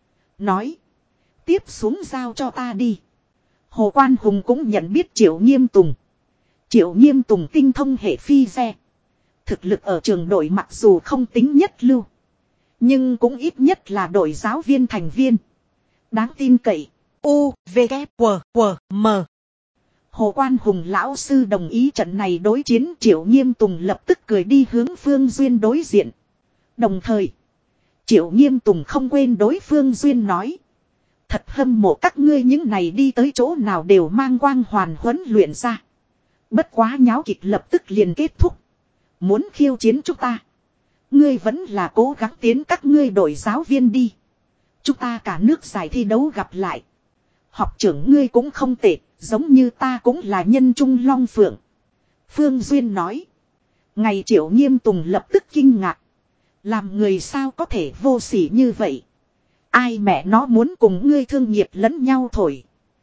Nói. Tiếp xuống giao cho ta đi. Hồ Quan Hùng cũng nhận biết Triệu Nghiêm Tùng. Triệu Nghiêm Tùng tinh thông hệ phi xe. Thực lực ở trường đội mặc dù không tính nhất lưu. Nhưng cũng ít nhất là đội giáo viên thành viên. Đáng tin cậy. U, V, K, W, W, M. Hồ Quan Hùng lão sư đồng ý trận này đối chiến, Triệu Nghiêm Tùng lập tức cười đi hướng Phương Duyên đối diện. Đồng thời, Triệu Nghiêm Tùng không quên đối Phương Duyên nói. Thật hâm mộ các ngươi những này đi tới chỗ nào đều mang quang hoàn huấn luyện ra. Bất quá nháo kịch lập tức liền kết thúc. Muốn khiêu chiến chúng ta. Ngươi vẫn là cố gắng tiến các ngươi đội giáo viên đi. Chúng ta cả nước giải thi đấu gặp lại. Học trưởng ngươi cũng không tệ, giống như ta cũng là nhân trung long phượng. Phương Duyên nói. Ngày Triệu Nghiêm Tùng lập tức kinh ngạc. Làm người sao có thể vô sỉ như vậy. Ai mẹ nó muốn cùng ngươi thương nghiệp lẫn nhau thổi.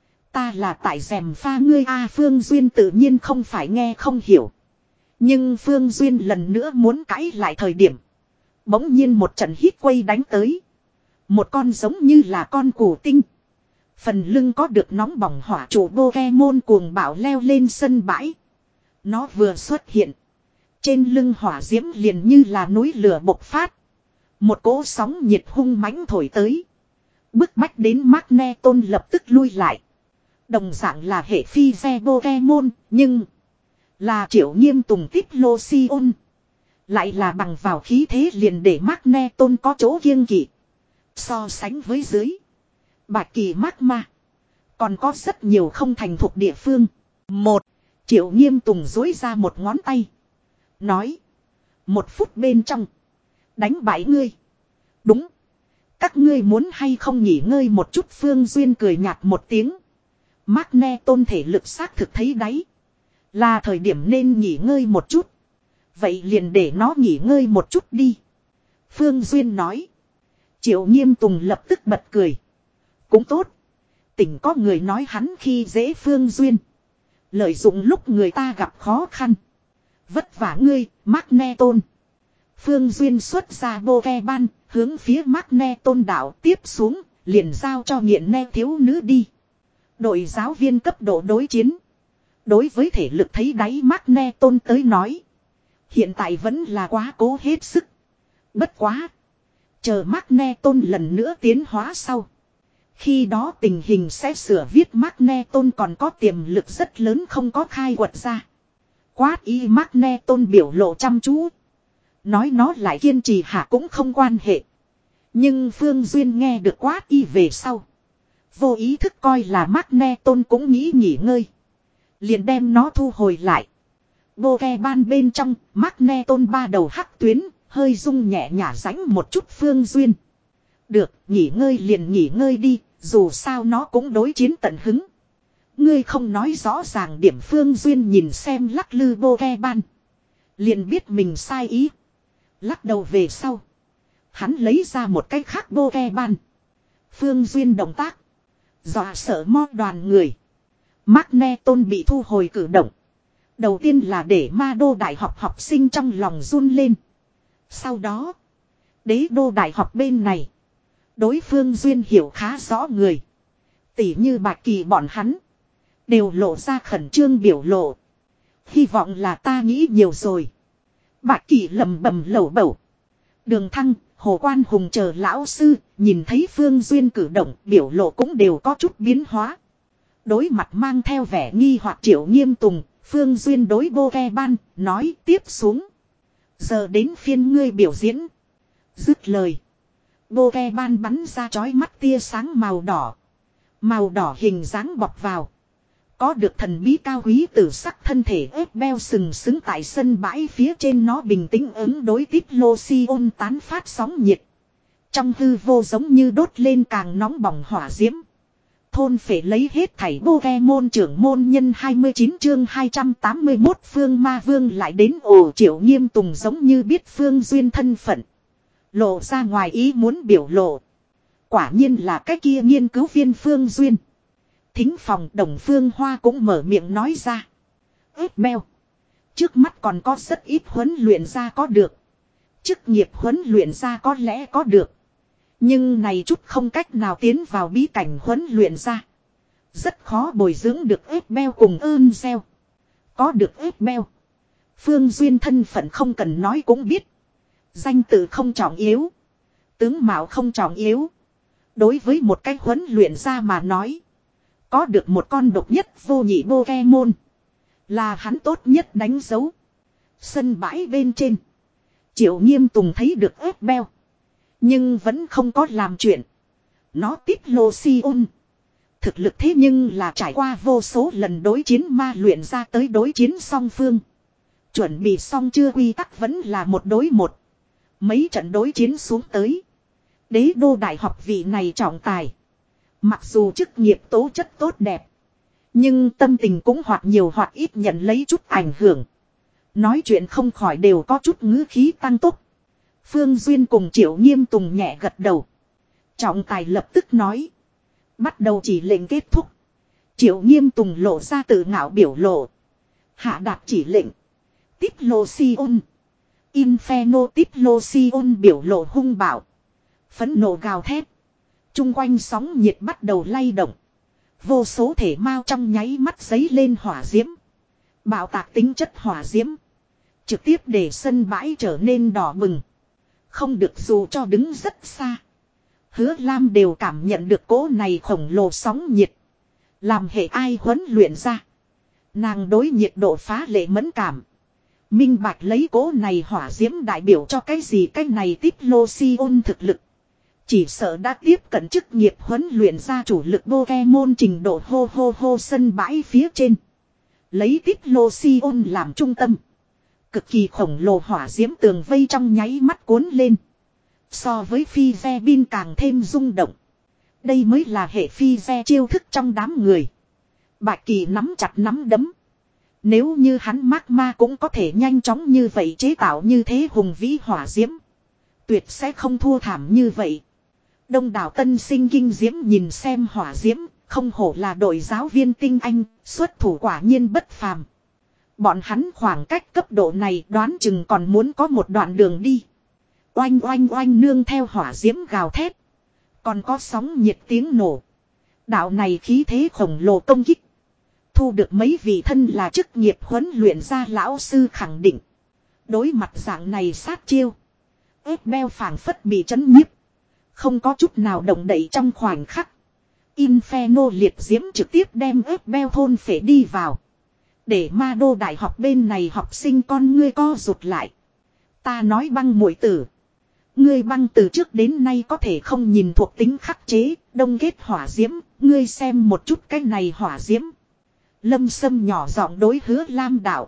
Ta là tại rèm pha ngươi a. Phương Duyên tự nhiên không phải nghe không hiểu. Nhưng Phương Duyên lần nữa muốn cãi lại thời điểm. Bỗng nhiên một trận hít quay đánh tới. Một con giống như là con củ tinh. Phần lưng có được nóng bỏng hỏa trụ Pokemon cuồng bạo leo lên sân bãi. Nó vừa xuất hiện. Trên lưng hỏa diễm liền như là núi lửa bộc phát. Một cỗ sóng nhiệt hung mãnh thổi tới. Bức bách đến Magneton lập tức lui lại. Đồng dạng là hệ phi xe Pokemon, nhưng là Triệu Nghiêm Tùng Typhlosion. Lại là bằng vào khí thế liền để Magneton có chỗ kiêng kỵ. So sánh với dưới Bạch Kỳ Magma còn có rất nhiều không thành thuộc địa phương. Một, Triệu Nghiêm Tùng dối ra một ngón tay. Nói. Một phút bên trong. Đánh bại ngươi. Đúng. Các ngươi muốn hay không nghỉ ngơi một chút. Phương Duyên cười nhạt một tiếng. Magneton thể lực xác thực thấy đáy. Là thời điểm nên nghỉ ngơi một chút. Vậy liền để nó nghỉ ngơi một chút đi. Phương Duyên nói. Triệu Nghiêm Tùng lập tức bật cười. Cũng tốt. Tỉnh có người nói hắn khi dễ Phương Duyên. Lợi dụng lúc người ta gặp khó khăn. Vất vả ngươi, Magneton. Phương Duyên xuất ra Pokemon, hướng phía Magneton đảo tiếp xuống, liền giao cho nghiện ne thiếu nữ đi. Đội giáo viên cấp độ đối chiến. Đối với thể lực thấy đáy Magneton tới nói. Hiện tại vẫn là quá cố hết sức. Bất quá. Chờ Magneton lần nữa tiến hóa sau. Khi đó tình hình sẽ sửa viết Magneton còn có tiềm lực rất lớn không có khai quật ra. Quát y Magneton biểu lộ chăm chú. Nói nó lại kiên trì hạ cũng không quan hệ. Nhưng Phương Duyên nghe được quát y về sau. Vô ý thức coi là Magneton cũng nghĩ nghỉ ngơi. Liền đem nó thu hồi lại. Pokemon bên trong, Magneton ba đầu hắc tuyến, hơi rung nhẹ nhả rãnh một chút Phương Duyên. Được, nghỉ ngơi liền nghỉ ngơi đi, dù sao nó cũng đối chiến tận hứng. Ngươi không nói rõ ràng điểm. Phương Duyên nhìn xem lắc lư Pokemon. Liền biết mình sai ý. Lắc đầu về sau. Hắn lấy ra một cái khác Pokemon. Phương Duyên động tác. Dọa sợ mo đoàn người. Magneton bị thu hồi cử động. Đầu tiên là để ma đô đại học học sinh trong lòng run lên. Sau đó. Đế đô đại học bên này. Đối phương Duyên hiểu khá rõ người. Tỉ như Bạch Kỳ bọn hắn. Đều lộ ra khẩn trương biểu lộ. Hy vọng là ta nghĩ nhiều rồi. Bạch Kỳ lầm bầm lẩu bẩu. Đường Thăng, Hồ Quan Hùng chờ lão sư. Nhìn thấy Phương Duyên cử động biểu lộ cũng đều có chút biến hóa. Đối mặt mang theo vẻ nghi hoặc Triệu Nghiêm Tùng. Phương Duyên đối Pokemon nói tiếp xuống. Giờ đến phiên ngươi biểu diễn. Dứt lời. Pokemon bắn ra chói mắt tia sáng màu đỏ. Màu đỏ hình dáng bọc vào. Có được thần bí cao quý tử sắc thân thể ép beo sừng sững tại sân bãi phía trên, nó bình tĩnh ứng đối Typhlosion tán phát sóng nhiệt. Trong hư vô giống như đốt lên càng nóng bỏng hỏa diễm. Thôn phệ lấy hết thảy Pokemon. Trưởng môn nhân hai mươi chín chương hai trăm tám mươi mốt Phương Ma Vương lại đến. Ồ, Triệu Nghiêm Tùng giống như biết Phương Duyên thân phận. Lộ ra ngoài ý muốn biểu lộ. Quả nhiên là cái kia nghiên cứu viên Phương Duyên. Thính phòng Đồng Phương Hoa cũng mở miệng nói ra. Ếch beo. Trước mắt còn có rất ít huấn luyện ra có được. Chức nghiệp huấn luyện ra có lẽ có được. Nhưng này chút không cách nào tiến vào bí cảnh huấn luyện ra. Rất khó bồi dưỡng được ếch beo cùng ơn gieo. Có được ếch beo. Phương Duyên thân phận không cần nói cũng biết. Danh tự không trọng yếu. Tướng mạo không trọng yếu. Đối với một cách huấn luyện ra mà nói. Có được một con độc nhất vô nhị Pokemon. Là hắn tốt nhất đánh dấu. Sân bãi bên trên. Triệu Nghiêm Tùng thấy được ép beo. Nhưng vẫn không có làm chuyện. Nó tít lô si ôn. Thực lực thế nhưng là trải qua vô số lần đối chiến ma luyện ra tới đối chiến song phương. Chuẩn bị xong chưa, quy tắc vẫn là một đối một. Mấy trận đối chiến xuống tới. Đế đô đại học vị này trọng tài. Mặc dù chức nghiệp tố chất tốt đẹp. Nhưng tâm tình cũng hoặc nhiều hoặc ít nhận lấy chút ảnh hưởng. Nói chuyện không khỏi đều có chút ngữ khí tăng tốc. Phương Duyên cùng Triệu Nghiêm Tùng nhẹ gật đầu. Trọng tài lập tức nói. Bắt đầu chỉ lệnh kết thúc. Triệu Nghiêm Tùng lộ ra tự ngạo biểu lộ. Hạ đạt chỉ lệnh. Tiplosion. Inferno Tiplosion biểu lộ hung bạo. Phẫn nộ gào thét. Trung quanh sóng nhiệt bắt đầu lay động. Vô số thể mao trong nháy mắt giấy lên hỏa diễm. Bạo tạc tính chất hỏa diễm. Trực tiếp để sân bãi trở nên đỏ bừng. Không được dù cho đứng rất xa. Hứa Lam đều cảm nhận được cỗ này khổng lồ sóng nhiệt. Làm hệ ai huấn luyện ra. Nàng đối nhiệt độ phá lệ mẫn cảm. Minh bạch lấy cỗ này hỏa diễm đại biểu cho cái gì, cái này Tiplosion thực lực. Chỉ sợ đã tiếp cận chức nghiệp huấn luyện ra chủ lực Pokemon trình độ hô hô hô. Sân bãi phía trên. Lấy Tiplosion làm trung tâm. Cực kỳ khổng lồ hỏa diễm tường vây trong nháy mắt cuốn lên. So với phi ve bin càng thêm rung động. Đây mới là hệ phi ve chiêu thức trong đám người. Bạch Kỳ nắm chặt nắm đấm. Nếu như hắn magma cũng có thể nhanh chóng như vậy chế tạo như thế hùng vĩ hỏa diễm. Tuyệt sẽ không thua thảm như vậy. Đông đảo tân sinh kinh diễm nhìn xem hỏa diễm. Không hổ là đội giáo viên tinh anh. Xuất thủ quả nhiên bất phàm. Bọn hắn khoảng cách cấp độ này đoán chừng còn muốn có một đoạn đường đi. Oanh oanh oanh nương theo hỏa diễm gào thét. Còn có sóng nhiệt tiếng nổ. Đạo này khí thế khổng lồ công kích. Thu được mấy vị thân là chức nghiệp huấn luyện ra lão sư khẳng định. Đối mặt dạng này sát chiêu. Ép beo phảng phất bị chấn nhiếp. Không có chút nào động đậy trong khoảnh khắc. Inferno liệt diễm trực tiếp đem ép beo thôn phệ đi vào. Để ma đô đại học bên này học sinh con ngươi co rụt lại. Ta nói băng muội tử. Ngươi băng từ trước đến nay có thể không nhìn thuộc tính khắc chế, đông kết hỏa diễm, ngươi xem một chút cái này hỏa diễm. Lâm Sâm nhỏ giọng đối Hứa Lam đạo.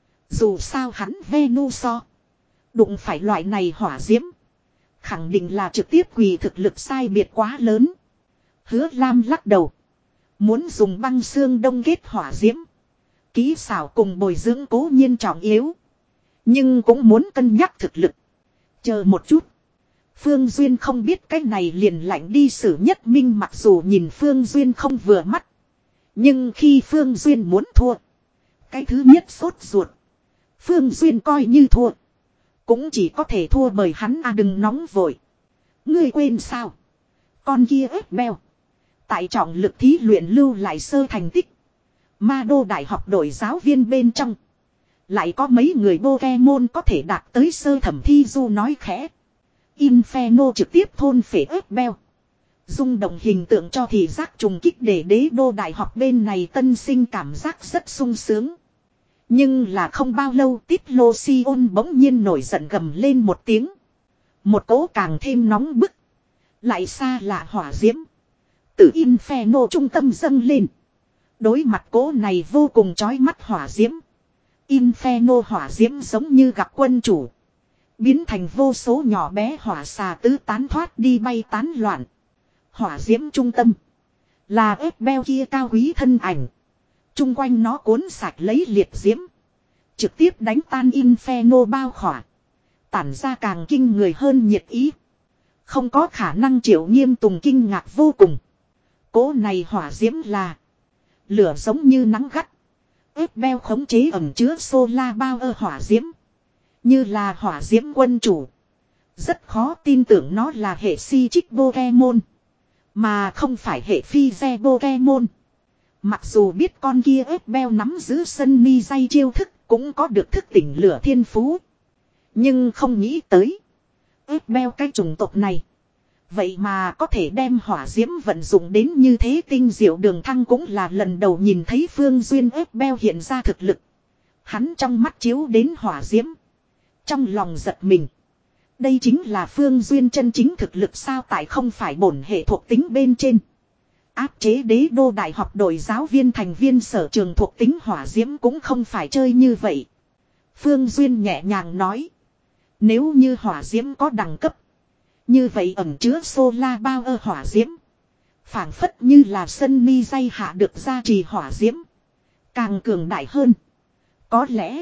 Dù sao hắn Venuso. Đụng phải loại này hỏa diễm. Khẳng định là trực tiếp quỳ thực lực sai biệt quá lớn. Hứa Lam lắc đầu. Muốn dùng băng xương đông kết hỏa diễm. Kỹ xảo cùng bồi dưỡng cố nhiên trọng yếu. Nhưng cũng muốn cân nhắc thực lực. Chờ một chút. Phương Duyên không biết cái này liền lạnh đi Sử Nhất Minh mặc dù nhìn Phương Duyên không vừa mắt. Nhưng khi Phương Duyên muốn thua. Cái thứ nhất sốt ruột. Phương Duyên coi như thua. Cũng chỉ có thể thua bởi hắn à đừng nóng vội. Ngươi quên sao. Con kia ép beo. Tại trọng lực thí luyện lưu lại sơ thành tích. Ma đô đại học đội giáo viên bên trong. Lại có mấy người Pokemon có thể đạt tới sơ thẩm thi du nói khẽ. Inferno trực tiếp thôn phệ ép beo. Rung động hình tượng cho thị giác trùng kích để đế đô đại học bên này tân sinh cảm giác rất sung sướng. Nhưng là không bao lâu Tiplosion bỗng nhiên nổi giận gầm lên một tiếng. Một cỗ càng thêm nóng bức. Lại xa lạ hỏa diễm. Từ Inferno trung tâm dâng lên. Đối mặt cỗ này vô cùng chói mắt hỏa diễm. Inferno hỏa diễm giống như gặp quân chủ. Biến thành vô số nhỏ bé hỏa xà tứ tán thoát đi bay tán loạn. Hỏa diễm trung tâm. Là ép beo kia cao quý thân ảnh. Trung quanh nó cuốn sạch lấy liệt diễm. Trực tiếp đánh tan Inferno bao khỏa. Tản ra càng kinh người hơn nhiệt ý. Không có khả năng Triệu Nghiêm Tùng kinh ngạc vô cùng. Cố này hỏa diễm là. Lửa giống như nắng gắt. Ép beo khống chế ẩm chứa solar bao ơ hỏa diễm. Như là hỏa diễm quân chủ. Rất khó tin tưởng nó là hệ si trích Pokemon. Mà không phải hệ phi ve Pokemon. Mặc dù biết con kia ép beo nắm giữ sân mi dây chiêu thức. Cũng có được thức tỉnh lửa thiên phú. Nhưng không nghĩ tới. Ép beo cái chủng tộc này. Vậy mà có thể đem hỏa diễm vận dụng đến như thế tinh diệu, Đường Thăng cũng là lần đầu nhìn thấy Phương Duyên ép beo hiện ra thực lực. Hắn trong mắt chiếu đến hỏa diễm. Trong lòng giật mình. Đây chính là Phương Duyên chân chính thực lực sao, tại không phải bổn hệ thuộc tính bên trên. Áp chế đế đô đại học đội giáo viên thành viên sở trường thuộc tính hỏa diễm cũng không phải chơi như vậy. Phương Duyên nhẹ nhàng nói. Nếu như hỏa diễm có đẳng cấp. Như vậy ẩn chứa solar bao ơ hỏa diễm. Phảng phất như là sân mi dây hạ được gia trì hỏa diễm. Càng cường đại hơn. Có lẽ.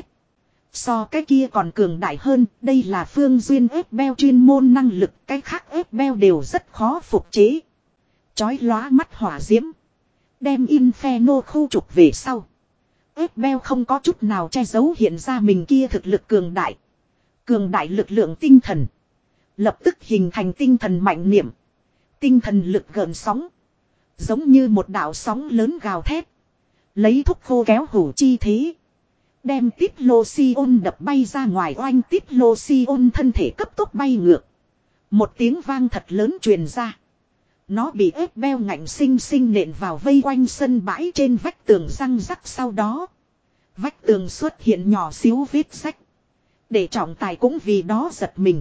So cái kia còn cường đại hơn. Đây là Phương Duyên ép beo chuyên môn năng lực. Cái khác ép beo đều rất khó phục chế. Chói lóa mắt hỏa diễm. Đem Inferno khu trục về sau. Ép beo không có chút nào che giấu hiện ra mình kia thực lực cường đại. Cường đại lực lượng tinh thần. Lập tức hình thành tinh thần mạnh niệm. Tinh thần lực gợn sóng. Giống như một đạo sóng lớn gào thét. Lấy thúc khô kéo hủ chi thế. Đem Tít Lô Si ôn đập bay ra ngoài, oanh Tít Lô Si ôn thân thể cấp tốc bay ngược. Một tiếng vang thật lớn truyền ra. Nó bị ép beo ngạnh sinh sinh nện vào vây quanh sân bãi trên vách tường răng rắc, sau đó. Vách tường xuất hiện nhỏ xíu vết rách. Để trọng tài cũng vì đó giật mình.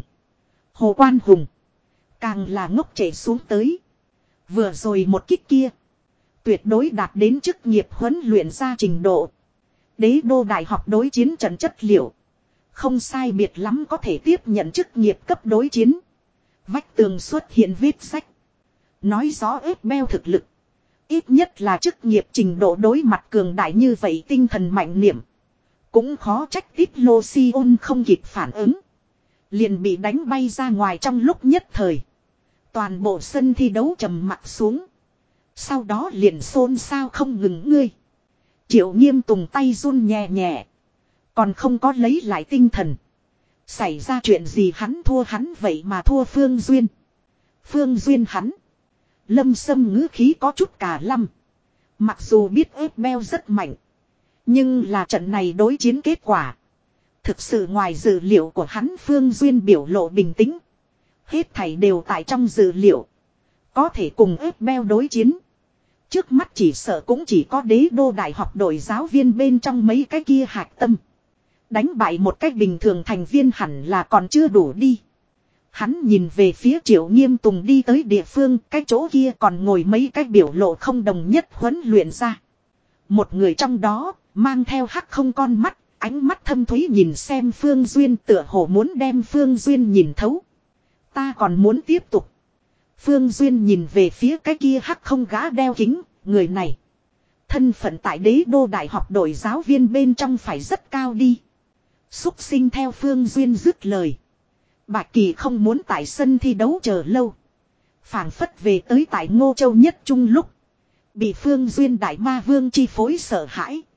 Hồ Quan Hùng. Càng là ngốc trễ xuống tới. Vừa rồi một kích kia. Tuyệt đối đạt đến chức nghiệp huấn luyện ra trình độ. Đế đô đại học đối chiến trận chất liệu. Không sai biệt lắm có thể tiếp nhận chức nghiệp cấp đối chiến. Vách tường xuất hiện vết rách. Nói rõ ép beo thực lực. Ít nhất là chức nghiệp trình độ, đối mặt cường đại như vậy tinh thần mạnh niệm. Cũng khó trách Tít Lô Si ôn không kịp phản ứng. Liền bị đánh bay ra ngoài trong lúc nhất thời. Toàn bộ sân thi đấu trầm mặc xuống. Sau đó liền xôn xao không ngừng. Ngươi. Triệu Nghiêm Tùng tay run nhẹ nhẹ. Còn không có lấy lại tinh thần. Xảy ra chuyện gì hắn thua, hắn vậy mà thua Phương Duyên. Phương Duyên hắn. Lâm Sâm ngữ khí có chút cả lăm. Mặc dù biết ép beo rất mạnh. Nhưng là trận này đối chiến kết quả. Thực sự ngoài dự liệu của hắn. Phương Duyên biểu lộ bình tĩnh. Hết thảy đều tại trong dự liệu. Có thể cùng ép beo đối chiến. Trước mắt chỉ sợ cũng chỉ có đế đô đại học đội giáo viên bên trong mấy cái kia hạch tâm. Đánh bại một cách bình thường thành viên hẳn là còn chưa đủ đi. Hắn nhìn về phía Triệu Nghiêm Tùng đi tới địa phương, cái chỗ kia còn ngồi mấy cái biểu lộ không đồng nhất huấn luyện ra. Một người trong đó, mang theo hắc không con mắt, ánh mắt thâm thúy nhìn xem Phương Duyên, tựa hồ muốn đem Phương Duyên nhìn thấu. Ta còn muốn tiếp tục. Phương Duyên nhìn về phía cái kia hắc không gã đeo kính, người này. Thân phận tại đế đô đại học đội giáo viên bên trong phải rất cao đi. Xúc sinh theo Phương Duyên dứt lời. Bạch Kỳ không muốn tại sân thi đấu chờ lâu. Phảng phất về tới tại Ngô Châu Nhất Trung lúc. Bị Phương Duyên đại ma vương chi phối sợ hãi.